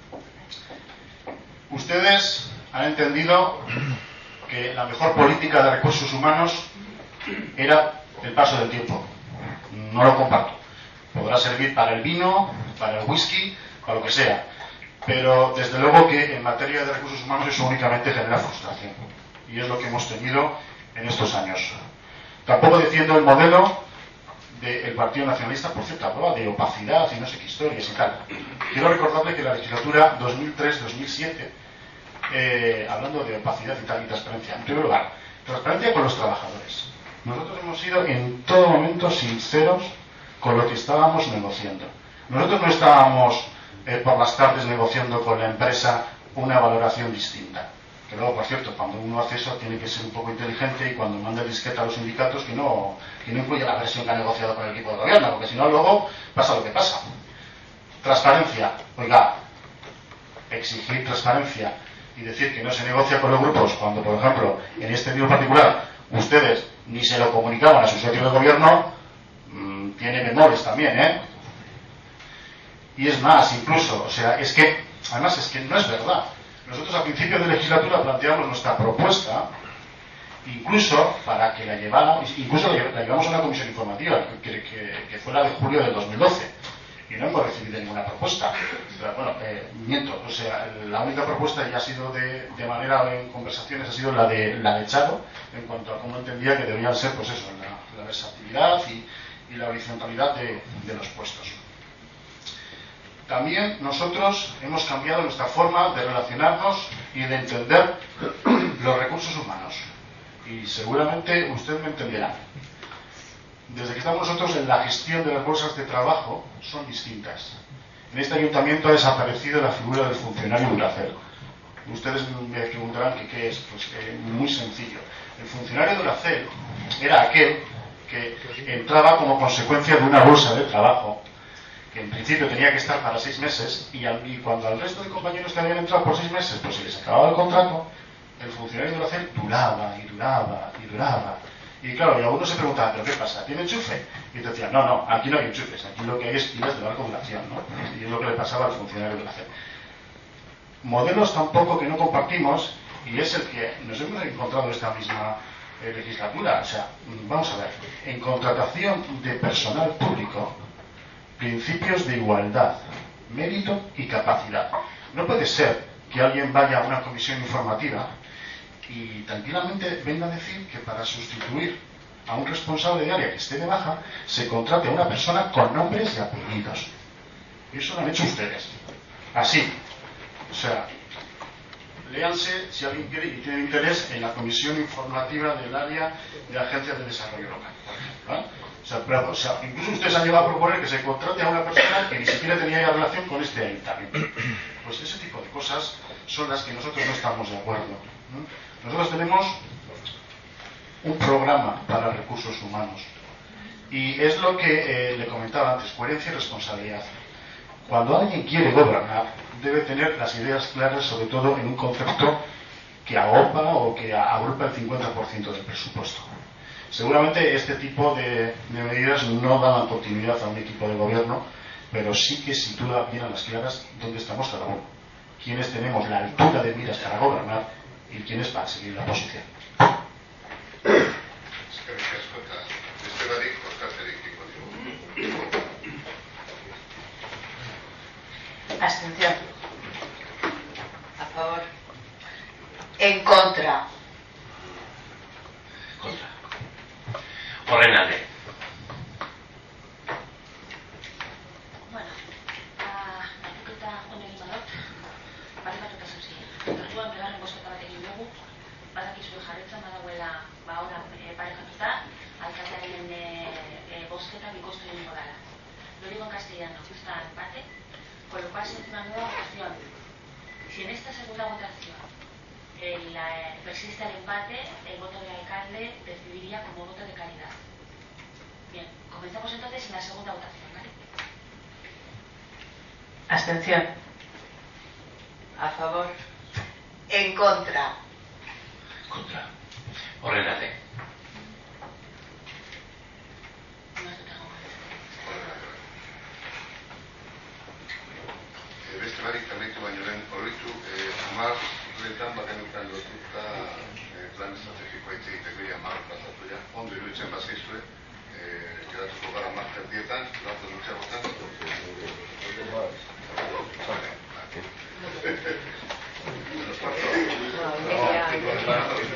Ustedes han entendido que la mejor política de recursos humanos era el paso del tiempo. No lo comparto. Podrá servir para el vino, para el whisky, para lo que sea. Pero desde luego que en materia de recursos humanos eso únicamente genera frustración. Y es lo que hemos tenido en estos años. Tampoco defiendo el modelo del Partido Nacionalista, por cierto, hablaba de opacidad y no sé qué historias y tal. Quiero recordarle que la legislatura dos mil tres dos mil siete, eh, hablando de opacidad y tal y transparencia, en primer lugar, transparencia con los trabajadores. Nosotros hemos sido en todo momento sinceros con lo que estábamos negociando. Nosotros no estábamos eh, por las tardes negociando con la empresa una valoración distinta. Que luego, por cierto, cuando uno hace eso tiene que ser un poco inteligente y cuando manda el disquete a los sindicatos que no, que no incluya la versión que ha negociado con el equipo de gobierno, porque si no luego pasa lo que pasa. Transparencia. Oiga, exigir transparencia y decir que no se negocia con los grupos cuando, por ejemplo, en este libro particular ustedes ni se lo comunicaban a sus socios de gobierno, mmm, tiene memores también, ¿eh? Y es más, incluso, o sea, es que, además es que no es verdad. Nosotros a principio de legislatura planteamos nuestra propuesta, incluso para que la llevara, incluso la llevamos a una comisión informativa, que, que, que fue la de julio del dos mil doce, y no hemos recibido ninguna propuesta. Pero, bueno, eh, miento, o sea, la única propuesta ya ha sido de, de manera en conversaciones, ha sido la de la de Charo, en cuanto a cómo entendía que deberían ser, pues eso, la, la versatilidad y, y la horizontalidad de, de los puestos. También nosotros hemos cambiado nuestra forma de relacionarnos y de entender los recursos humanos. Y seguramente usted me entenderá. Desde que estamos nosotros en la gestión de las bolsas de trabajo, son distintas. En este ayuntamiento ha desaparecido la figura del funcionario Duracell. Ustedes me preguntarán que qué es. Pues eh, muy sencillo. El funcionario Duracell era aquel que entraba como consecuencia de una bolsa de trabajo que en principio tenía que estar para seis meses y, al, y cuando al resto de compañeros que habían entrado por seis meses pues se les acababa el contrato, el funcionario de Duracell duraba y duraba y duraba. Y claro, y algunos se preguntaban, ¿pero qué pasa? ¿Tiene enchufe? Y te decían, no, no, aquí no hay enchufes, aquí lo que hay es pilas de larga duración, ¿no? Y es lo que le pasaba al funcionario de Duracell. Modelos tampoco que no compartimos, y es el que nos hemos encontrado esta misma eh, legislatura. O sea, vamos a ver, en contratación de personal público, principios de igualdad, mérito y capacidad. No puede ser que alguien vaya a una comisión informativa y tranquilamente venga a decir que para sustituir a un responsable de área que esté de baja se contrate a una persona con nombres y apellidos. Eso lo han hecho ustedes. Así. O sea, léanse, si alguien quiere y tiene interés, en la comisión informativa del área de agencias de desarrollo local, por ejemplo, ¿eh? O sea, pero, o sea, incluso ustedes han llegado a proponer que se contrate a una persona que ni siquiera tenía ya relación con este ayuntamiento. Pues ese tipo de cosas son las que nosotros no estamos de acuerdo, ¿no? Nosotros tenemos un programa para recursos humanos y es lo que eh, le comentaba antes, coherencia y responsabilidad. Cuando alguien quiere gobernar debe tener las ideas claras, sobre todo en un concepto que agrupa o que agrupa el cincuenta por ciento del presupuesto. Seguramente este tipo de, de medidas no dan continuidad a un equipo de gobierno, pero sí que sitúa bien a las claras dónde estamos cada uno, quiénes tenemos la altura de miras para gobernar y quiénes para seguir la posición. Abstención. A favor. En contra. Contra. Horren alde. Bueno, eta honen badot, bat bat eta zauzi. Orduan begarren bosketa bat egin dugu, badakizue jarretzen badagoela ba ona parejatuta, alkatearen bosketa bikoiztu egingo dela. Lo digo en castellano, está empate, con lo cual se hace una nueva votación. Si en esta segunda votación el, eh, persiste el empate, el voto del alcalde decidiría como voto de calidad. Bien, comenzamos entonces en la segunda votación, ¿vale? Abstención. A favor. En contra. Contra. Horren alde. Beste barik amaitu baino lehen horritu, hamar urteetan bagenukan lotuta plan estrategikoa hitz egiteko ja hamar pasatu ja, ondo iruditzen bazaizue, geratuko gara hamar erdietan, latu dutxagotan. Vale.